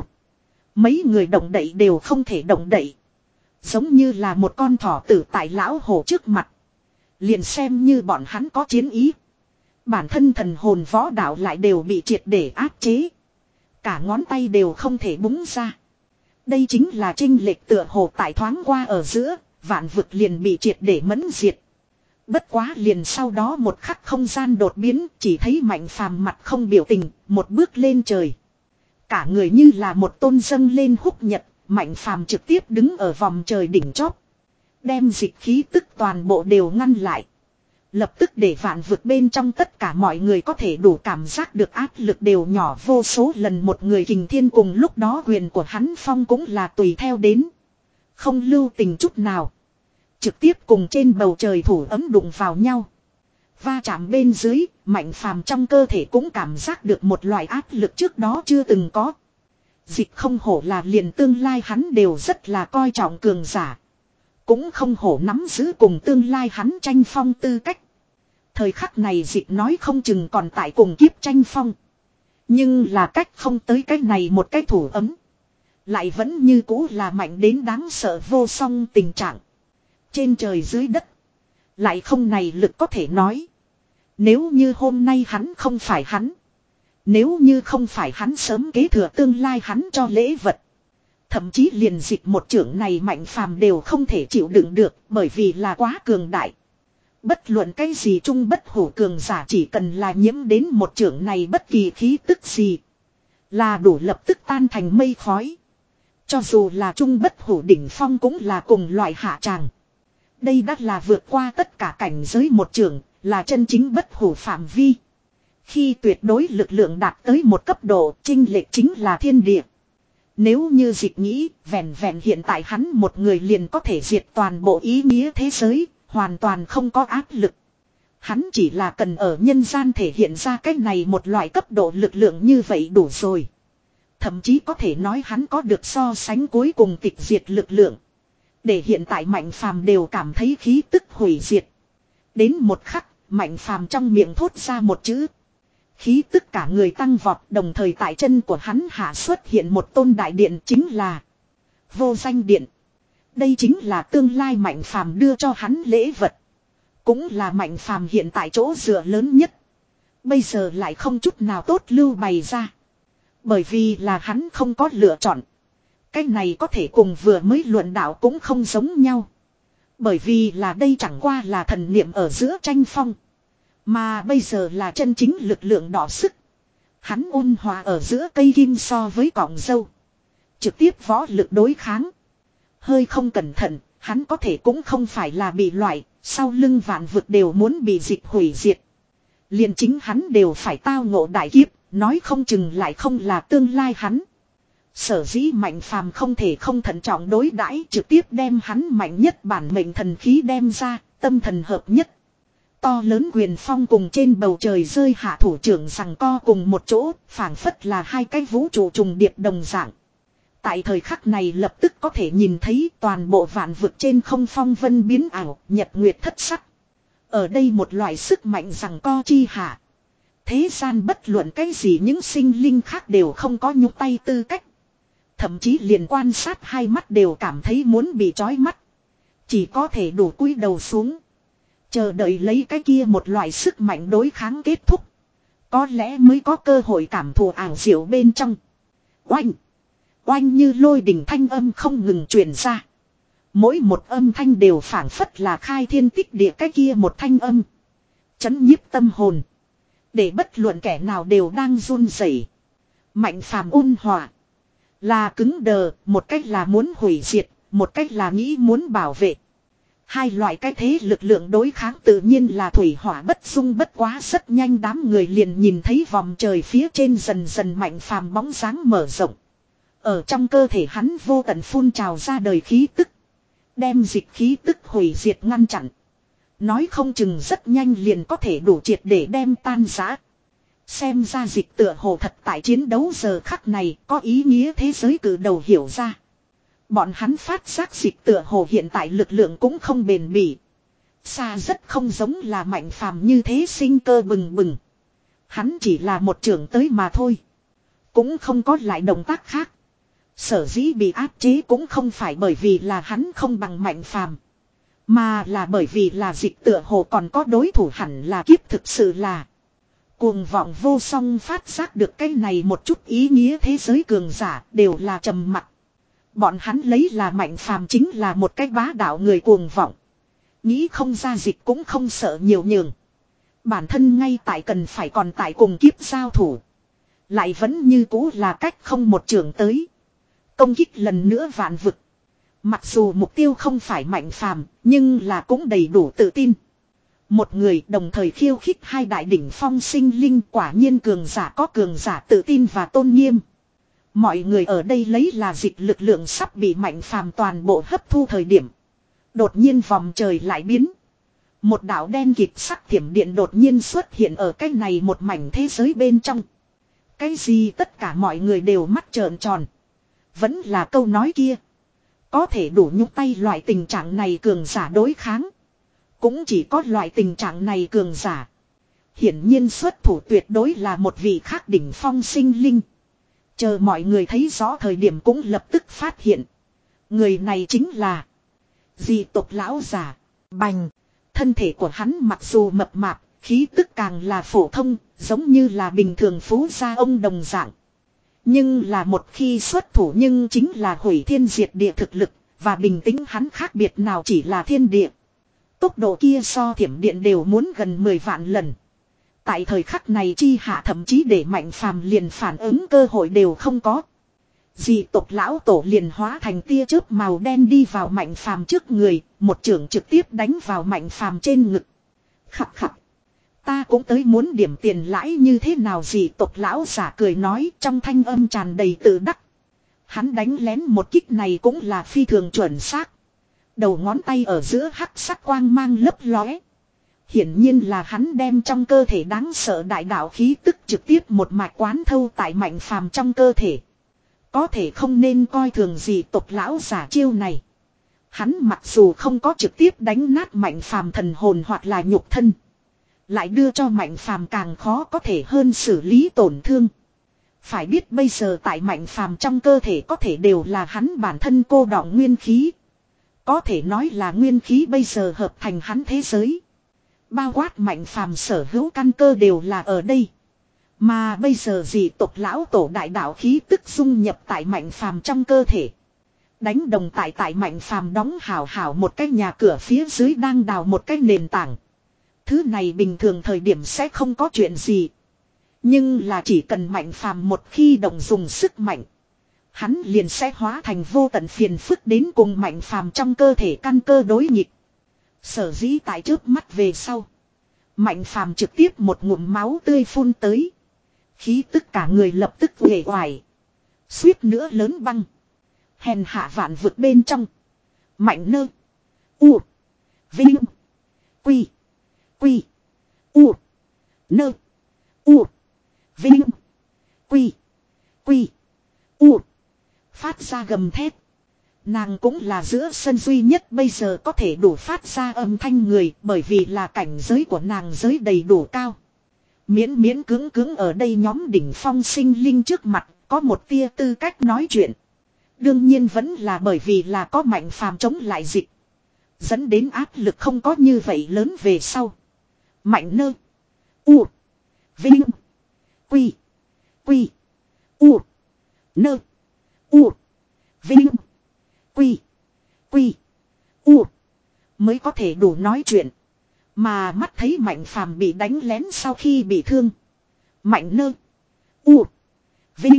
Mấy người động đậy đều không thể động đậy. Giống như là một con thỏ tử tại lão hổ trước mặt. Liền xem như bọn hắn có chiến ý. Bản thân thần hồn võ đạo lại đều bị triệt để áp chế. Cả ngón tay đều không thể búng ra. Đây chính là chênh lệch tựa hồ tại thoáng qua ở giữa, vạn vực liền bị triệt để mẫn diệt. Bất quá liền sau đó một khắc không gian đột biến, chỉ thấy Mạnh Phàm mặt không biểu tình, một bước lên trời. Cả người như là một tôn dâng lên húc nhật, Mạnh Phàm trực tiếp đứng ở vòng trời đỉnh chóp. Đem dịch khí tức toàn bộ đều ngăn lại. Lập tức để vạn vực bên trong tất cả mọi người có thể đủ cảm giác được áp lực đều nhỏ vô số lần một người kình thiên cùng lúc đó quyền của hắn phong cũng là tùy theo đến. Không lưu tình chút nào. Trực tiếp cùng trên bầu trời thủ ấm đụng vào nhau. Va chạm bên dưới, Mạnh Phàm trong cơ thể cũng cảm giác được một loại áp lực trước đó chưa từng có. Dịch không hổ là liền tương lai hắn đều rất là coi trọng cường giả. Cũng không hổ nắm giữ cùng tương lai hắn tranh phong tư cách. Thời khắc này dịch nói không chừng còn tại cùng kiếp tranh phong. Nhưng là cách không tới cái này một cái thủ ấm. Lại vẫn như cũ là mạnh đến đáng sợ vô song tình trạng. Trên trời dưới đất. Lại không này lực có thể nói. Nếu như hôm nay hắn không phải hắn. Nếu như không phải hắn sớm kế thừa tương lai hắn cho lễ vật. Thậm chí liền dịch một trưởng này Mạnh Phàm đều không thể chịu đựng được bởi vì là quá cường đại. Bất luận cái gì trung bất hủ cường giả chỉ cần là nhiễm đến một trưởng này bất kỳ khí tức gì. Là đủ lập tức tan thành mây khói. Cho dù là trung bất hủ đỉnh phong cũng là cùng loại hạ tràng. Đây đã là vượt qua tất cả cảnh giới một trưởng, là chân chính bất hủ phạm vi. Khi tuyệt đối lực lượng đạt tới một cấp độ, chênh lệch chính là thiên địa. Nếu như dịch nghĩ, vẹn vẹn hiện tại hắn một người liền có thể diệt toàn bộ ý nghĩa thế giới, hoàn toàn không có áp lực. Hắn chỉ là cần ở nhân gian thể hiện ra cái này một loại cấp độ lực lượng như vậy đủ rồi. Thậm chí có thể nói hắn có được so sánh cuối cùng tịch diệt lực lượng. Để hiện tại Mạnh Phàm đều cảm thấy khí tức hủy diệt. Đến một khắc, Mạnh Phàm trong miệng thốt ra một chữ. Khí tức cả người tăng vọt, đồng thời tại chân của hắn hạ xuất hiện một tôn đại điện, chính là Vô Danh Điện. Đây chính là tương lai Mạnh Phàm đưa cho hắn lễ vật. Cũng là Mạnh Phàm hiện tại chỗ dựa lớn nhất. Bây giờ lại không chút nào tốt lưu bày ra. Bởi vì là hắn không có lựa chọn. Cái này có thể cùng vừa mới luận đạo cũng không giống nhau. Bởi vì là đây chẳng qua là thần niệm ở giữa tranh phong. Mà bây giờ là chân chính lực lượng đỏ sức. Hắn ôn hòa ở giữa cây kim so với cọng dâu. Trực tiếp võ lực đối kháng. Hơi không cẩn thận, hắn có thể cũng không phải là bị loại, sau lưng vạn vực đều muốn bị dịch hủy diệt. Liền chính hắn đều phải tao ngộ đại kiếp, nói không chừng lại không là tương lai hắn. Sở dĩ Mạnh Phàm không thể không thận trọng đối đãi, trực tiếp đem hắn mạnh nhất bản mệnh thần khí đem ra, tâm thần hợp nhất. To lớn quyền phong cùng trên bầu trời rơi hạ thủ trưởng rằng co cùng một chỗ, phảng phất là hai cái vũ trụ trùng điệp đồng dạng. Tại thời khắc này lập tức có thể nhìn thấy toàn bộ vạn vực trên không phong vân biến ảo, nhật nguyệt thất sắc. Ở đây một loại sức mạnh rằng co chi hạ. Thế gian bất luận cái gì những sinh linh khác đều không có nhúc tay tư cách. Thậm chí liền quan sát hai mắt đều cảm thấy muốn bị trói mắt. Chỉ có thể đủ cúi đầu xuống. Chờ đợi lấy cái kia một loại sức mạnh đối kháng kết thúc. Có lẽ mới có cơ hội cảm thụ ảo diệu bên trong. Oanh! Oanh như lôi đình thanh âm không ngừng truyền ra. Mỗi một âm thanh đều phảng phất là khai thiên tích địa cái kia một thanh âm. Chấn nhiếp tâm hồn. Để bất luận kẻ nào đều đang run rẩy. Mạnh phàm ôn hòa. Là cứng đờ, một cách là muốn hủy diệt, một cách là nghĩ muốn bảo vệ. Hai loại cái thế lực lượng đối kháng tự nhiên là thủy hỏa bất dung, bất quá rất nhanh đám người liền nhìn thấy vòng trời phía trên dần dần Mạnh phàm bóng dáng mở rộng. Ở trong cơ thể hắn vô tận phun trào ra đời khí tức. Đem dịch khí tức hủy diệt ngăn chặn. Nói không chừng rất nhanh liền có thể đủ triệt để đem tan rã. Xem ra dịch tựa hồ thật tại chiến đấu giờ khắc này có ý nghĩa thế giới cử đầu hiểu ra. Bọn hắn phát giác dịch tựa hồ hiện tại lực lượng cũng không bền bỉ. Xa rất không giống là Mạnh phàm như thế sinh cơ bừng bừng. Hắn chỉ là một trưởng tới mà thôi. Cũng không có lại động tác khác. Sở dĩ bị áp chế cũng không phải bởi vì là hắn không bằng Mạnh phàm. Mà là bởi vì là dịch tựa hồ còn có đối thủ hẳn là kiếp thực sự là. Cuồng vọng vô song phát giác được cái này một chút ý nghĩa thế giới cường giả đều là trầm mặc. Bọn hắn lấy là Mạnh phàm chính là một cái bá đạo người cuồng vọng. Nghĩ không ra dịch cũng không sợ nhiều nhường. Bản thân ngay tại cần phải còn tại cùng kiếp giao thủ. Lại vẫn như cũ là cách không một trường tới. Công kích lần nữa vạn vực. Mặc dù mục tiêu không phải Mạnh phàm, nhưng là cũng đầy đủ tự tin. Một người đồng thời khiêu khích hai đại đỉnh phong sinh linh, quả nhiên cường giả có cường giả tự tin và tôn nghiêm. Mọi người ở đây lấy là dịch lực lượng sắp bị Mạnh phàm toàn bộ hấp thu thời điểm. Đột nhiên vòng trời lại biến. Một đạo đen kịt sắc thiểm điện đột nhiên xuất hiện ở cái này một mảnh thế giới bên trong. Cái gì tất cả mọi người đều mắt trợn tròn. Vẫn là câu nói kia. Có thể đủ nhúc tay loại tình trạng này cường giả đối kháng. Cũng chỉ có loại tình trạng này cường giả. Hiển nhiên xuất thủ tuyệt đối là một vị khác đỉnh phong sinh linh. Chờ mọi người thấy rõ thời điểm cũng lập tức phát hiện. Người này chính là dị tộc lão giả. Bành. Thân thể của hắn mặc dù mập mạp, khí tức càng là phổ thông, giống như là bình thường phú gia ông đồng dạng. Nhưng là một khi xuất thủ nhưng chính là hủy thiên diệt địa thực lực, và bình tĩnh hắn khác biệt nào chỉ là thiên địa. Tốc độ kia so thiểm điện đều muốn gần mười vạn lần. Tại thời khắc này chi hạ thậm chí để Mạnh phàm liền phản ứng cơ hội đều không có. Dị tộc lão tổ liền hóa thành tia chớp màu đen đi vào Mạnh phàm trước người, một chưởng trực tiếp đánh vào Mạnh phàm trên ngực. Khặt khặt. Ta cũng tới muốn điểm tiền lãi như thế nào, dị tộc lão giả cười nói trong thanh âm tràn đầy tự đắc. Hắn đánh lén một kích này cũng là phi thường chuẩn xác. Đầu ngón tay ở giữa hắc sắc quang mang lấp lóe. Hiển nhiên là hắn đem trong cơ thể đáng sợ đại đạo khí tức trực tiếp một mạch quán thâu tại Mạnh phàm trong cơ thể. Có thể không nên coi thường gì tộc lão giả chiêu này. Hắn mặc dù không có trực tiếp đánh nát Mạnh phàm thần hồn hoặc là nhục thân. Lại đưa cho Mạnh phàm càng khó có thể hơn xử lý tổn thương. Phải biết bây giờ tại Mạnh phàm trong cơ thể có thể đều là hắn bản thân cô đọng nguyên khí. Có thể nói là nguyên khí bây giờ hợp thành hắn thế giới. Bao quát Mạnh phàm sở hữu căn cơ đều là ở đây. Mà bây giờ dị tộc lão tổ đại đạo khí tức dung nhập tại Mạnh phàm trong cơ thể. Đánh đồng tại tại Mạnh phàm đóng hảo hảo một cái nhà cửa phía dưới đang đào một cái nền tảng. Thứ này bình thường thời điểm sẽ không có chuyện gì. Nhưng là chỉ cần Mạnh phàm một khi động dùng sức mạnh. Hắn liền sẽ hóa thành vô tận phiền phức đến cùng Mạnh phàm trong cơ thể căn cơ đối nghịch. Sở dĩ tại trước mắt về sau. Mạnh phàm trực tiếp một ngụm máu tươi phun tới. Khí tức cả người lập tức uể oải. Suýt nữa lớn băng. Hèn hạ vạn vực bên trong. Mạnh nơ. U. Vinh. Quy. Quy. U. Nơ. U. Vinh. Quy. Quy. U. Phát ra gầm thét. Nàng cũng là giữa sân duy nhất bây giờ có thể đủ phát ra âm thanh người, bởi vì là cảnh giới của nàng giới đầy đủ cao. Miễn miễn cứng cứng ở đây nhóm đỉnh phong sinh linh trước mặt, có một tia tư cách nói chuyện. Đương nhiên vẫn là bởi vì là có Mạnh phàm chống lại dịch. Dẫn đến áp lực không có như vậy lớn về sau. Mạnh nơ. U. Vinh. Quy. Quy. U. Nơ. U. Vinh. Quy. Quy. U. Mới có thể đủ nói chuyện. Mà mắt thấy Mạnh phàm bị đánh lén sau khi bị thương. Mạnh nơ. U. Vinh.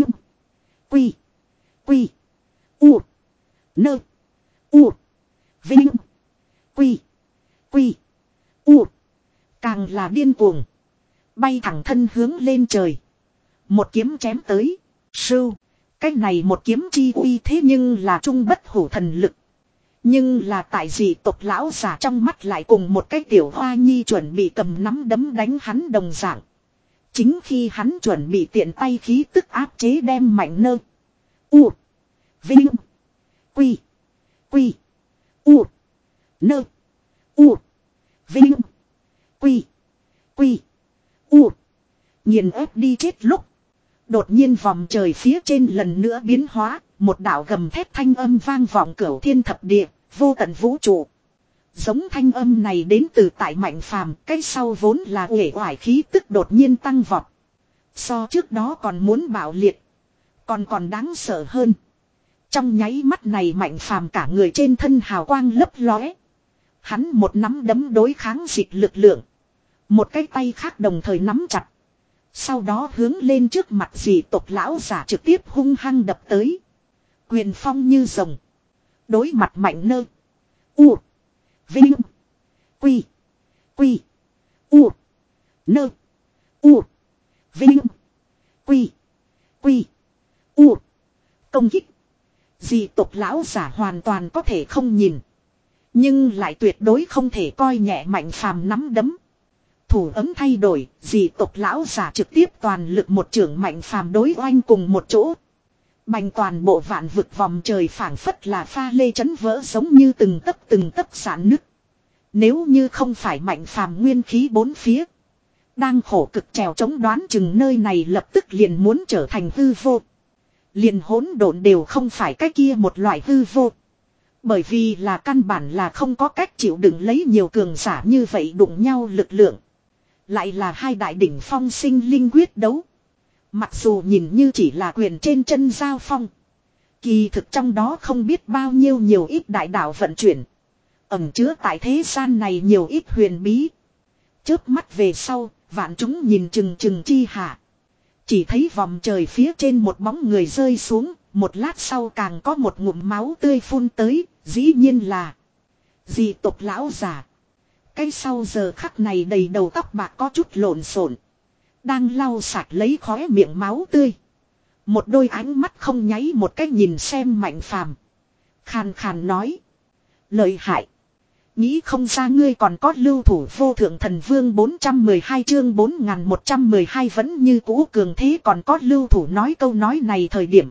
Quy. Quy. U. Nơ. U. Vinh. Quy. Quy. U. Càng là điên cuồng. Bay thẳng thân hướng lên trời. Một kiếm chém tới. Sưu. Cách này một kiếm chi uy thế nhưng là trung bất hủ thần lực. Nhưng là tại dị tộc lão giả trong mắt lại cùng một cái tiểu hoa nhi chuẩn bị cầm nắm đấm đánh hắn đồng dạng. Chính khi hắn chuẩn bị tiện tay khí tức áp chế đem mạnh nơ. U. Vinh. Quy. Quy. U. Nơ. U. Vinh. Quy. Quy. U. Nhìn ép đi chết lúc. Đột nhiên vòng trời phía trên lần nữa biến hóa. Một đạo gầm thét thanh âm vang vọng cửu thiên thập địa. Vô tận vũ trụ. Giống thanh âm này đến từ tại Mạnh Phàm, cái sau vốn là uể oải khí tức đột nhiên tăng vọt. So trước đó còn muốn bạo liệt. Còn còn đáng sợ hơn. Trong nháy mắt này Mạnh Phàm cả người trên thân hào quang lấp lóe. Hắn một nắm đấm đối kháng dịch lực lượng. Một cái tay khác đồng thời nắm chặt. Sau đó hướng lên trước mặt dị tộc lão giả trực tiếp hung hăng đập tới. Quyền phong như rồng. Đối mặt Mạnh nơ. U. Vinh. Quy. Quy. U. Nơ. U. Vinh. Quy. Quy. U. Công kích. Dị tộc lão giả hoàn toàn có thể không nhìn. Nhưng lại tuyệt đối không thể coi nhẹ Mạnh Phàm nắm đấm. Thủ ấm thay đổi, dị tộc lão giả trực tiếp toàn lực một trưởng Mạnh Phàm đối oanh cùng một chỗ. Bành toàn bộ vạn vực vòng trời phảng phất là pha lê chấn vỡ giống như từng tấc từng tấc giãn nứt. Nếu như không phải Mạnh Phàm nguyên khí bốn phía. Đang khổ cực trèo chống đoán chừng nơi này lập tức liền muốn trở thành hư vô. Liền hỗn độn đều không phải cái kia một loại hư vô. Bởi vì là căn bản là không có cách chịu đựng lấy nhiều cường giả như vậy đụng nhau lực lượng. Lại là hai đại đỉnh phong sinh linh quyết đấu. Mặc dù nhìn như chỉ là quyền trên chân giao phong. Kỳ thực trong đó không biết bao nhiêu nhiều ít đại đạo vận chuyển. Ẩn chứa tại thế gian này nhiều ít huyền bí. Chớp mắt về sau, vạn chúng nhìn chừng chừng chi hạ. Chỉ thấy vòng trời phía trên một bóng người rơi xuống, một lát sau càng có một ngụm máu tươi phun tới, dĩ nhiên là dị tộc lão giả. Cái sau giờ khắc này đầy đầu tóc bạc có chút lộn xộn, đang lau sạch lấy khóe miệng máu tươi. Một đôi ánh mắt không nháy một cái nhìn xem Mạnh Phàm. Khàn khàn nói. Lợi hại. Nghĩ không ra ngươi còn có lưu thủ vô thượng thần vương bốn trăm mười hai chương bốn nghìn một trăm mười hai vẫn như cũ cường thế còn có lưu thủ nói câu nói này thời điểm.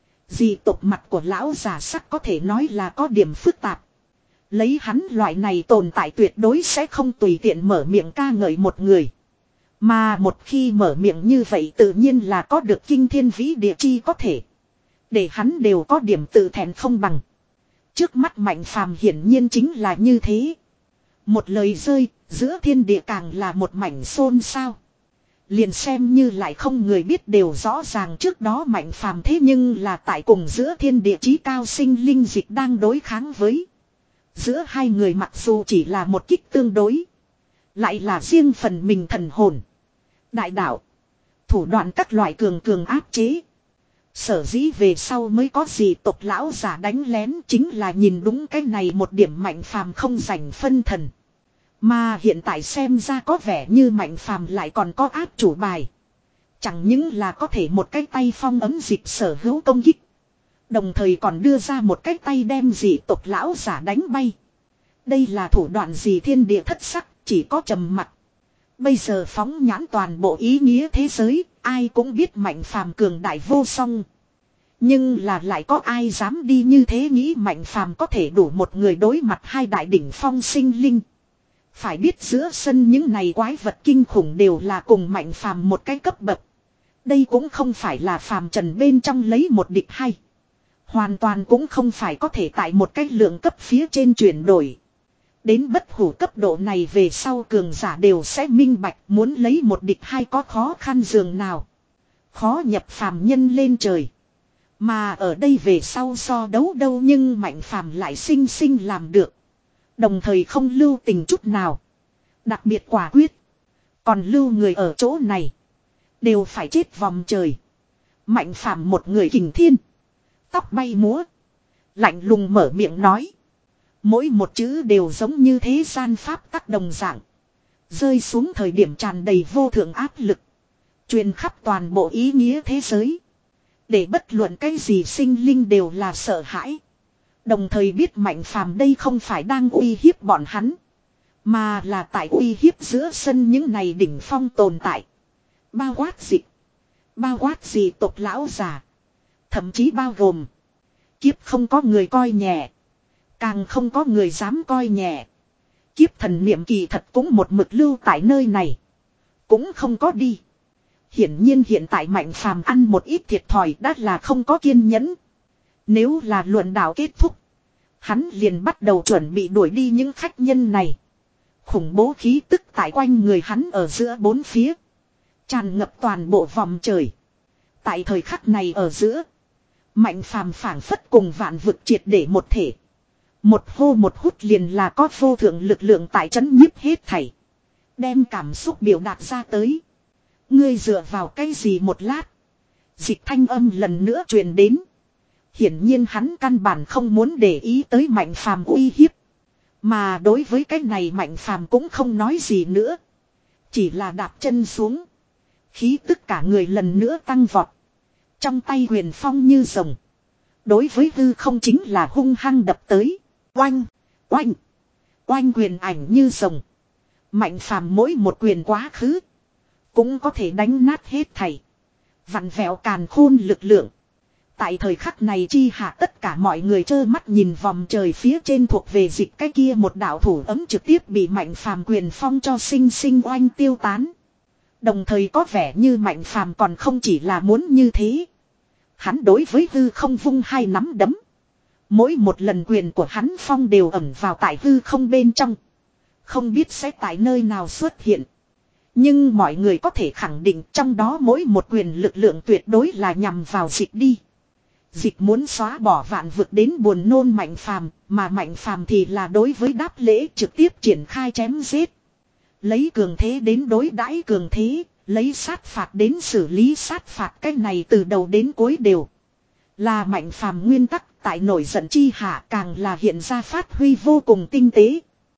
Dị tộc mặt của lão già sắc có thể nói là có điểm phức tạp. Lấy hắn loại này tồn tại tuyệt đối sẽ không tùy tiện mở miệng ca ngợi một người. Mà một khi mở miệng như vậy tự nhiên là có được kinh thiên vĩ địa chi có thể. Để hắn đều có điểm tự thẹn không bằng. Trước mắt Mạnh Phàm hiển nhiên chính là như thế. Một lời rơi, giữa thiên địa càng là một mảnh xôn xao. Liền xem như lại không người biết đều rõ ràng trước đó Mạnh Phàm thế nhưng là tại cùng giữa thiên địa chí cao sinh linh dịch đang đối kháng với. Giữa hai người mặc dù chỉ là một kích tương đối. Lại là riêng phần mình thần hồn. Đại đạo. Thủ đoạn các loại cường cường áp chế. Sở dĩ về sau mới có gì tộc lão giả đánh lén chính là nhìn đúng cái này một điểm Mạnh Phàm không giành phân thần. Mà hiện tại xem ra có vẻ như Mạnh Phàm lại còn có áp chủ bài. Chẳng những là có thể một cái tay phong ấm dịch sở hữu công kích. Đồng thời còn đưa ra một cái tay đem dị tộc lão giả đánh bay. Đây là thủ đoạn gì thiên địa thất sắc, chỉ có trầm mặc. Bây giờ phóng nhãn toàn bộ ý nghĩa thế giới, ai cũng biết Mạnh Phàm cường đại vô song. Nhưng là lại có ai dám đi như thế nghĩ Mạnh Phàm có thể đủ một người đối mặt hai đại đỉnh phong sinh linh. Phải biết giữa sân những này quái vật kinh khủng đều là cùng Mạnh Phàm một cái cấp bậc. Đây cũng không phải là phàm trần bên trong lấy một địch hay. Hoàn toàn cũng không phải có thể tại một cái lượng cấp phía trên chuyển đổi. Đến bất hủ cấp độ này về sau cường giả đều sẽ minh bạch muốn lấy một địch hay có khó khăn dường nào. Khó nhập phàm nhân lên trời. Mà ở đây về sau so đấu đâu nhưng Mạnh Phàm lại sinh sinh làm được. Đồng thời không lưu tình chút nào. Đặc biệt quả quyết. Còn lưu người ở chỗ này. Đều phải chết vòng trời. Mạnh Phàm một người kình thiên. Tóc bay múa. Lạnh lùng mở miệng nói. Mỗi một chữ đều giống như thế gian pháp tắc đồng dạng. Rơi xuống thời điểm tràn đầy vô thượng áp lực. Truyền khắp toàn bộ ý nghĩa thế giới. Để bất luận cái gì sinh linh đều là sợ hãi. Đồng thời biết Mạnh Phàm đây không phải đang uy hiếp bọn hắn. Mà là tại uy hiếp giữa sân những này đỉnh phong tồn tại. Bao quát dịch. Bao quát gì tộc lão già. Thậm chí bao gồm. Kiếp không có người coi nhẹ. Càng không có người dám coi nhẹ. Kiếp thần niệm kỳ thật cũng một mực lưu tại nơi này. Cũng không có đi. Hiển nhiên hiện tại Mạnh Phàm ăn một ít thiệt thòi đã là không có kiên nhẫn. Nếu là luận đạo kết thúc. Hắn liền bắt đầu chuẩn bị đuổi đi những khách nhân này. Khủng bố khí tức tại quanh người hắn ở giữa bốn phía. Tràn ngập toàn bộ vòng trời. Tại thời khắc này ở giữa. Mạnh Phàm phảng phất cùng vạn vực triệt để một thể. Một hô một hút liền là có vô thượng lực lượng tại trấn nhiếp hết thảy. Đem cảm xúc biểu đạt ra tới. Ngươi dựa vào cái gì một lát. Dịch thanh âm lần nữa truyền đến. Hiển nhiên hắn căn bản không muốn để ý tới Mạnh Phàm uy hiếp. Mà đối với cái này Mạnh Phàm cũng không nói gì nữa. Chỉ là đạp chân xuống. Khí tức cả người lần nữa tăng vọt. Trong tay huyền phong như rồng. Đối với hư không chính là hung hăng đập tới. Oanh, oanh, oanh quyền ảnh như rồng. Mạnh Phàm mỗi một quyền quá khứ. Cũng có thể đánh nát hết thảy. Vặn vẹo càn khôn lực lượng. Tại thời khắc này chi hạ tất cả mọi người trơ mắt nhìn vòng trời phía trên thuộc về dịch cái kia một đạo thủ ấm trực tiếp bị Mạnh Phàm quyền phong cho sinh sinh oanh tiêu tán. Đồng thời có vẻ như Mạnh Phàm còn không chỉ là muốn như thế. Hắn đối với hư không vung hai nắm đấm. Mỗi một lần quyền của hắn phong đều ẩn vào tại hư không bên trong. Không biết sẽ tại nơi nào xuất hiện. Nhưng mọi người có thể khẳng định trong đó mỗi một quyền lực lượng tuyệt đối là nhằm vào dịch đi. Dịch muốn xóa bỏ vạn vực đến buồn nôn Mạnh Phàm, mà Mạnh Phàm thì là đối với đáp lễ trực tiếp triển khai chém giết. Lấy cường thế đến đối đãi cường thế, lấy sát phạt đến xử lý sát phạt, cái này từ đầu đến cuối đều là Mạnh Phàm nguyên tắc, tại nổi giận chi hạ càng là hiện ra phát huy vô cùng tinh tế.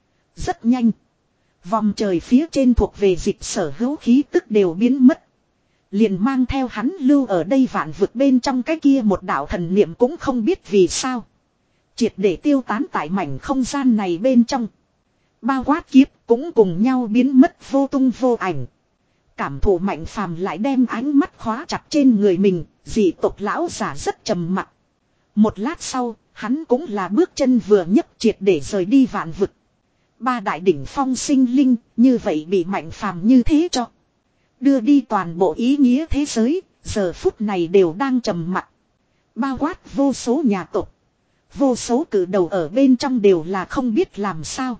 Rất nhanh, vòng trời phía trên thuộc về dịch sở hữu khí tức đều biến mất. Liền mang theo hắn lưu ở đây vạn vực bên trong cái kia một đạo thần niệm cũng không biết vì sao. Triệt để tiêu tán tại mảnh không gian này bên trong. Bao quát kiếp cũng cùng nhau biến mất vô tung vô ảnh. Cảm thụ Mạnh Phàm lại đem ánh mắt khóa chặt trên người mình, dị tộc lão giả rất trầm mặc. Một lát sau, hắn cũng là bước chân vừa nhấc triệt để rời đi vạn vực. Ba đại đỉnh phong sinh linh, như vậy bị Mạnh Phàm như thế cho đưa đi toàn bộ ý nghĩa thế giới, giờ phút này đều đang trầm mặc. Bao quát vô số nhà tộc, vô số cử đầu ở bên trong đều là không biết làm sao.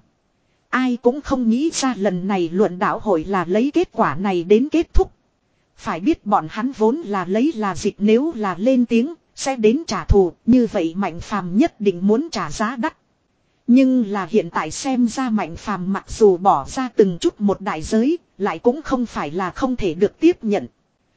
Ai cũng không nghĩ ra lần này luận đạo hội là lấy kết quả này đến kết thúc. Phải biết bọn hắn vốn là lấy là dịch, nếu là lên tiếng sẽ đến trả thù, như vậy Mạnh Phàm nhất định muốn trả giá đắt. Nhưng là hiện tại xem ra Mạnh Phàm mặc dù bỏ ra từng chút một đại giới, lại cũng không phải là không thể được tiếp nhận.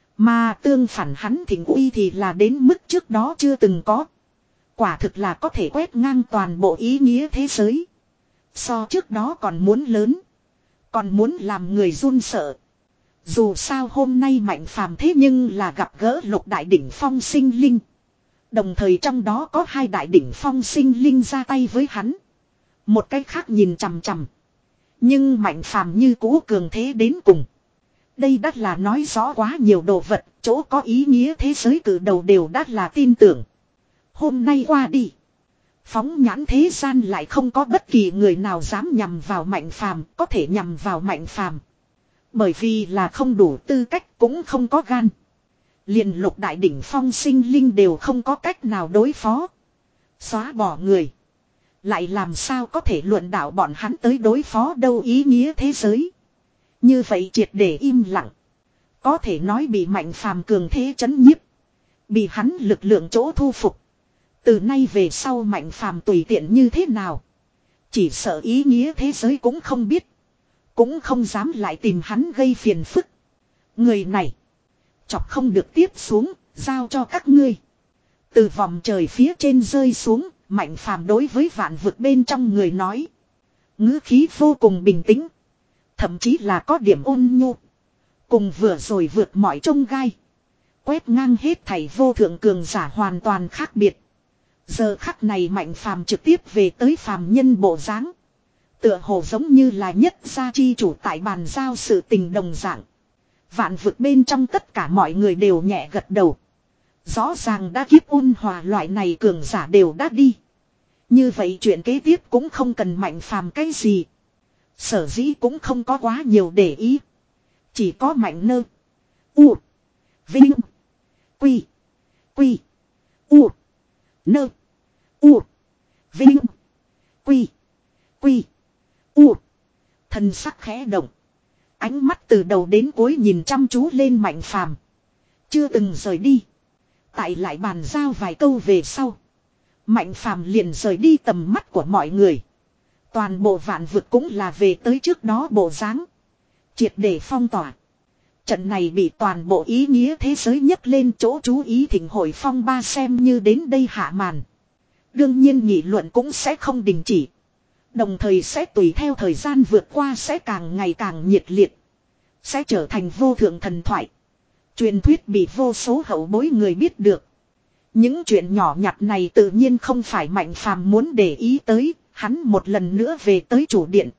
Mà tương phản hắn thịnh uy thì là đến mức trước đó chưa từng có. Quả thực là có thể quét ngang toàn bộ ý nghĩa thế giới. So trước đó còn muốn lớn. Còn muốn làm người run sợ. Dù sao hôm nay Mạnh Phàm thế nhưng là gặp gỡ lục đại đỉnh phong sinh linh. Đồng thời trong đó có hai đại đỉnh phong sinh linh ra tay với hắn. Một cái khác nhìn chằm chằm. Nhưng Mạnh Phàm như cũ cường thế đến cùng. Đây đã là nói rõ quá nhiều đồ vật, chỗ có ý nghĩa thế giới cử đầu đều đã là tin tưởng. Hôm nay qua đi. Phóng nhãn thế gian lại không có bất kỳ người nào dám nhằm vào Mạnh Phàm, có thể nhằm vào Mạnh Phàm. Bởi vì là không đủ tư cách, cũng không có gan. Liền lục đại đỉnh phong sinh linh đều không có cách nào đối phó. Xóa bỏ người. Lại làm sao có thể luận đạo bọn hắn tới đối phó đâu ý nghĩa thế giới. Như vậy triệt để im lặng. Có thể nói bị Mạnh Phàm cường thế chấn nhiếp. Bị hắn lực lượng chỗ thu phục. Từ nay về sau Mạnh Phàm tùy tiện như thế nào. Chỉ sợ ý nghĩa thế giới cũng không biết. Cũng không dám lại tìm hắn gây phiền phức. Người này. Chọc không được tiếp xuống. Giao cho các ngươi. Từ vòng trời phía trên rơi xuống, Mạnh Phàm đối với vạn vực bên trong người nói. Ngữ khí vô cùng bình tĩnh. Thậm chí là có điểm ôn nhu. Cùng vừa rồi vượt mọi trông gai. Quét ngang hết thảy vô thượng cường giả hoàn toàn khác biệt. Giờ khắc này Mạnh Phàm trực tiếp về tới phàm nhân bộ dáng. Tựa hồ giống như là nhất gia chi chủ tại bàn giao sự tình đồng dạng. Vạn vực bên trong tất cả mọi người đều nhẹ gật đầu. Rõ ràng đã kiếp ôn hòa loại này cường giả đều đã đi. Như vậy chuyện kế tiếp cũng không cần Mạnh Phàm cái gì. Sở dĩ cũng không có quá nhiều để ý. Chỉ có Mạnh Nơ. U. Vinh. Quy. Quy. U. Nơ. U. Vinh. Quy. Quy. U. Thần sắc khẽ động. Ánh mắt từ đầu đến cuối nhìn chăm chú lên Mạnh Phàm. Chưa từng rời đi. Tại lại bàn giao vài câu về sau. Mạnh Phàm liền rời đi tầm mắt của mọi người. Toàn bộ vạn vực cũng là về tới trước đó bộ dáng. Triệt để phong tỏa. Trận này bị toàn bộ ý nghĩa thế giới nhấc lên chỗ chú ý thịnh hội phong ba xem như đến đây hạ màn. Đương nhiên nghị luận cũng sẽ không đình chỉ. Đồng thời sẽ tùy theo thời gian vượt qua sẽ càng ngày càng nhiệt liệt. Sẽ trở thành vô thượng thần thoại. Truyền thuyết bị vô số hậu bối người biết được. Những chuyện nhỏ nhặt này tự nhiên không phải Mạnh Phàm muốn để ý tới. Hắn một lần nữa về tới chủ điện.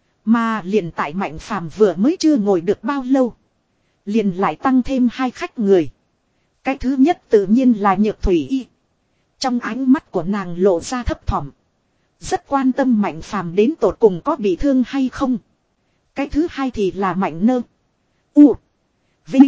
Mà liền tại Mạnh Phàm vừa mới chưa ngồi được bao lâu. Liền lại tăng thêm hai khách người. Cái thứ nhất tự nhiên là Nhược Thủy Y. Trong ánh mắt của nàng lộ ra thấp thỏm. Rất quan tâm Mạnh Phàm đến tột cùng có bị thương hay không. Cái thứ hai thì là Mạnh Nơ. U. Vinh.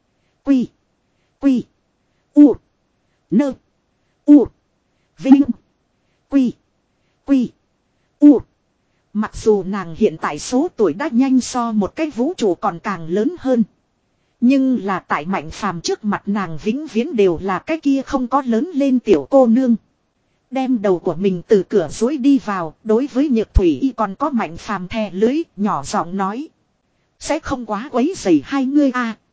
Quy. Quy. U. Nơ. U. Vinh. Quy. Quy. U. Mặc dù nàng hiện tại số tuổi đã nhanh so một cái vũ trụ còn càng lớn hơn. Nhưng là tại Mạnh Phàm trước mặt nàng vĩnh viễn đều là cái kia không có lớn lên tiểu cô nương. Đem đầu của mình từ cửa dối đi vào, đối với Nhược Thủy Y còn có Mạnh Phàm thè lưới, nhỏ giọng nói. Sẽ không quá quấy rầy hai ngươi à.